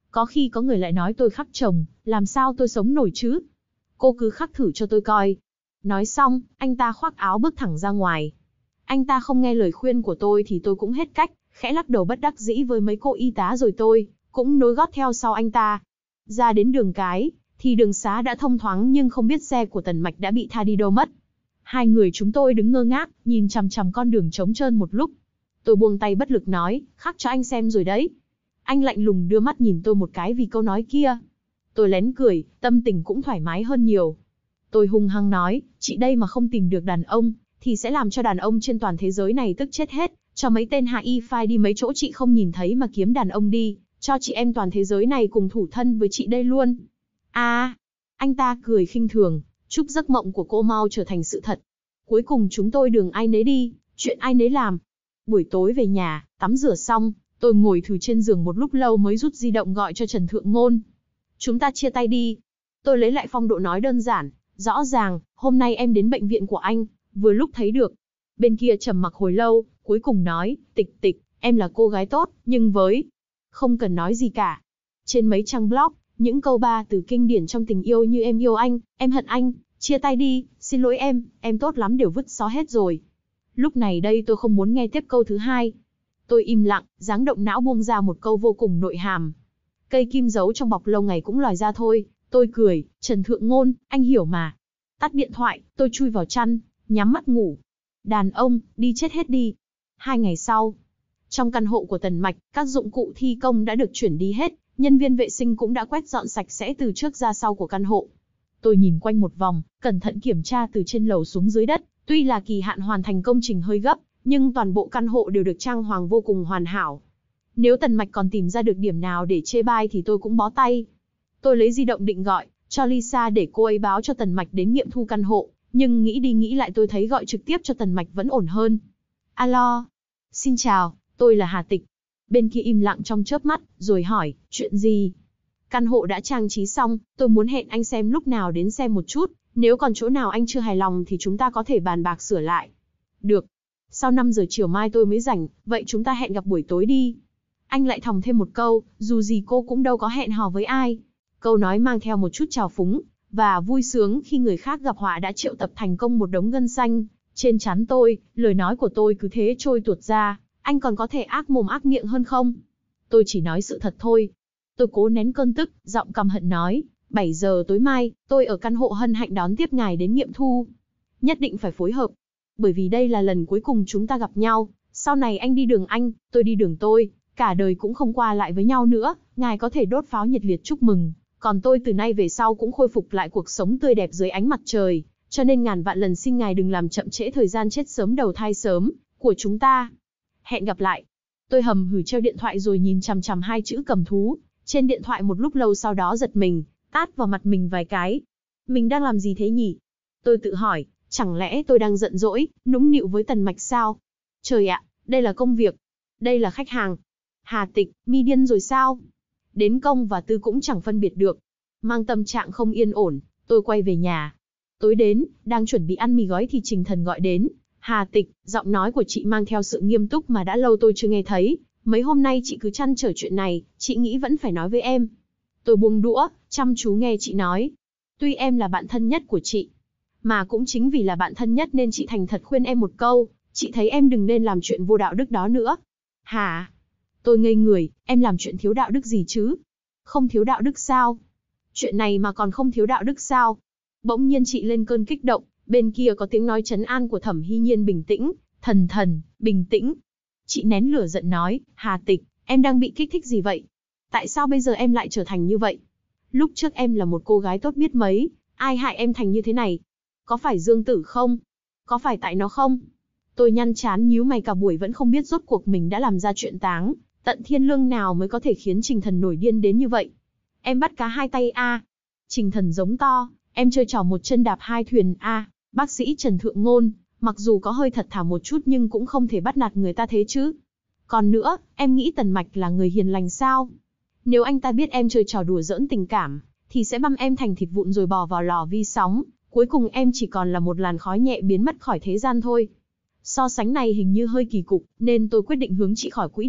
Có khi có người lại nói tôi khắc chồng, làm sao tôi sống nổi chứ? Cô cứ khắc thử cho tôi coi. Nói xong, anh ta khoác áo bước thẳng ra ngoài. Anh ta không nghe lời khuyên của tôi thì tôi cũng hết cách, khẽ lắc đầu bất đắc dĩ với mấy cô y tá rồi tôi cũng nối gót theo sau anh ta. Ra đến đường cái, thì đường xá đã thông thoáng nhưng không biết xe của Tần Mạch đã bị tha đi đâu mất. Hai người chúng tôi đứng ngơ ngác, nhìn chằm chằm con đường trống trơn một lúc. Tôi buông tay bất lực nói, khắc cho anh xem rồi đấy. Anh lạnh lùng đưa mắt nhìn tôi một cái vì câu nói kia. Tôi lén cười, tâm tình cũng thoải mái hơn nhiều. Tôi hung hăng nói, chị đây mà không tìm được đàn ông, thì sẽ làm cho đàn ông trên toàn thế giới này tức chết hết, cho mấy tên hạ y phai đi mấy chỗ chị không nhìn thấy mà kiếm đàn ông đi, cho chị em toàn thế giới này cùng thủ thân với chị đây luôn. À, anh ta cười khinh thường, chúc giấc mộng của cô mau trở thành sự thật. Cuối cùng chúng tôi đường ai nấy đi, chuyện ai nấy làm. Buổi tối về nhà, tắm rửa xong, tôi ngồi thử trên giường một lúc lâu mới rút di động gọi cho Trần Thượng Ngôn. Chúng ta chia tay đi. Tôi lấy lại phong độ nói đơn giản, rõ ràng, hôm nay em đến bệnh viện của anh, vừa lúc thấy được. Bên kia trầm mặc hồi lâu, cuối cùng nói, Tịch Tịch, em là cô gái tốt, nhưng không cần nói gì cả. Trên mấy trang blog, những câu ba từ kinh điển trong tình yêu như em yêu anh, em hận anh, chia tay đi, xin lỗi em tốt lắm đều vứt xó hết rồi. Lúc này đây tôi không muốn nghe tiếp câu thứ hai. Tôi im lặng, dáng động não buông ra một câu vô cùng nội hàm. Cây kim giấu trong bọc lâu ngày cũng lòi ra thôi. Tôi cười, Trần Thượng Ngôn, anh hiểu mà. Tắt điện thoại, tôi chui vào chăn, nhắm mắt ngủ. Đàn ông, đi chết hết đi. 2 ngày sau, trong căn hộ của Tần Mạch, các dụng cụ thi công đã được chuyển đi hết, nhân viên vệ sinh cũng đã quét dọn sạch sẽ từ trước ra sau của căn hộ. Tôi nhìn quanh một vòng, cẩn thận kiểm tra từ trên lầu xuống dưới đất, tuy là kỳ hạn hoàn thành công trình hơi gấp, nhưng toàn bộ căn hộ đều được trang hoàng vô cùng hoàn hảo. Nếu Tần Mạch còn tìm ra được điểm nào để chê bai thì tôi cũng bó tay. Tôi lấy di động định gọi cho Lisa để cô ấy báo cho Tần Mạch đến nghiệm thu căn hộ, nhưng nghĩ đi nghĩ lại tôi thấy gọi trực tiếp cho Tần Mạch vẫn ổn hơn. Alo, xin chào, tôi là Hà Tịch. Bên kia im lặng trong chớp mắt, rồi hỏi, chuyện gì? Căn hộ đã trang trí xong, tôi muốn hẹn anh xem lúc nào đến xem một chút, nếu còn chỗ nào anh chưa hài lòng thì chúng ta có thể bàn bạc sửa lại. Được. Sau 5 giờ chiều mai tôi mới rảnh, vậy chúng ta hẹn gặp buổi tối đi. Anh lại thòng thêm một câu, dù gì cô cũng đâu có hẹn hò với ai. Câu nói mang theo một chút trào phúng, và vui sướng khi người khác gặp họa đã triệu tập thành công một đống gân xanh. Trên trán tôi, lời nói của tôi cứ thế trôi tuột ra, anh còn có thể ác mồm ác miệng hơn không? Tôi chỉ nói sự thật thôi. Tôi cố nén cơn tức, giọng căm hận nói, 7 giờ tối mai, tôi ở căn hộ hân hạnh đón tiếp ngài đến nghiệm thu. Nhất định phải phối hợp. Bởi vì đây là lần cuối cùng chúng ta gặp nhau, sau này anh đi đường anh, tôi đi đường tôi, cả đời cũng không qua lại với nhau nữa, ngài có thể đốt pháo nhiệt liệt chúc mừng, còn tôi từ nay về sau cũng khôi phục lại cuộc sống tươi đẹp dưới ánh mặt trời, cho nên ngàn vạn lần xin ngài đừng làm chậm trễ thời gian chết sớm đầu thai sớm của chúng ta. Hẹn gặp lại. Tôi hầm hừ treo điện thoại rồi nhìn chằm chằm 2 chữ cầm thú trên điện thoại một lúc lâu, sau đó giật mình, tát vào mặt mình vài cái. Mình đang làm gì thế nhỉ? Tôi tự hỏi, chẳng lẽ tôi đang giận dỗi, nũng nịu với Tần Mạch sao? Trời ạ, đây là công việc, đây là khách hàng. Hà Tịch, mi điên rồi sao? Đến công và tư cũng chẳng phân biệt được. Mang tâm trạng không yên ổn, tôi quay về nhà. Tối đến, đang chuẩn bị ăn mì gói thì Trình Thần gọi đến. Hà Tịch, giọng nói của chị mang theo sự nghiêm túc mà đã lâu tôi chưa nghe thấy. Mấy hôm nay chị cứ trăn trở chuyện này, chị nghĩ vẫn phải nói với em. Tôi buông đũa, chăm chú nghe chị nói. Tuy em là bạn thân nhất của chị, mà cũng chính vì là bạn thân nhất nên chị thành thật khuyên em một câu, chị thấy em đừng nên làm chuyện vô đạo đức đó nữa. Hả? Tôi ngây người, em làm chuyện thiếu đạo đức gì chứ? Không thiếu đạo đức sao? Chuyện này mà còn không thiếu đạo đức sao? Bỗng nhiên chị lên cơn kích động, bên kia có tiếng nói trấn an của Thẩm Hy Nhiên bình tĩnh, Thần, bình tĩnh. Chị nén lửa giận nói, Hà Tịch, em đang bị kích thích gì vậy? Tại sao bây giờ em lại trở thành như vậy? Lúc trước em là một cô gái tốt biết mấy, ai hại em thành như thế này? Có phải Dương Tử không? Có phải tại nó không? Tôi nhăn chán nhíu mày cả buổi vẫn không biết rốt cuộc mình đã làm ra chuyện táng tận thiên lương nào mới có thể khiến Trình Thần nổi điên đến như vậy. Em bắt cá hai tay a. Trình Thần giống to, em chơi trò một chân đạp hai thuyền a. Bác sĩ Trần Thượng Ngôn, mặc dù có hơi thật thà một chút nhưng cũng không thể bắt nạt người ta thế chứ. Còn nữa, em nghĩ Tần Mạch là người hiền lành sao? Nếu anh ta biết em chơi trò đùa giỡn tình cảm, thì sẽ băm em thành thịt vụn rồi bỏ vào lò vi sóng, cuối cùng em chỉ còn là một làn khói nhẹ biến mất khỏi thế gian thôi. So sánh này hình như hơi kỳ cục, nên tôi quyết định hướng chị khỏi quỹ đạo,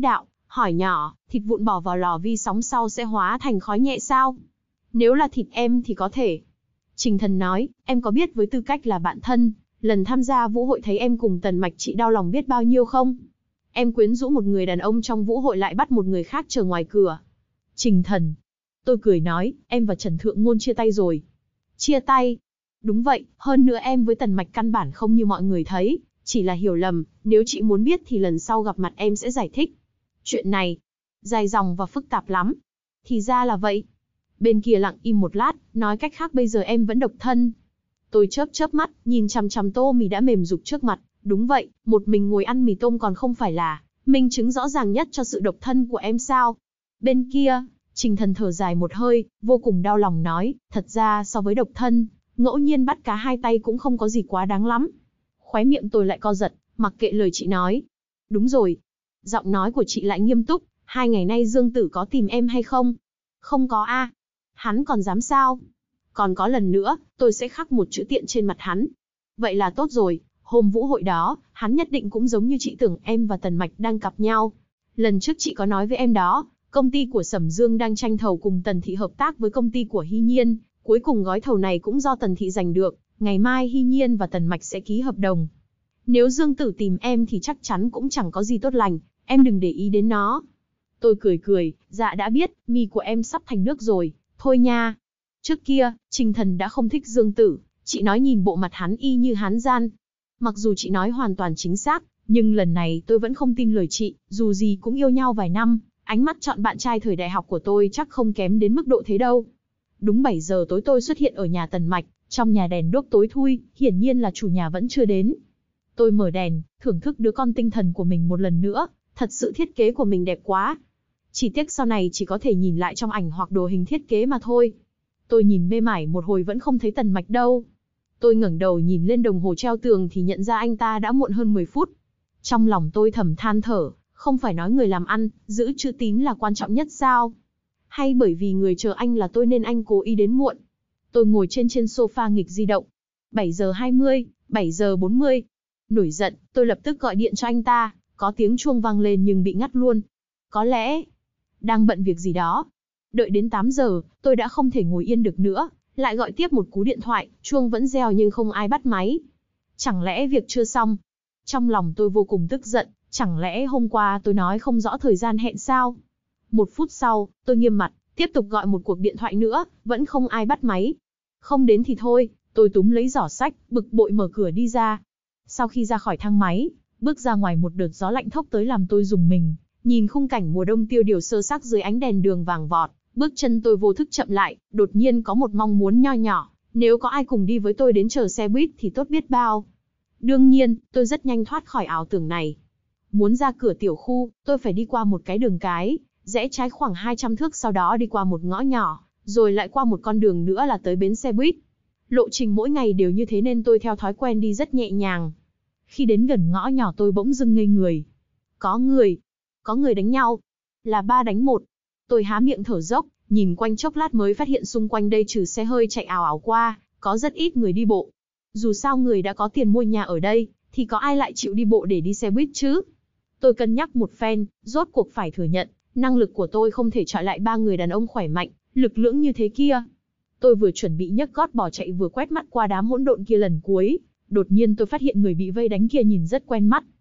hỏi nhỏ, thịt vụn bỏ vào lò vi sóng sau sẽ hóa thành khói nhẹ sao? Nếu là thịt em thì có thể. Trình Thần nói, em có biết với tư cách là bạn thân, lần tham gia vũ hội thấy em cùng Tần Mạch chị đau lòng biết bao nhiêu không? Em quyến rũ một người đàn ông trong vũ hội lại bắt một người khác chờ ngoài cửa. Trình Thần. Tôi cười nói, em và Trần Thượng Ngôn chia tay rồi. Chia tay? Đúng vậy, hơn nữa em với Tần Mạch căn bản không như mọi người thấy, chỉ là hiểu lầm, nếu chị muốn biết thì lần sau gặp mặt em sẽ giải thích. Chuyện này, dài dòng và phức tạp lắm. Thì ra là vậy. Bên kia lặng im một lát, nói cách khác bây giờ em vẫn độc thân. Tôi chớp chớp mắt, nhìn chằm chằm tô mì đã mềm rục trước mặt. Đúng vậy, một mình ngồi ăn mì tôm còn không phải là minh chứng rõ ràng nhất cho sự độc thân của em sao? Bên kia, Trình Thần thở dài một hơi, vô cùng đau lòng nói, thật ra so với độc thân, ngẫu nhiên bắt cá hai tay cũng không có gì quá đáng lắm. Khóe miệng tôi lại co giật, mặc kệ lời chị nói. Đúng rồi. Giọng nói của chị lại nghiêm túc, 2 ngày nay Dương Tử có tìm em hay không? Không có a. Hắn còn dám sao? Còn có lần nữa, tôi sẽ khắc một chữ tiện trên mặt hắn. Vậy là tốt rồi, hôm vũ hội đó, hắn nhất định cũng giống như chị tưởng em và Tần Mạch đang cặp nhau. Lần trước chị có nói với em đó, công ty của Sẩm Dương đang tranh thầu cùng Tần Thị hợp tác với công ty của Hy Nhiên, cuối cùng gói thầu này cũng do Tần Thị giành được, ngày mai Hy Nhiên và Tần Mạch sẽ ký hợp đồng. Nếu Dương Tử tìm em thì chắc chắn cũng chẳng có gì tốt lành, em đừng để ý đến nó. Tôi cười cười, dạ đã biết, mì của em sắp thành nước rồi, thôi nha. Trước kia, Trình Thần đã không thích Dương Tử, chị nói nhìn bộ mặt hắn y như hán gian. Mặc dù chị nói hoàn toàn chính xác, nhưng lần này tôi vẫn không tin lời chị, dù gì cũng yêu nhau vài năm, ánh mắt chọn bạn trai thời đại học của tôi chắc không kém đến mức độ thế đâu. Đúng 7 giờ tối tôi xuất hiện ở nhà Tần Mạch, trong nhà đèn đuốc tối thui, hiển nhiên là chủ nhà vẫn chưa đến. Tôi mở đèn, thưởng thức đứa con tinh thần của mình một lần nữa, thật sự thiết kế của mình đẹp quá. Chỉ tiếc sau này chỉ có thể nhìn lại trong ảnh hoặc đồ hình thiết kế mà thôi. Tôi nhìn mê mải một hồi vẫn không thấy Tần Mạch đâu. Tôi ngẩng đầu nhìn lên đồng hồ treo tường thì nhận ra anh ta đã muộn hơn 10 phút. Trong lòng tôi thầm than thở, không phải nói người làm ăn, giữ chữ tín là quan trọng nhất sao? Hay bởi vì người chờ anh là tôi nên anh cố ý đến muộn? Tôi ngồi trên sofa nghịch di động. 7 giờ 20, 7 giờ 40. Nổi giận, tôi lập tức gọi điện cho anh ta, có tiếng chuông vang lên nhưng bị ngắt luôn. Có lẽ đang bận việc gì đó. Đợi đến 8 giờ, tôi đã không thể ngồi yên được nữa, lại gọi tiếp một cú điện thoại, chuông vẫn reo nhưng không ai bắt máy. Chẳng lẽ việc chưa xong? Trong lòng tôi vô cùng tức giận, chẳng lẽ hôm qua tôi nói không rõ thời gian hẹn sao? 1 phút sau, tôi nghiêm mặt, tiếp tục gọi một cuộc điện thoại nữa, vẫn không ai bắt máy. Không đến thì thôi, tôi túm lấy giỏ sách, bực bội mở cửa đi ra. Sau khi ra khỏi thang máy, bước ra ngoài một đợt gió lạnh thốc tới làm tôi rùng mình, nhìn khung cảnh mùa đông tiêu điều sơ xác dưới ánh đèn đường vàng vọt, bước chân tôi vô thức chậm lại, đột nhiên có một mong muốn nho nhỏ, nếu có ai cùng đi với tôi đến chờ xe buýt thì tốt biết bao. Đương nhiên, tôi rất nhanh thoát khỏi ảo tưởng này. Muốn ra cửa tiểu khu, tôi phải đi qua một cái đường cái, rẽ trái khoảng 200 thước sau đó đi qua một ngõ nhỏ, rồi lại qua một con đường nữa là tới bến xe buýt. Lộ trình mỗi ngày đều như thế nên tôi theo thói quen đi rất nhẹ nhàng. Khi đến gần ngõ nhỏ tôi bỗng dưng ngây người. Có người đánh nhau. Là 3 đánh 1. Tôi há miệng thở dốc, nhìn quanh chốc lát mới phát hiện xung quanh đây trừ xe hơi chạy ào ào qua, có rất ít người đi bộ. Dù sao người đã có tiền mua nhà ở đây, thì có ai lại chịu đi bộ để đi xe buýt chứ? Tôi cân nhắc một phen, rốt cuộc phải thừa nhận, năng lực của tôi không thể chọi lại 3 người đàn ông khỏe mạnh, lực lưỡng như thế kia. Tôi vừa chuẩn bị nhấc gót bỏ chạy vừa quét mắt qua đám hỗn độn kia lần cuối, đột nhiên tôi phát hiện người bị vây đánh kia nhìn rất quen mắt.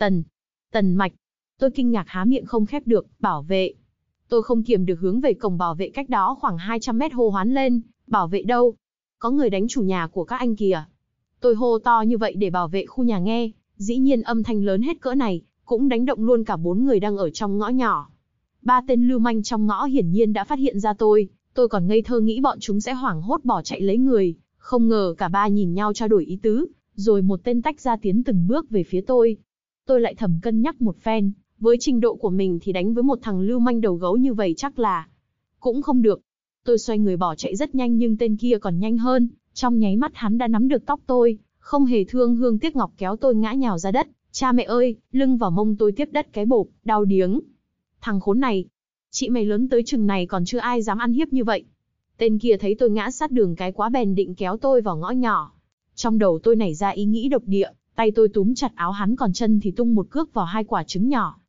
Tần Mạch. Tôi kinh ngạc há miệng không khép được, bảo vệ. Tôi không kiềm được hướng về cổng bảo vệ cách đó khoảng 200 mét hô hoán lên, bảo vệ đâu? Có người đánh chủ nhà của các anh kìa. Tôi hô to như vậy để bảo vệ khu nhà nghe, dĩ nhiên âm thanh lớn hết cỡ này, cũng đánh động luôn cả 4 người đang ở trong ngõ nhỏ. 3 tên lưu manh trong ngõ hiển nhiên đã phát hiện ra tôi còn ngây thơ nghĩ bọn chúng sẽ hoảng hốt bỏ chạy lấy người, không ngờ cả 3 nhìn nhau trao đổi ý tứ, rồi một tên tách ra tiến từng bước về phía tôi. Tôi lại thầm cân nhắc một phen, với trình độ của mình thì đánh với một thằng lưu manh đầu gấu như vậy chắc là cũng không được. Tôi xoay người bỏ chạy rất nhanh nhưng tên kia còn nhanh hơn, trong nháy mắt hắn đã nắm được tóc tôi, không hề thương hương tiếc ngọc kéo tôi ngã nhào ra đất. Cha mẹ ơi, lưng vào mông tôi tiếp đất cái bộp, đau điếng. Thằng khốn này, chị mày lớn tới chừng này còn chưa ai dám ăn hiếp như vậy. Tên kia thấy tôi ngã sát đường cái quá bèn định kéo tôi vào ngõ nhỏ. Trong đầu tôi nảy ra ý nghĩ độc địa, tay tôi túm chặt áo hắn còn chân thì tung một cước vào 2 quả trứng nhỏ,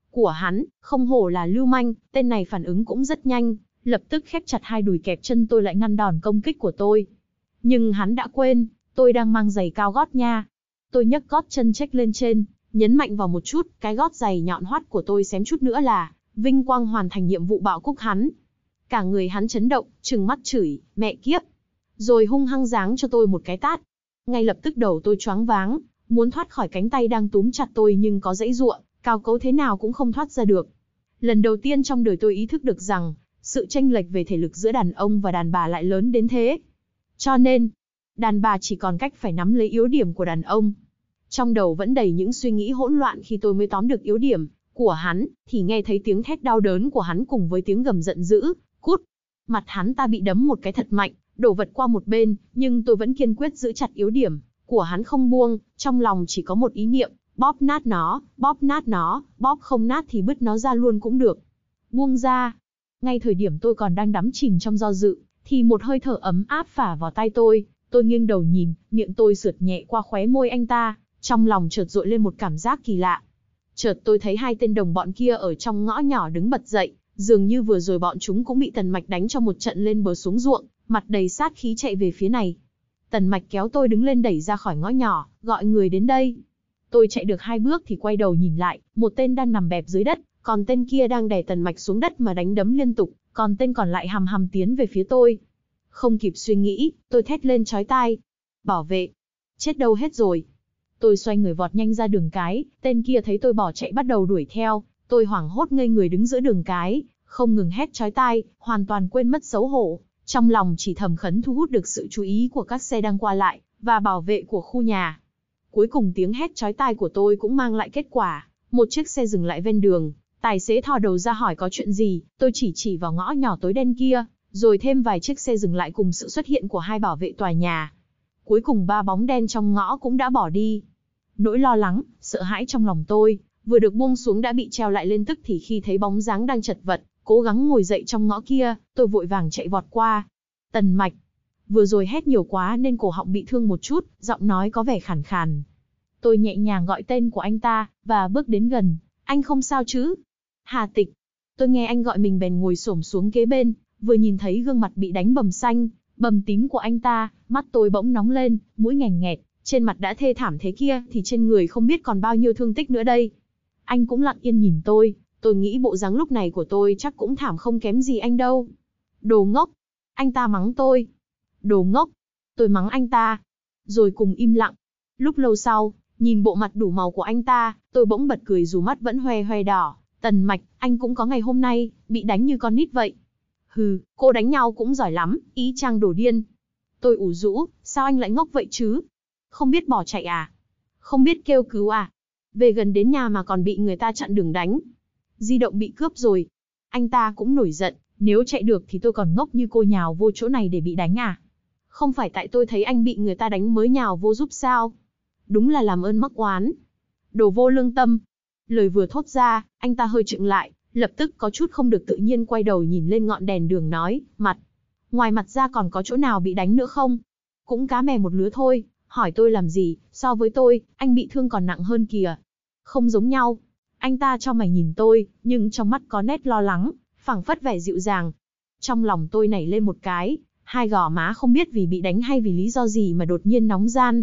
của hắn, không hổ là lưu manh, tên này phản ứng cũng rất nhanh, lập tức khép chặt hai đùi kẹp chân tôi lại ngăn đòn công kích của tôi. Nhưng hắn đã quên, tôi đang mang giày cao gót nha. Tôi nhấc gót chân chếch lên trên, nhấn mạnh vào một chút, cái gót giày nhọn hoắt của tôi xém chút nữa là vinh quang hoàn thành nhiệm vụ bạo cúc hắn. Cả người hắn chấn động, trừng mắt chửi, mẹ kiếp. Rồi hung hăng giáng cho tôi một cái tát. Ngay lập tức đầu tôi choáng váng, muốn thoát khỏi cánh tay đang túm chặt tôi nhưng có giãy giụa, cao cấu thế nào cũng không thoát ra được. Lần đầu tiên trong đời tôi ý thức được rằng, sự chênh lệch về thể lực giữa đàn ông và đàn bà lại lớn đến thế. Cho nên, đàn bà chỉ còn cách phải nắm lấy yếu điểm của đàn ông. Trong đầu vẫn đầy những suy nghĩ hỗn loạn khi tôi mới tóm được yếu điểm của hắn, thì nghe thấy tiếng thét đau đớn của hắn cùng với tiếng gầm giận dữ, cút. Mặt hắn ta bị đấm một cái thật mạnh, đổ vật qua một bên, nhưng tôi vẫn kiên quyết giữ chặt yếu điểm của hắn không buông, trong lòng chỉ có một ý niệm, bóp nát nó, bóp nát nó, bóp không nát thì bứt nó ra luôn cũng được. Buông ra. Ngay thời điểm tôi còn đang đắm chìm trong do dự, thì một hơi thở ấm áp phả vào tai tôi nghiêng đầu nhìn, miệng tôi sượt nhẹ qua khóe môi anh ta, trong lòng chợt dội lên một cảm giác kỳ lạ. Chợt tôi thấy hai tên đồng bọn kia ở trong ngõ nhỏ đứng bật dậy, dường như vừa rồi bọn chúng cũng bị Tần Mạch đánh cho một trận lên bờ xuống ruộng, mặt đầy sát khí chạy về phía này. Tần Mạch kéo tôi đứng lên đẩy ra khỏi ngõ nhỏ, gọi người đến đây. Tôi chạy được 2 bước thì quay đầu nhìn lại, một tên đang nằm bẹp dưới đất, còn tên kia đang đè Tần Mạch xuống đất mà đánh đấm liên tục, còn tên còn lại hằm hằm tiến về phía tôi. Không kịp suy nghĩ, tôi thét lên chói tai. Bảo vệ! Chết đâu hết rồi! Tôi xoay người vọt nhanh ra đường cái, tên kia thấy tôi bỏ chạy bắt đầu đuổi theo, tôi hoảng hốt ngây người đứng giữa đường cái, không ngừng hét chói tai, hoàn toàn quên mất xấu hổ, trong lòng chỉ thầm khấn thu hút được sự chú ý của các xe đang qua lại, và bảo vệ của khu nhà. Cuối cùng tiếng hét chói tai của tôi cũng mang lại kết quả, một chiếc xe dừng lại ven đường, tài xế thò đầu ra hỏi có chuyện gì, tôi chỉ vào ngõ nhỏ tối đen kia, rồi thêm vài chiếc xe dừng lại cùng sự xuất hiện của 2 bảo vệ tòa nhà. Cuối cùng 3 bóng đen trong ngõ cũng đã bỏ đi. Nỗi lo lắng, sợ hãi trong lòng tôi, vừa được buông xuống đã bị treo lại lên tức thì khi thấy bóng dáng đang chật vật, cố gắng ngồi dậy trong ngõ kia, tôi vội vàng chạy vọt qua. Tần Mạch. Vừa rồi hét nhiều quá nên cổ họng bị thương một chút, giọng nói có vẻ khàn khàn. Tôi nhẹ nhàng gọi tên của anh ta, và bước đến gần. Anh không sao chứ? Hà Tịch. Tôi nghe anh gọi mình bèn ngồi xổm xuống kế bên, vừa nhìn thấy gương mặt bị đánh bầm xanh, bầm tím của anh ta, mắt tôi bỗng nóng lên, mũi nghèn nghẹt, trên mặt đã thê thảm thế kia thì trên người không biết còn bao nhiêu thương tích nữa đây. Anh cũng lặng yên nhìn tôi nghĩ bộ dáng lúc này của tôi chắc cũng thảm không kém gì anh đâu. Đồ ngốc! Anh ta mắng tôi. Đồ ngốc! Tôi mắng anh ta. Rồi cùng im lặng. Lúc lâu sau, nhìn bộ mặt đủ màu của anh ta, tôi bỗng bật cười dù mắt vẫn hoe hoe đỏ. Tần Mạch, anh cũng có ngày hôm nay, bị đánh như con nít vậy. Hừ, cô đánh nhau cũng giỏi lắm, ý chang đồ điên. Tôi ủ rũ, sao anh lại ngốc vậy chứ? Không biết bỏ chạy à? Không biết kêu cứu à? Về gần đến nhà mà còn bị người ta chặn đường đánh. Di động bị cướp rồi. Anh ta cũng nổi giận, nếu chạy được thì tôi còn ngốc như cô nhào vô chỗ này để bị đánh à? Không phải tại tôi thấy anh bị người ta đánh mới nhào vô giúp sao? Đúng là làm ơn mắc oán. Đồ vô lương tâm. Lời vừa thốt ra, anh ta hơi chững lại, lập tức có chút không được tự nhiên quay đầu nhìn lên ngọn đèn đường nói, mặt. Ngoài mặt ra còn có chỗ nào bị đánh nữa không? Cũng cá mè một lứa thôi, hỏi tôi làm gì, so với tôi, anh bị thương còn nặng hơn kìa. Không giống nhau. Anh ta cho mày nhìn tôi, nhưng trong mắt có nét lo lắng, phảng phất vẻ dịu dàng. Trong lòng tôi nảy lên một cái, hai gò má không biết vì bị đánh hay vì lý do gì mà đột nhiên nóng gian.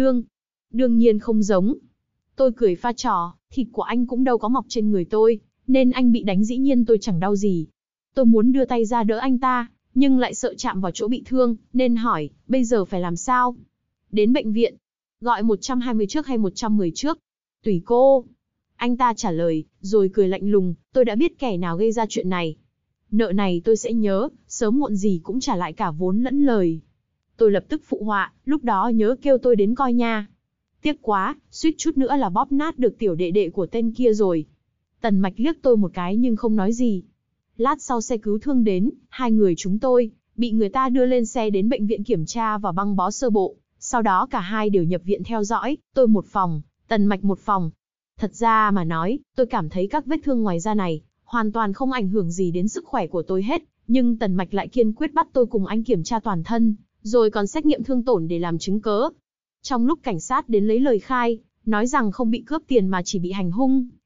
Đương nhiên không giống. Tôi cười pha trò, thịt của anh cũng đâu có mọc trên người tôi, nên anh bị đánh dĩ nhiên tôi chẳng đau gì. Tôi muốn đưa tay ra đỡ anh ta, nhưng lại sợ chạm vào chỗ bị thương, nên hỏi, bây giờ phải làm sao? Đến bệnh viện. Gọi 120 trước hay 110 trước? Tùy cô. Anh ta trả lời, rồi cười lạnh lùng, tôi đã biết kẻ nào gây ra chuyện này. Nợ này tôi sẽ nhớ, sớm muộn gì cũng trả lại cả vốn lẫn lời. Tôi lập tức phụ họa, lúc đó nhớ kêu tôi đến coi nha. Tiếc quá, suýt chút nữa là bóp nát được tiểu đệ đệ của tên kia rồi. Tần Mạch liếc tôi một cái nhưng không nói gì. Lát sau xe cứu thương đến, hai người chúng tôi bị người ta đưa lên xe đến bệnh viện kiểm tra và băng bó sơ bộ. Sau đó cả hai đều nhập viện theo dõi, tôi một phòng, Tần Mạch một phòng. Thật ra mà nói, tôi cảm thấy các vết thương ngoài da này hoàn toàn không ảnh hưởng gì đến sức khỏe của tôi hết, nhưng Tần Mạch lại kiên quyết bắt tôi cùng anh kiểm tra toàn thân, rồi còn xét nghiệm thương tổn để làm chứng cớ. Trong lúc cảnh sát đến lấy lời khai, nói rằng không bị cướp tiền mà chỉ bị hành hung,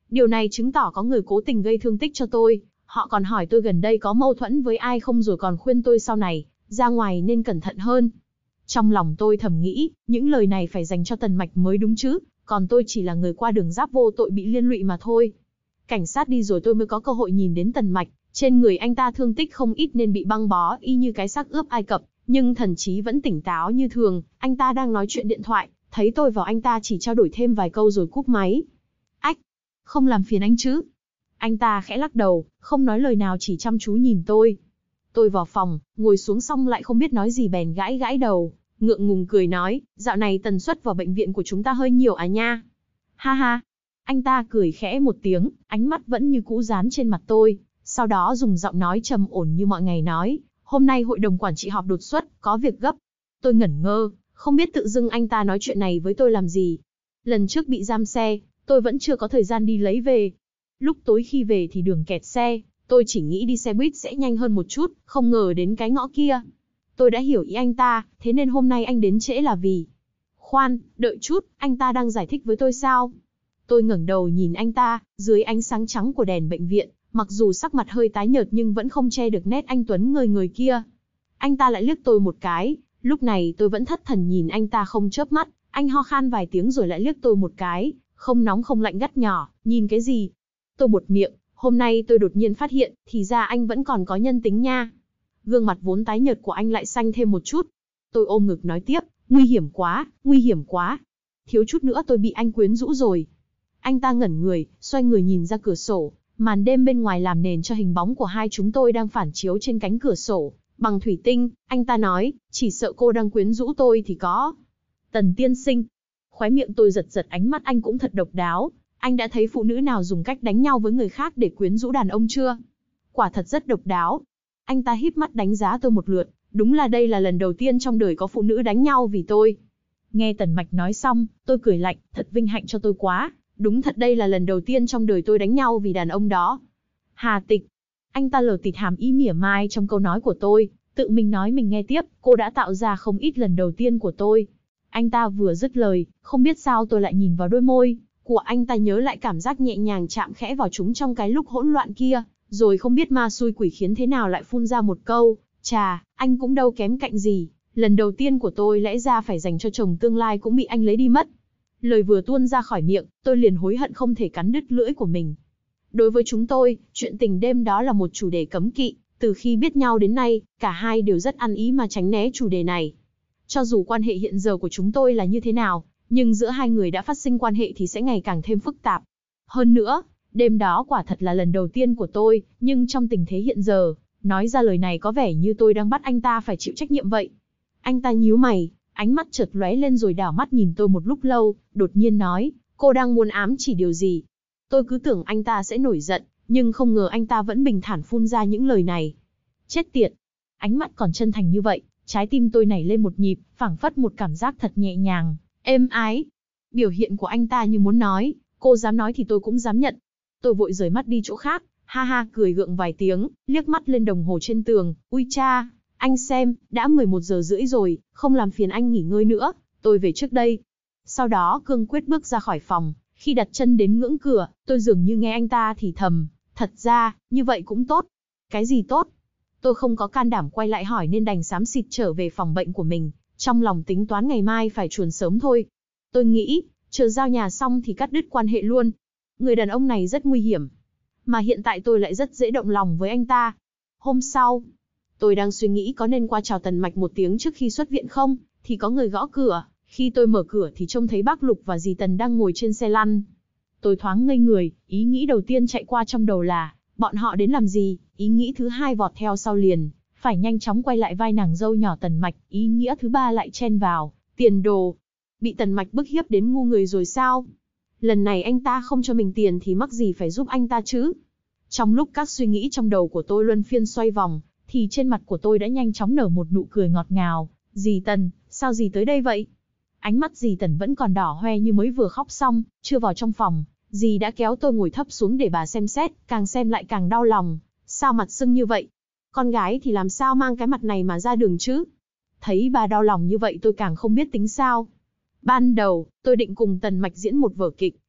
Điều này chứng tỏ có người cố tình gây thương tích cho tôi. Họ còn hỏi tôi gần đây có mâu thuẫn với ai không, rồi còn khuyên tôi sau này ra ngoài nên cẩn thận hơn. Trong lòng tôi thầm nghĩ, những lời này phải dành cho Tần Mạch mới đúng chứ, còn tôi chỉ là người qua đường giáp vô tội bị liên lụy mà thôi. Cảnh sát đi rồi tôi mới có cơ hội nhìn đến Tần Mạch, trên người anh ta thương tích không ít nên bị băng bó y như cái xác ướp Ai Cập, nhưng thần trí vẫn tỉnh táo như thường. Anh ta đang nói chuyện điện thoại, thấy tôi vào anh ta chỉ trao đổi thêm vài câu rồi cúp máy. Ách, không làm phiền anh chứ? Anh ta khẽ lắc đầu, không nói lời nào, chỉ chăm chú nhìn tôi. Tôi vào phòng, ngồi xuống xong lại không biết nói gì bèn gãi gãi đầu, ngượng ngùng cười nói, dạo này tần suất vào bệnh viện của chúng ta hơi nhiều à nha. Ha ha. Anh ta cười khẽ một tiếng, ánh mắt vẫn như cũ dán trên mặt tôi, sau đó dùng giọng nói trầm ổn như mọi ngày nói, hôm nay hội đồng quản trị họp đột xuất, có việc gấp. Tôi ngẩn ngơ, không biết tự dưng anh ta nói chuyện này với tôi làm gì. Lần trước bị giam xe, tôi vẫn chưa có thời gian đi lấy về. Lúc tối khi về thì đường kẹt xe, tôi chỉ nghĩ đi xe buýt sẽ nhanh hơn một chút, không ngờ đến cái ngõ kia. Tôi đã hiểu ý anh ta, thế nên hôm nay anh đến trễ là vì... Khoan, đợi chút, anh ta đang giải thích với tôi sao? Tôi ngẩng đầu nhìn anh ta, dưới ánh sáng trắng của đèn bệnh viện, mặc dù sắc mặt hơi tái nhợt nhưng vẫn không che được nét anh tuấn ngời người kia. Anh ta lại liếc tôi một cái, lúc này tôi vẫn thất thần nhìn anh ta không chớp mắt, anh ho khan vài tiếng rồi lại liếc tôi một cái, không nóng không lạnh gắt nhỏ, nhìn cái gì? Tôi buột miệng, hôm nay tôi đột nhiên phát hiện, thì ra anh vẫn còn có nhân tính nha. Gương mặt vốn tái nhợt của anh lại xanh thêm một chút. Tôi ôm ngực nói tiếp, nguy hiểm quá, nguy hiểm quá. Thiếu chút nữa tôi bị anh quyến rũ rồi. Anh ta ngẩn người, xoay người nhìn ra cửa sổ, màn đêm bên ngoài làm nền cho hình bóng của hai chúng tôi đang phản chiếu trên cánh cửa sổ, bằng thủy tinh. Anh ta nói, chỉ sợ cô đang quyến rũ tôi thì có. Tần tiên sinh. Khóe miệng tôi giật giật, ánh mắt anh cũng thật độc đáo. Anh đã thấy phụ nữ nào dùng cách đánh nhau với người khác để quyến rũ đàn ông chưa? Quả thật rất độc đáo. Anh ta híp mắt đánh giá tôi một lượt, đúng là đây là lần đầu tiên trong đời có phụ nữ đánh nhau vì tôi. Nghe Tần Mạch nói xong, tôi cười lạnh, thật vinh hạnh cho tôi quá, đúng thật đây là lần đầu tiên trong đời tôi đánh nhau vì đàn ông đó. Hà Tịch. Anh ta lờ tịt hàm ý mỉa mai trong câu nói của tôi, tự mình nói mình nghe tiếp, cô đã tạo ra không ít lần đầu tiên của tôi. Anh ta vừa dứt lời, không biết sao tôi lại nhìn vào đôi môi của anh ta, nhớ lại cảm giác nhẹ nhàng chạm khẽ vào chúng trong cái lúc hỗn loạn kia, rồi không biết ma xui quỷ khiến thế nào lại phun ra một câu, chà, anh cũng đâu kém cạnh gì, lần đầu tiên của tôi lẽ ra phải dành cho chồng tương lai cũng bị anh lấy đi mất. Lời vừa tuôn ra khỏi miệng, tôi liền hối hận không thể cắn đứt lưỡi của mình. Đối với chúng tôi, chuyện tình đêm đó là một chủ đề cấm kỵ, từ khi biết nhau đến nay, cả hai đều rất ăn ý mà tránh né chủ đề này. Cho dù quan hệ hiện giờ của chúng tôi là như thế nào, nhưng giữa hai người đã phát sinh quan hệ thì sẽ ngày càng thêm phức tạp. Hơn nữa, đêm đó quả thật là lần đầu tiên của tôi, nhưng trong tình thế hiện giờ, nói ra lời này có vẻ như tôi đang bắt anh ta phải chịu trách nhiệm vậy. Anh ta nhíu mày, ánh mắt chợt lóe lên rồi đảo mắt nhìn tôi một lúc lâu, đột nhiên nói, cô đang muốn ám chỉ điều gì? Tôi cứ tưởng anh ta sẽ nổi giận, nhưng không ngờ anh ta vẫn bình thản phun ra những lời này. Chết tiệt! Ánh mắt còn chân thành như vậy, trái tim tôi nảy lên một nhịp, phảng phất một cảm giác thật nhẹ nhàng, êm ái. Biểu hiện của anh ta như muốn nói, cô dám nói thì tôi cũng dám nhận. Tôi vội rời mắt đi chỗ khác, ha ha cười gượng vài tiếng, liếc mắt lên đồng hồ trên tường, ui cha, anh xem, đã 11 giờ rưỡi rồi, không làm phiền anh nghỉ ngơi nữa, tôi về trước đây. Sau đó cương quyết bước ra khỏi phòng, khi đặt chân đến ngưỡng cửa, tôi dường như nghe anh ta thì thầm, thật ra, như vậy cũng tốt. Cái gì tốt? Tôi không có can đảm quay lại hỏi nên đành xám xịt trở về phòng bệnh của mình, trong lòng tính toán ngày mai phải chuồn sớm thôi. Tôi nghĩ, chờ giao nhà xong thì cắt đứt quan hệ luôn. Người đàn ông này rất nguy hiểm. Mà hiện tại tôi lại rất dễ động lòng với anh ta. Hôm sau, tôi đang suy nghĩ có nên qua chào Tần Mạch một tiếng trước khi xuất viện không, thì có người gõ cửa. Khi tôi mở cửa thì trông thấy bác Lục và dì Tần đang ngồi trên xe lăn. Tôi thoáng ngây người, ý nghĩ đầu tiên chạy qua trong đầu là, bọn họ đến làm gì? Ý nghĩ thứ hai vọt theo sau liền, phải nhanh chóng quay lại vai nàng dâu nhỏ Tần Mạch. Ý nghĩa thứ ba lại chen vào, tiền đồ. Bị Tần Mạch bức hiếp đến ngu người rồi sao? Lần này anh ta không cho mình tiền thì mắc gì phải giúp anh ta chứ? Trong lúc các suy nghĩ trong đầu của tôi luân phiên xoay vòng, thì trên mặt của tôi đã nhanh chóng nở một nụ cười ngọt ngào. Dì Tần, sao dì tới đây vậy? Ánh mắt dì Tần vẫn còn đỏ hoe như mới vừa khóc xong, chưa vào trong phòng, dì đã kéo tôi ngồi thấp xuống để bà xem xét, càng xem lại càng đau lòng. Sao mặt sưng như vậy? Con gái thì làm sao mang cái mặt này mà ra đường chứ? Thấy bà đau lòng như vậy tôi càng không biết tính sao. Ban đầu, tôi định cùng Tần Mạch diễn một vở kịch,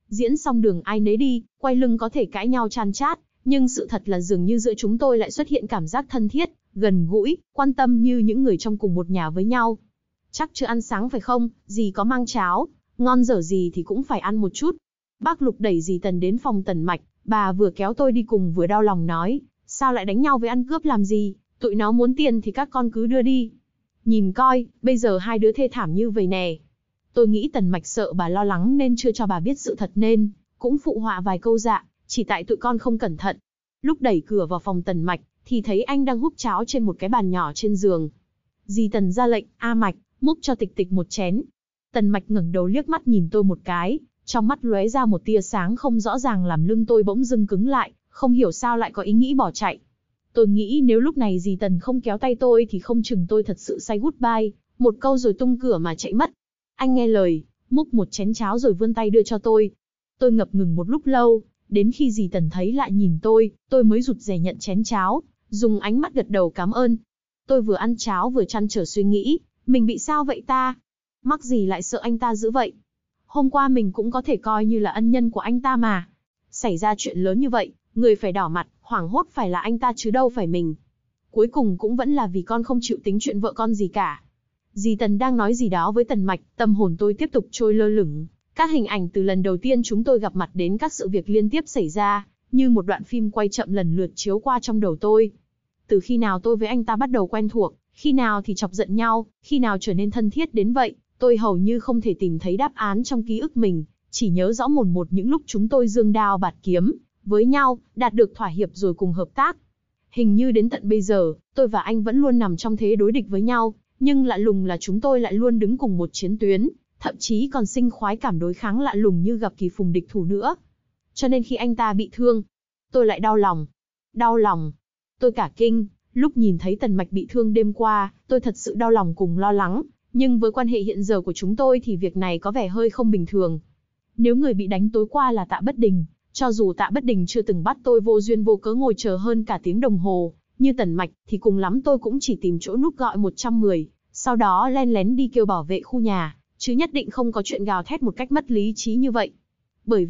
Diễn xong đường ai nấy đi, quay lưng có thể cãi nhau chan chát, nhưng sự thật là dường như giữa chúng tôi lại xuất hiện cảm giác thân thiết, gần gũi, quan tâm như những người trong cùng một nhà với nhau. Chắc chưa ăn sáng phải không, dì có mang cháo, ngon dở gì thì cũng phải ăn một chút. Bác Lục đẩy dì Tần đến phòng Tần Mạch, bà vừa kéo tôi đi cùng vừa đau lòng nói, sao lại đánh nhau với ăn cướp làm gì, tụi nó muốn tiền thì các con cứ đưa đi. Nhìn coi, bây giờ hai đứa thê thảm như vậy nè. Tôi nghĩ Tần Mạch sợ bà lo lắng nên chưa cho bà biết sự thật nên cũng phụ họa vài câu dạ, chỉ tại tụi con không cẩn thận. Lúc đẩy cửa vào phòng Tần Mạch, thì thấy anh đang húp cháo trên một cái bàn nhỏ trên giường. Dì Tần ra lệnh, A Mạch, múc cho Tịch Tịch một chén. Tần Mạch ngẩng đầu liếc mắt nhìn tôi một cái, trong mắt lóe ra một tia sáng không rõ ràng làm lưng tôi bỗng dưng cứng lại, không hiểu sao lại có ý nghĩ bỏ chạy. Tôi nghĩ nếu lúc này dì Tần không kéo tay tôi thì không chừng tôi thật sự say goodbye, một câu rồi tung cửa mà chạy mất. Anh nghe lời, múc một chén cháo rồi vươn tay đưa cho tôi. Tôi ngập ngừng một lúc lâu, đến khi dì Tần thấy lại nhìn tôi mới rụt rè nhận chén cháo, dùng ánh mắt gật đầu cảm ơn. Tôi vừa ăn cháo vừa trăn trở suy nghĩ, mình bị sao vậy ta? Mắc gì lại sợ anh ta dữ vậy? Hôm qua mình cũng có thể coi như là ân nhân của anh ta mà. Xảy ra chuyện lớn như vậy, người phải đỏ mặt, hoảng hốt phải là anh ta chứ đâu phải mình. Cuối cùng cũng vẫn là vì con không chịu tính chuyện vợ con gì cả. Dì Tần đang nói gì đó với Tần Mạch, tâm hồn tôi tiếp tục trôi lơ lửng. Các hình ảnh từ lần đầu tiên chúng tôi gặp mặt đến các sự việc liên tiếp xảy ra, như một đoạn phim quay chậm lần lượt chiếu qua trong đầu tôi. Từ khi nào tôi với anh ta bắt đầu quen thuộc, khi nào thì chọc giận nhau, khi nào trở nên thân thiết đến vậy, tôi hầu như không thể tìm thấy đáp án trong ký ức mình, chỉ nhớ rõ mồn một những lúc chúng tôi giương đao bạt kiếm với nhau, đạt được thỏa hiệp rồi cùng hợp tác. Hình như đến tận bây giờ, tôi và anh vẫn luôn nằm trong thế đối địch với nhau, nhưng lạ lùng là chúng tôi lại luôn đứng cùng một chiến tuyến, thậm chí còn sinh khoái cảm đối kháng lạ lùng như gặp kỳ phùng địch thủ nữa. Cho nên khi anh ta bị thương, tôi lại đau lòng. Đau lòng. Tôi cả kinh, lúc nhìn thấy Tần Mạch bị thương đêm qua, tôi thật sự đau lòng cùng lo lắng, nhưng với quan hệ hiện giờ của chúng tôi thì việc này có vẻ hơi không bình thường. Nếu người bị đánh tối qua là Tạ Bất Đình, cho dù Tạ Bất Đình chưa từng bắt tôi vô duyên vô cớ ngồi chờ hơn cả tiếng đồng hồ, như Tần Mạch, thì cùng lắm tôi cũng chỉ tìm chỗ núp gọi 110, sau đó len lén đi kêu bảo vệ khu nhà, chứ nhất định không có chuyện gào thét một cách mất lý trí như vậy. Bởi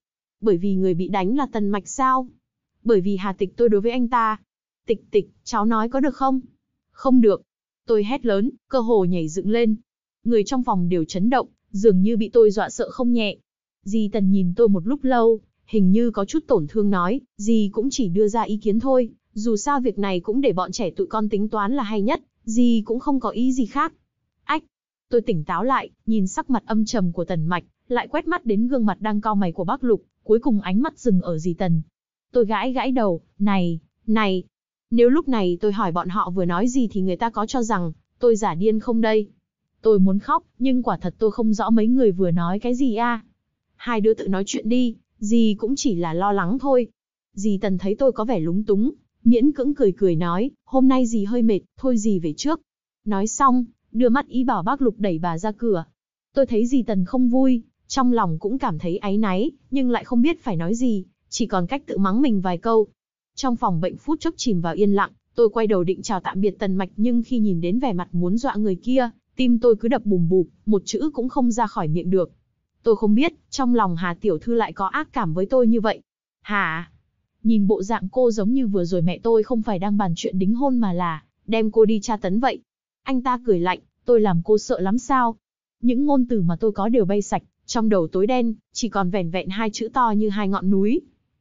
vì người bị đánh là Tần Mạch sao? Bởi vì Hà Tịch tôi đối với anh ta. Tịch Tịch, cháu nói có được không? Không được. Tôi hét lớn, cơ hồ nhảy dựng lên. Người trong phòng đều chấn động, dường như bị tôi dọa sợ không nhẹ. Dì Tần nhìn tôi một lúc lâu, hình như có chút tổn thương nói, dì cũng chỉ đưa ra ý kiến thôi, dù sao việc này cũng để bọn trẻ tụi con tính toán là hay nhất, dì cũng không có ý gì khác. Ách! Tôi tỉnh táo lại, nhìn sắc mặt âm trầm của Tần Mạch, lại quét mắt đến gương mặt đang cau mày của bác Lục, cuối cùng ánh mắt dừng ở dì Tần. Tôi gãi gãi đầu, này, nếu lúc này tôi hỏi bọn họ vừa nói gì thì người ta có cho rằng tôi giả điên không đây? Tôi muốn khóc, nhưng quả thật tôi không rõ mấy người vừa nói cái gì a. Hai đứa tự nói chuyện đi, dì cũng chỉ là lo lắng thôi. Dì Tần thấy tôi có vẻ lúng túng, miễn cưỡng cười cười nói, hôm nay dì hơi mệt, thôi dì về trước. Nói xong, đưa mắt ý bảo bác Lục đẩy bà ra cửa. Tôi thấy dì Tần không vui, trong lòng cũng cảm thấy áy náy, nhưng lại không biết phải nói gì, chỉ còn cách tự mắng mình vài câu. Trong phòng bệnh phút chốc chìm vào yên lặng, tôi quay đầu định chào tạm biệt Tần Mạch nhưng khi nhìn đến vẻ mặt muốn dọa người kia, tim tôi cứ đập bùm bụp, một chữ cũng không ra khỏi miệng được. Tôi không biết, trong lòng Hà Tiểu Thư lại có ác cảm với tôi như vậy. Hả? Nhìn bộ dạng cô giống như vừa rồi mẹ tôi không phải đang bàn chuyện đính hôn mà là đem cô đi tra tấn vậy. Anh ta cười lạnh, tôi làm cô sợ lắm sao? Những ngôn từ mà tôi có đều bay sạch, trong đầu tối đen, chỉ còn vẻn vẹn hai chữ to như hai ngọn núi.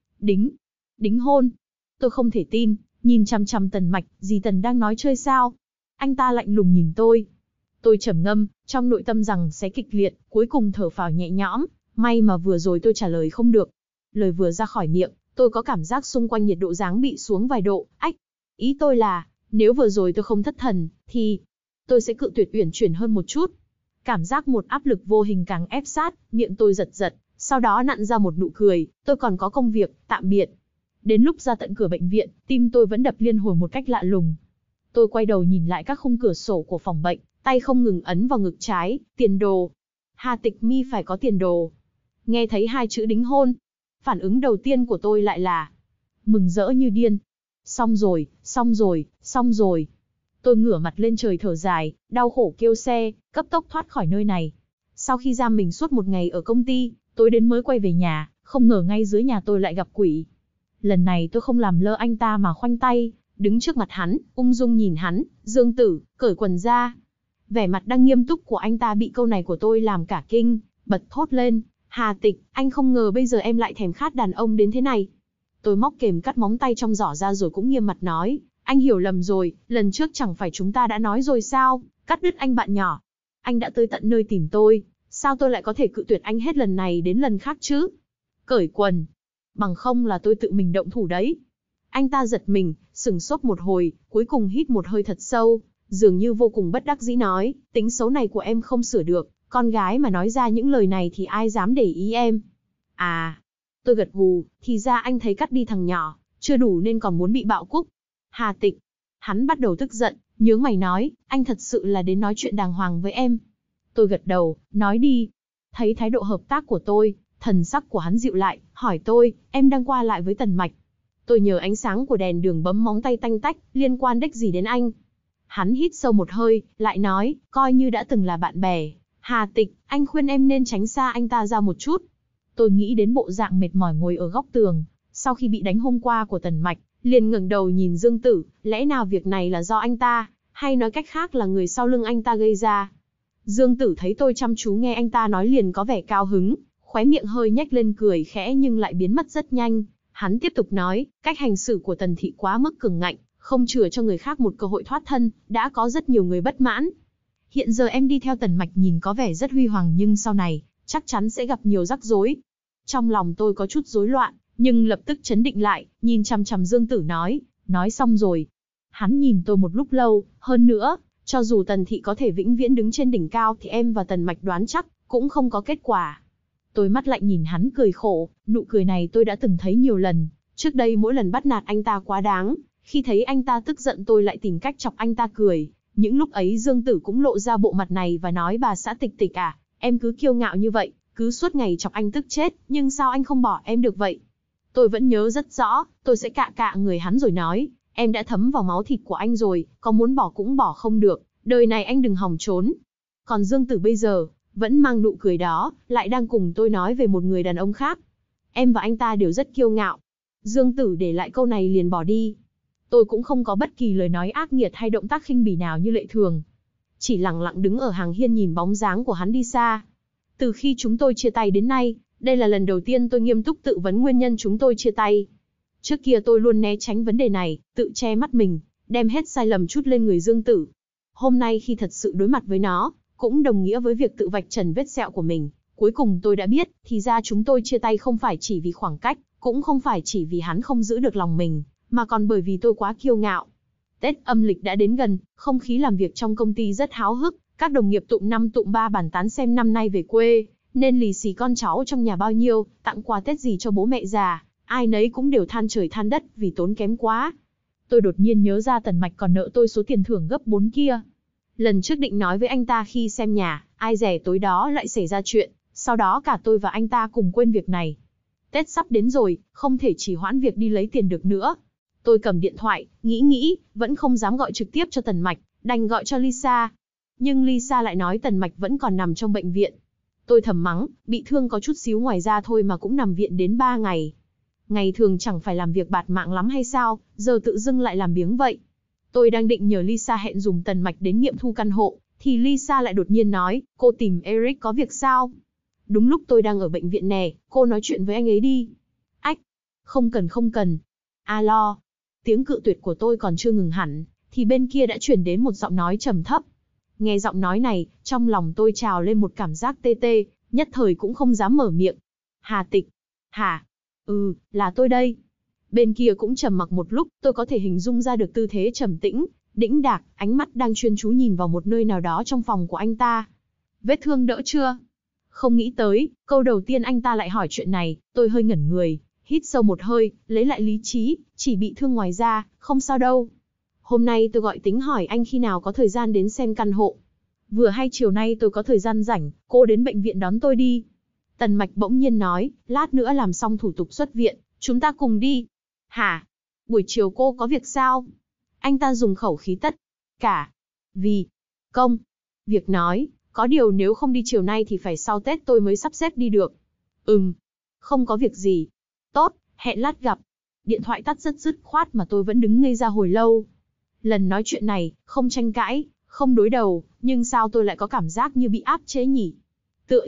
Đính hôn. Tôi không thể tin, nhìn chằm chằm Tần Mạch, dì Tần đang nói chơi sao? Anh ta lạnh lùng nhìn tôi. Tôi trầm ngâm, trong nội tâm rằng sẽ kịch liệt, cuối cùng thở phào nhẹ nhõm, may mà vừa rồi tôi trả lời không được. Lời vừa ra khỏi miệng, tôi có cảm giác xung quanh nhiệt độ dáng bị xuống vài độ, ách. Ý tôi là, nếu vừa rồi tôi không thất thần, thì tôi sẽ cự tuyệt uyển chuyển hơn một chút. Cảm giác một áp lực vô hình càng ép sát, miệng tôi giật giật, sau đó nặn ra một nụ cười, tôi còn có công việc, tạm biệt. Đến lúc ra tận cửa bệnh viện, tim tôi vẫn đập liên hồi một cách lạ lùng. Tôi quay đầu nhìn lại các khung cửa sổ của phòng bệnh, tay không ngừng ấn vào ngực trái, tiền đồ. Hà Tịch Mi phải có tiền đồ. Nghe thấy hai chữ đính hôn, phản ứng đầu tiên của tôi lại là mừng rỡ như điên. Xong rồi, xong rồi, xong rồi. Tôi ngửa mặt lên trời thở dài, đau khổ kêu xe, cấp tốc thoát khỏi nơi này. Sau khi giam mình suốt một ngày ở công ty, tối đến mới quay về nhà, không ngờ ngay dưới nhà tôi lại gặp quỷ. Lần này tôi không làm lơ anh ta mà khoanh tay, đứng trước mặt hắn, ung dung nhìn hắn. Dương Tử, cởi quần ra. Vẻ mặt đang nghiêm túc của anh ta bị câu này của tôi làm cả kinh, bật thốt lên. Hà Tịch, anh không ngờ bây giờ em lại thèm khát đàn ông đến thế này. Tôi móc kềm cắt móng tay trong giỏ ra rồi cũng nghiêm mặt nói. Anh hiểu lầm rồi, lần trước chẳng phải chúng ta đã nói rồi sao, cắt đứt anh bạn nhỏ. Anh đã tới tận nơi tìm tôi, sao tôi lại có thể cự tuyệt anh hết lần này đến lần khác chứ? Cởi quần. Bằng không là tôi tự mình động thủ đấy. Anh ta giật mình, sửng sốt một hồi, cuối cùng hít một hơi thật sâu, dường như vô cùng bất đắc dĩ nói, tính xấu này của em không sửa được, con gái mà nói ra những lời này thì ai dám để ý em. À, tôi gật gù, thì ra anh thấy cắt đi thằng nhỏ, chưa đủ nên còn muốn bị bạo cúc. Hà Tịch. Hắn bắt đầu tức giận, nhướng mày nói, anh thật sự là đến nói chuyện đàng hoàng với em. Tôi gật đầu, nói đi. Thấy thái độ hợp tác của tôi, thần sắc của hắn dịu lại, hỏi tôi, em đang qua lại với Tần Mạch. Tôi nhờ ánh sáng của đèn đường bấm móng tay tanh tách, liên quan đếch gì đến anh. Hắn hít sâu một hơi, lại nói, coi như đã từng là bạn bè. Hà Tịch, anh khuyên em nên tránh xa anh ta ra một chút. Tôi nghĩ đến bộ dạng mệt mỏi ngồi ở góc tường, sau khi bị đánh hôm qua của Tần Mạch, liền ngẩng đầu nhìn Dương Tử, lẽ nào việc này là do anh ta, hay nói cách khác là người sau lưng anh ta gây ra. Dương Tử thấy tôi chăm chú nghe anh ta nói liền có vẻ cao hứng, khóe miệng hơi nhếch lên cười khẽ nhưng lại biến mất rất nhanh. Hắn tiếp tục nói, cách hành xử của Tần thị quá mức cường ngạnh, không chừa cho người khác một cơ hội thoát thân, đã có rất nhiều người bất mãn. Hiện giờ em đi theo Tần Mạch nhìn có vẻ rất huy hoàng nhưng sau này, chắc chắn sẽ gặp nhiều rắc rối. Trong lòng tôi có chút rối loạn, nhưng lập tức trấn định lại, nhìn chằm chằm Dương Tử nói xong rồi. Hắn nhìn tôi một lúc lâu, hơn nữa, cho dù Tần thị có thể vĩnh viễn đứng trên đỉnh cao thì em và Tần Mạch đoán chắc, cũng không có kết quả. Tôi mắt lạnh nhìn hắn cười khổ, nụ cười này tôi đã từng thấy nhiều lần, trước đây mỗi lần bắt nạt anh ta quá đáng, khi thấy anh ta tức giận tôi lại tìm cách chọc anh ta cười. Những lúc ấy Dương Tử cũng lộ ra bộ mặt này và nói bà xã Tịch Tịch à, em cứ kiêu ngạo như vậy, cứ suốt ngày chọc anh tức chết, nhưng sao anh không bỏ em được vậy? Tôi vẫn nhớ rất rõ, tôi sẽ cạ cạ người hắn rồi nói, em đã thấm vào máu thịt của anh rồi, có muốn bỏ cũng bỏ không được, đời này anh đừng hòng trốn. Còn Dương Tử bây giờ, vẫn mang nụ cười đó, lại đang cùng tôi nói về một người đàn ông khác. Em và anh ta đều rất kiêu ngạo. Dương Tử để lại câu này liền bỏ đi. Tôi cũng không có bất kỳ lời nói ác nghiệt hay động tác khinh bỉ nào như lệ thường. Chỉ lặng lặng đứng ở hàng hiên nhìn bóng dáng của hắn đi xa. Từ khi chúng tôi chia tay đến nay, đây là lần đầu tiên tôi nghiêm túc tự vấn nguyên nhân chúng tôi chia tay. Trước kia tôi luôn né tránh vấn đề này, tự che mắt mình, đem hết sai lầm trút lên người Dương Tử. Hôm nay khi thật sự đối mặt với nó, cũng đồng nghĩa với việc tự vạch trần vết sẹo của mình. Cuối cùng tôi đã biết, thì ra chúng tôi chia tay không phải chỉ vì khoảng cách, cũng không phải chỉ vì hắn không giữ được lòng mình, mà còn bởi vì tôi quá kiêu ngạo. Tết âm lịch đã đến gần, không khí làm việc trong công ty rất háo hức, các đồng nghiệp tụm năm tụm ba bàn tán xem năm nay về quê, nên lì xì con cháu trong nhà bao nhiêu, tặng quà Tết gì cho bố mẹ già, ai nấy cũng đều than trời than đất vì tốn kém quá. Tôi đột nhiên nhớ ra Tần Mạch còn nợ tôi số tiền thưởng gấp 4 kia. Lần trước định nói với anh ta khi xem nhà, ai dè tối đó lại xảy ra chuyện, sau đó cả tôi và anh ta cùng quên việc này. Tết sắp đến rồi, không thể trì hoãn việc đi lấy tiền được nữa. Tôi cầm điện thoại, nghĩ, vẫn không dám gọi trực tiếp cho Tần Mạch, đành gọi cho Lisa. Nhưng Lisa lại nói Tần Mạch vẫn còn nằm trong bệnh viện. Tôi thầm mắng, bị thương có chút xíu ngoài da thôi mà cũng nằm viện đến 3 ngày. Ngày thường chẳng phải làm việc bạt mạng lắm hay sao, giờ tự dưng lại làm biếng vậy. Tôi đang định nhờ Lisa hẹn dùng Tần Mạch đến nghiệm thu căn hộ, thì Lisa lại đột nhiên nói, cô tìm Eric có việc sao? Đúng lúc tôi đang ở bệnh viện nè, cô nói chuyện với anh ấy đi. Ách, không cần. Alo. Tiếng cự tuyệt của tôi còn chưa ngừng hẳn, thì bên kia đã chuyển đến một giọng nói trầm thấp. Nghe giọng nói này, trong lòng tôi trào lên một cảm giác tê tê, nhất thời cũng không dám mở miệng. Hà Tịch. Hả? Là tôi đây. Bên kia cũng trầm mặc một lúc, tôi có thể hình dung ra được tư thế trầm tĩnh, đĩnh đạc, ánh mắt đang chuyên chú nhìn vào một nơi nào đó trong phòng của anh ta. Vết thương đỡ chưa? Không nghĩ tới, câu đầu tiên anh ta lại hỏi chuyện này, tôi hơi ngẩn người, hít sâu một hơi, lấy lại lý trí, chỉ bị thương ngoài da, không sao đâu. Hôm nay tôi gọi tính hỏi anh khi nào có thời gian đến xem căn hộ. Vừa hay chiều nay tôi có thời gian rảnh, cô đến bệnh viện đón tôi đi. Tần Mạch bỗng nhiên nói, lát nữa làm xong thủ tục xuất viện, chúng ta cùng đi. Hả? Buổi chiều cô có việc sao? Anh ta dùng khẩu khí tất cả. Vì công. Việc nói, Có điều nếu không đi chiều nay thì phải sau Tết tôi mới sắp xếp đi được. Không có việc gì. Tốt, hẹn lát gặp. Điện thoại tắt rất dứt khoát mà tôi vẫn đứng ngây ra hồi lâu. Lần nói chuyện này, không tranh cãi, không đối đầu, nhưng sao tôi lại có cảm giác như bị áp chế nhỉ? Tựa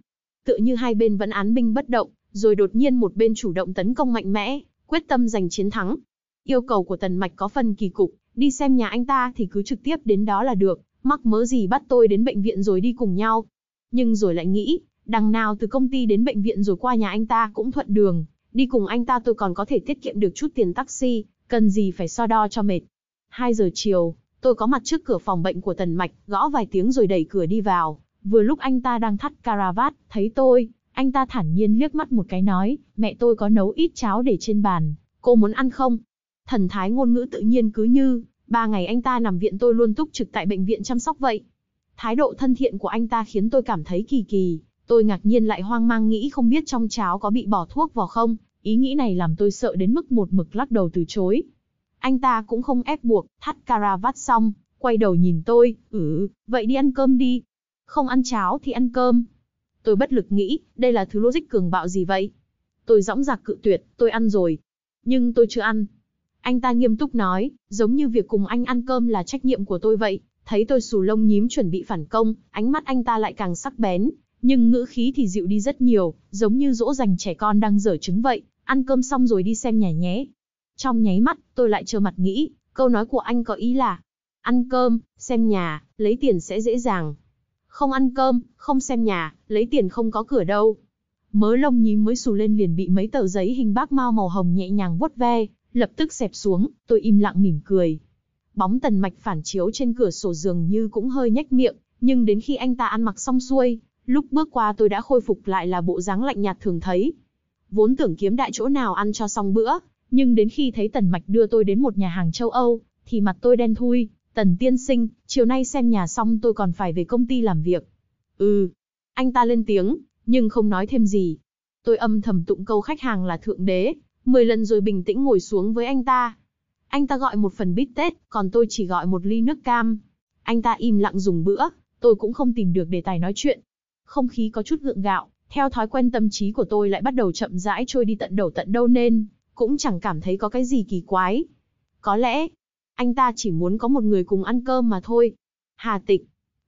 như hai bên vẫn án binh bất động, rồi đột nhiên một bên chủ động tấn công mạnh mẽ, quyết tâm giành chiến thắng. Yêu cầu của Tần Mạch có phần kỳ cục, đi xem nhà anh ta thì cứ trực tiếp đến đó là được, mắc mớ gì bắt tôi đến bệnh viện rồi đi cùng nhau. Nhưng rồi lại nghĩ, đằng nào từ công ty đến bệnh viện rồi qua nhà anh ta cũng thuận đường, đi cùng anh ta tôi còn có thể tiết kiệm được chút tiền taxi, cần gì phải so đo cho mệt. 2 giờ chiều, tôi có mặt trước cửa phòng bệnh của Tần Mạch, gõ vài tiếng rồi đẩy cửa đi vào. Vừa lúc anh ta đang thắt caravat, thấy tôi, anh ta thản nhiên liếc mắt một cái nói, mẹ tôi có nấu ít cháo để trên bàn, cô muốn ăn không? Thần thái ngôn ngữ tự nhiên cứ như 3 ngày anh ta nằm viện tôi luôn túc trực tại bệnh viện chăm sóc vậy. Thái độ thân thiện của anh ta khiến tôi cảm thấy kỳ kỳ, tôi ngạc nhiên lại hoang mang nghĩ không biết trong cháo có bị bỏ thuốc vào không, ý nghĩ này làm tôi sợ đến mức một mực lắc đầu từ chối. Anh ta cũng không ép buộc, thắt caravat xong, quay đầu nhìn tôi, vậy đi ăn cơm đi. Không ăn cháo thì ăn cơm. Tôi bất lực nghĩ, đây là thứ logic cường bạo gì vậy? Tôi dõng dạc cự tuyệt, tôi ăn rồi. Nhưng tôi chưa ăn. Anh ta nghiêm túc nói, giống như việc cùng anh ăn cơm là trách nhiệm của tôi vậy. Thấy tôi xù lông nhím chuẩn bị phản công, ánh mắt anh ta lại càng sắc bén, nhưng ngữ khí thì dịu đi rất nhiều, giống như dỗ dành trẻ con đang giở trứng vậy. Ăn cơm xong rồi đi xem nhà nhé. Trong nháy mắt, tôi lại trơ mặt nghĩ, câu nói của anh có ý là, ăn cơm, xem nhà, lấy tiền sẽ dễ dàng. Không ăn cơm, không xem nhà, lấy tiền không có cửa đâu. Mớ lông nhím mới xù lên liền bị mấy tờ giấy hình bác mao màu hồng nhẹ nhàng vuốt ve, lập tức xẹp xuống, tôi im lặng mỉm cười. Bóng Tần Mạch phản chiếu trên cửa sổ dường như cũng hơi nhếch miệng, nhưng đến khi anh ta ăn mặc xong xuôi, lúc bước qua tôi đã khôi phục lại là bộ dáng lạnh nhạt thường thấy. Vốn tưởng kiếm đại chỗ nào ăn cho xong bữa, nhưng đến khi thấy Tần Mạch đưa tôi đến một nhà hàng châu Âu, thì mặt tôi đen thui. Tần tiên sinh, chiều nay xem nhà xong tôi còn phải về công ty làm việc. Anh ta lên tiếng, nhưng không nói thêm gì. Tôi âm thầm tụng câu khách hàng là thượng đế, 10 lần rồi bình tĩnh ngồi xuống với anh ta. Anh ta gọi một phần bít tết, còn tôi chỉ gọi một ly nước cam. Anh ta im lặng dùng bữa, tôi cũng không tìm được đề tài nói chuyện. Không khí có chút gượng gạo, theo thói quen tâm trí của tôi lại bắt đầu chậm rãi trôi đi tận đâu nên, cũng chẳng cảm thấy có cái gì kỳ quái. Có lẽ, anh ta chỉ muốn có một người cùng ăn cơm mà thôi. Hà Tịch.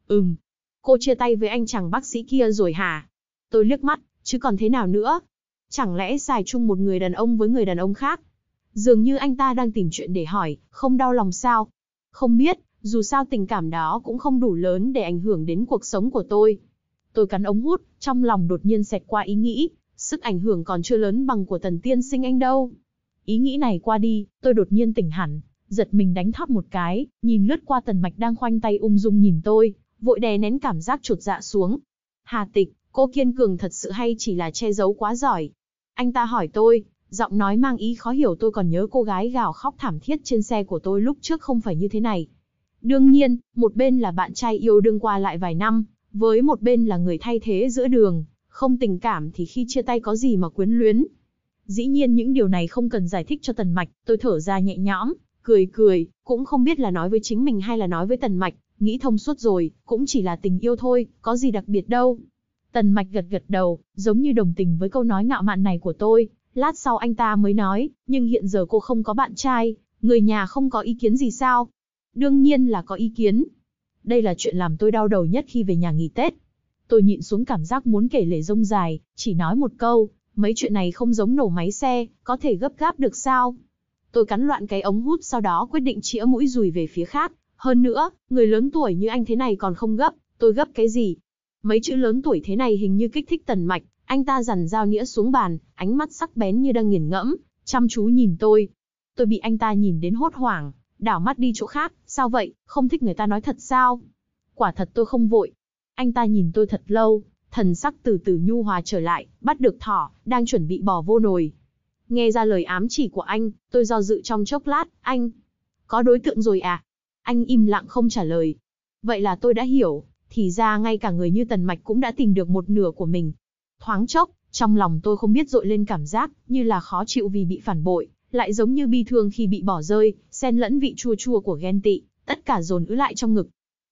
Cô chia tay với anh chàng bác sĩ kia rồi hả? Tôi liếc mắt, chứ còn thế nào nữa? Chẳng lẽ xài chung một người đàn ông với người đàn ông khác? Dường như anh ta đang tìm chuyện để hỏi, không đau lòng sao? Không biết, dù sao tình cảm đó cũng không đủ lớn để ảnh hưởng đến cuộc sống của tôi. Tôi cắn ống hút, trong lòng đột nhiên xẹt qua ý nghĩ, sức ảnh hưởng còn chưa lớn bằng của Tần tiên sinh anh đâu. Ý nghĩ này qua đi, tôi đột nhiên tỉnh hẳn, giật mình đánh thót một cái, nhìn lướt qua Tần Mạch đang khoanh tay ung dung nhìn tôi, vội đè nén cảm giác chột dạ xuống. Hà Tịch, cô kiên cường thật sự hay chỉ là che giấu quá giỏi? Anh ta hỏi tôi, giọng nói mang ý khó hiểu. Tôi còn nhớ cô gái gào khóc thảm thiết trên xe của tôi lúc trước không phải như thế này. Đương nhiên, một bên là bạn trai yêu đương qua lại vài năm, với một bên là người thay thế giữa đường, không tình cảm thì khi chia tay có gì mà quyến luyến. Dĩ nhiên những điều này không cần giải thích cho Tần Mạch, tôi thở ra nhẹ nhõm, cười, cũng không biết là nói với chính mình hay là nói với Tần Mạch, nghĩ thông suốt rồi, cũng chỉ là tình yêu thôi, có gì đặc biệt đâu. Tần Mạch gật đầu, giống như đồng tình với câu nói ngạo mạn này của tôi, lát sau anh ta mới nói, nhưng hiện giờ cô không có bạn trai, người nhà không có ý kiến gì sao? Đương nhiên là có ý kiến. Đây là chuyện làm tôi đau đầu nhất khi về nhà nghỉ Tết. Tôi nhịn xuống cảm giác muốn kể lể rông dài, chỉ nói một câu, mấy chuyện này không giống nổ máy xe, có thể gấp gáp được sao? Tôi cắn loạn cái ống hút sau đó quyết định chĩa mũi dùi về phía khác. Hơn nữa, người lớn tuổi như anh thế này còn không gấp, tôi gấp cái gì? Mấy chữ lớn tuổi thế này hình như kích thích Tần Mạch, anh ta giằng dao nĩa xuống bàn, ánh mắt sắc bén như đang nghiền ngẫm, chăm chú nhìn tôi. Tôi bị anh ta nhìn đến hốt hoảng, đảo mắt đi chỗ khác, sao vậy, không thích người ta nói thật sao? Quả thật tôi không vội. Anh ta nhìn tôi thật lâu, thần sắc từ từ nhu hòa trở lại, bắt được thỏ, đang chuẩn bị bỏ vô nồi. Nghe ra lời ám chỉ của anh, tôi do dự trong chốc lát, anh có đối tượng rồi à? Anh im lặng không trả lời. Vậy là tôi đã hiểu, thì ra ngay cả người như Tần Mạch cũng đã tìm được một nửa của mình. Thoáng chốc, trong lòng tôi không biết dội lên cảm giác, như là khó chịu vì bị phản bội, lại giống như bi thương khi bị bỏ rơi, xen lẫn vị chua chua của ghen tị, tất cả dồn ứ lại trong ngực.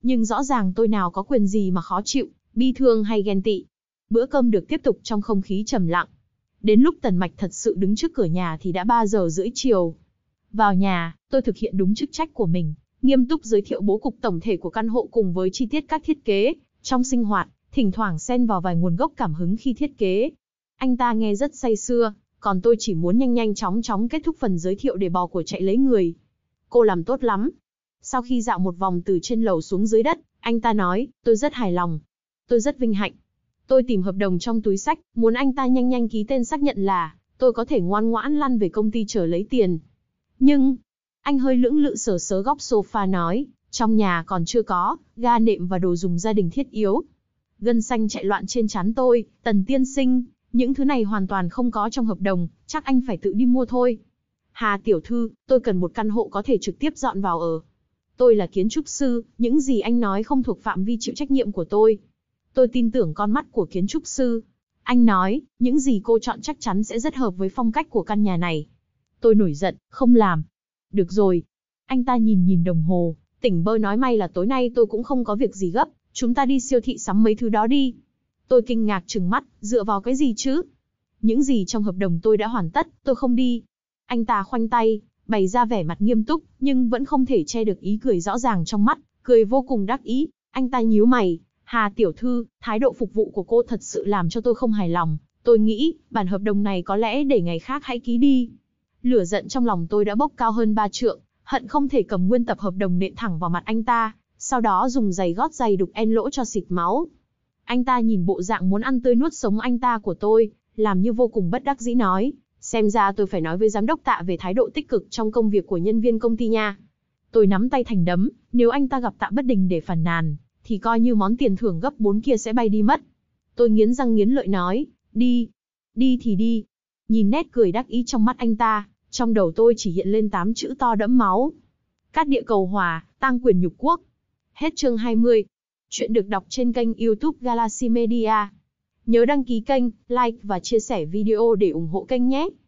Nhưng rõ ràng tôi nào có quyền gì mà khó chịu, bi thương hay ghen tị. Bữa cơm được tiếp tục trong không khí trầm lặng. Đến lúc Tần Mạch thật sự đứng trước cửa nhà thì đã 3 giờ rưỡi chiều. Vào nhà, tôi thực hiện đúng chức trách của mình, nghiêm túc giới thiệu bố cục tổng thể của căn hộ cùng với chi tiết các thiết kế. Trong sinh hoạt, thỉnh thoảng xen vào vài nguồn gốc cảm hứng khi thiết kế. Anh ta nghe rất say sưa, còn tôi chỉ muốn nhanh nhanh chóng chóng kết thúc phần giới thiệu để bỏ của chạy lấy người. Cô làm tốt lắm. Sau khi dạo một vòng từ trên lầu xuống dưới đất, anh ta nói, tôi rất hài lòng. Tôi rất vinh hạnh. Tôi tìm hợp đồng trong túi xách, muốn anh ta nhanh nhanh ký tên xác nhận là tôi có thể ngoan ngoãn lăn về công ty chờ lấy tiền. Nhưng, anh hơi lưỡng lự sờ sớ góc sofa nói, trong nhà còn chưa có ga nệm và đồ dùng gia đình thiết yếu. Gân xanh chạy loạn trên trán tôi, Tần tiên sinh, những thứ này hoàn toàn không có trong hợp đồng, chắc anh phải tự đi mua thôi. Hà tiểu thư, tôi cần một căn hộ có thể trực tiếp dọn vào ở. Tôi là kiến trúc sư, những gì anh nói không thuộc phạm vi chịu trách nhiệm của tôi. Tôi tin tưởng con mắt của kiến trúc sư. Anh nói, những gì cô chọn chắc chắn sẽ rất hợp với phong cách của căn nhà này. Tôi nổi giận, không làm. Được rồi. Anh ta nhìn đồng hồ, tỉnh bơ nói may là tối nay tôi cũng không có việc gì gấp, chúng ta đi siêu thị sắm mấy thứ đó đi. Tôi kinh ngạc trừng mắt, dựa vào cái gì chứ? Những gì trong hợp đồng tôi đã hoàn tất, tôi không đi. Anh ta khoanh tay, bày ra vẻ mặt nghiêm túc, nhưng vẫn không thể che được ý cười rõ ràng trong mắt, cười vô cùng đắc ý. Anh ta nhíu mày, Hà tiểu thư, thái độ phục vụ của cô thật sự làm cho tôi không hài lòng. Tôi nghĩ, bản hợp đồng này có lẽ để ngày khác hãy ký đi. Lửa giận trong lòng tôi đã bốc cao hơn 3 trượng, hận không thể cầm nguyên tập hợp đồng nện thẳng vào mặt anh ta, sau đó dùng giày gót giày đục en lỗ cho xịt máu. Anh ta nhìn bộ dạng muốn ăn tươi nuốt sống anh ta của tôi, làm như vô cùng bất đắc dĩ nói, xem ra tôi phải nói với giám đốc Tạ về thái độ tích cực trong công việc của nhân viên công ty nha. Tôi nắm tay thành đấm, nếu anh ta gặp Tạ Bất Đình để phàn nàn, thì coi như món tiền thưởng gấp 4 kia sẽ bay đi mất. Tôi nghiến răng nghiến lợi nói, đi, đi thì đi. Nhìn nét cười đắc ý trong mắt anh ta, trong đầu tôi chỉ hiện lên 8 chữ to đẫm máu. Cát địa cầu hòa, tang quyền nhục quốc. Hết chương 20. Chuyện được đọc trên kênh YouTube Galaxy Media. Nhớ đăng ký kênh, like và chia sẻ video để ủng hộ kênh nhé.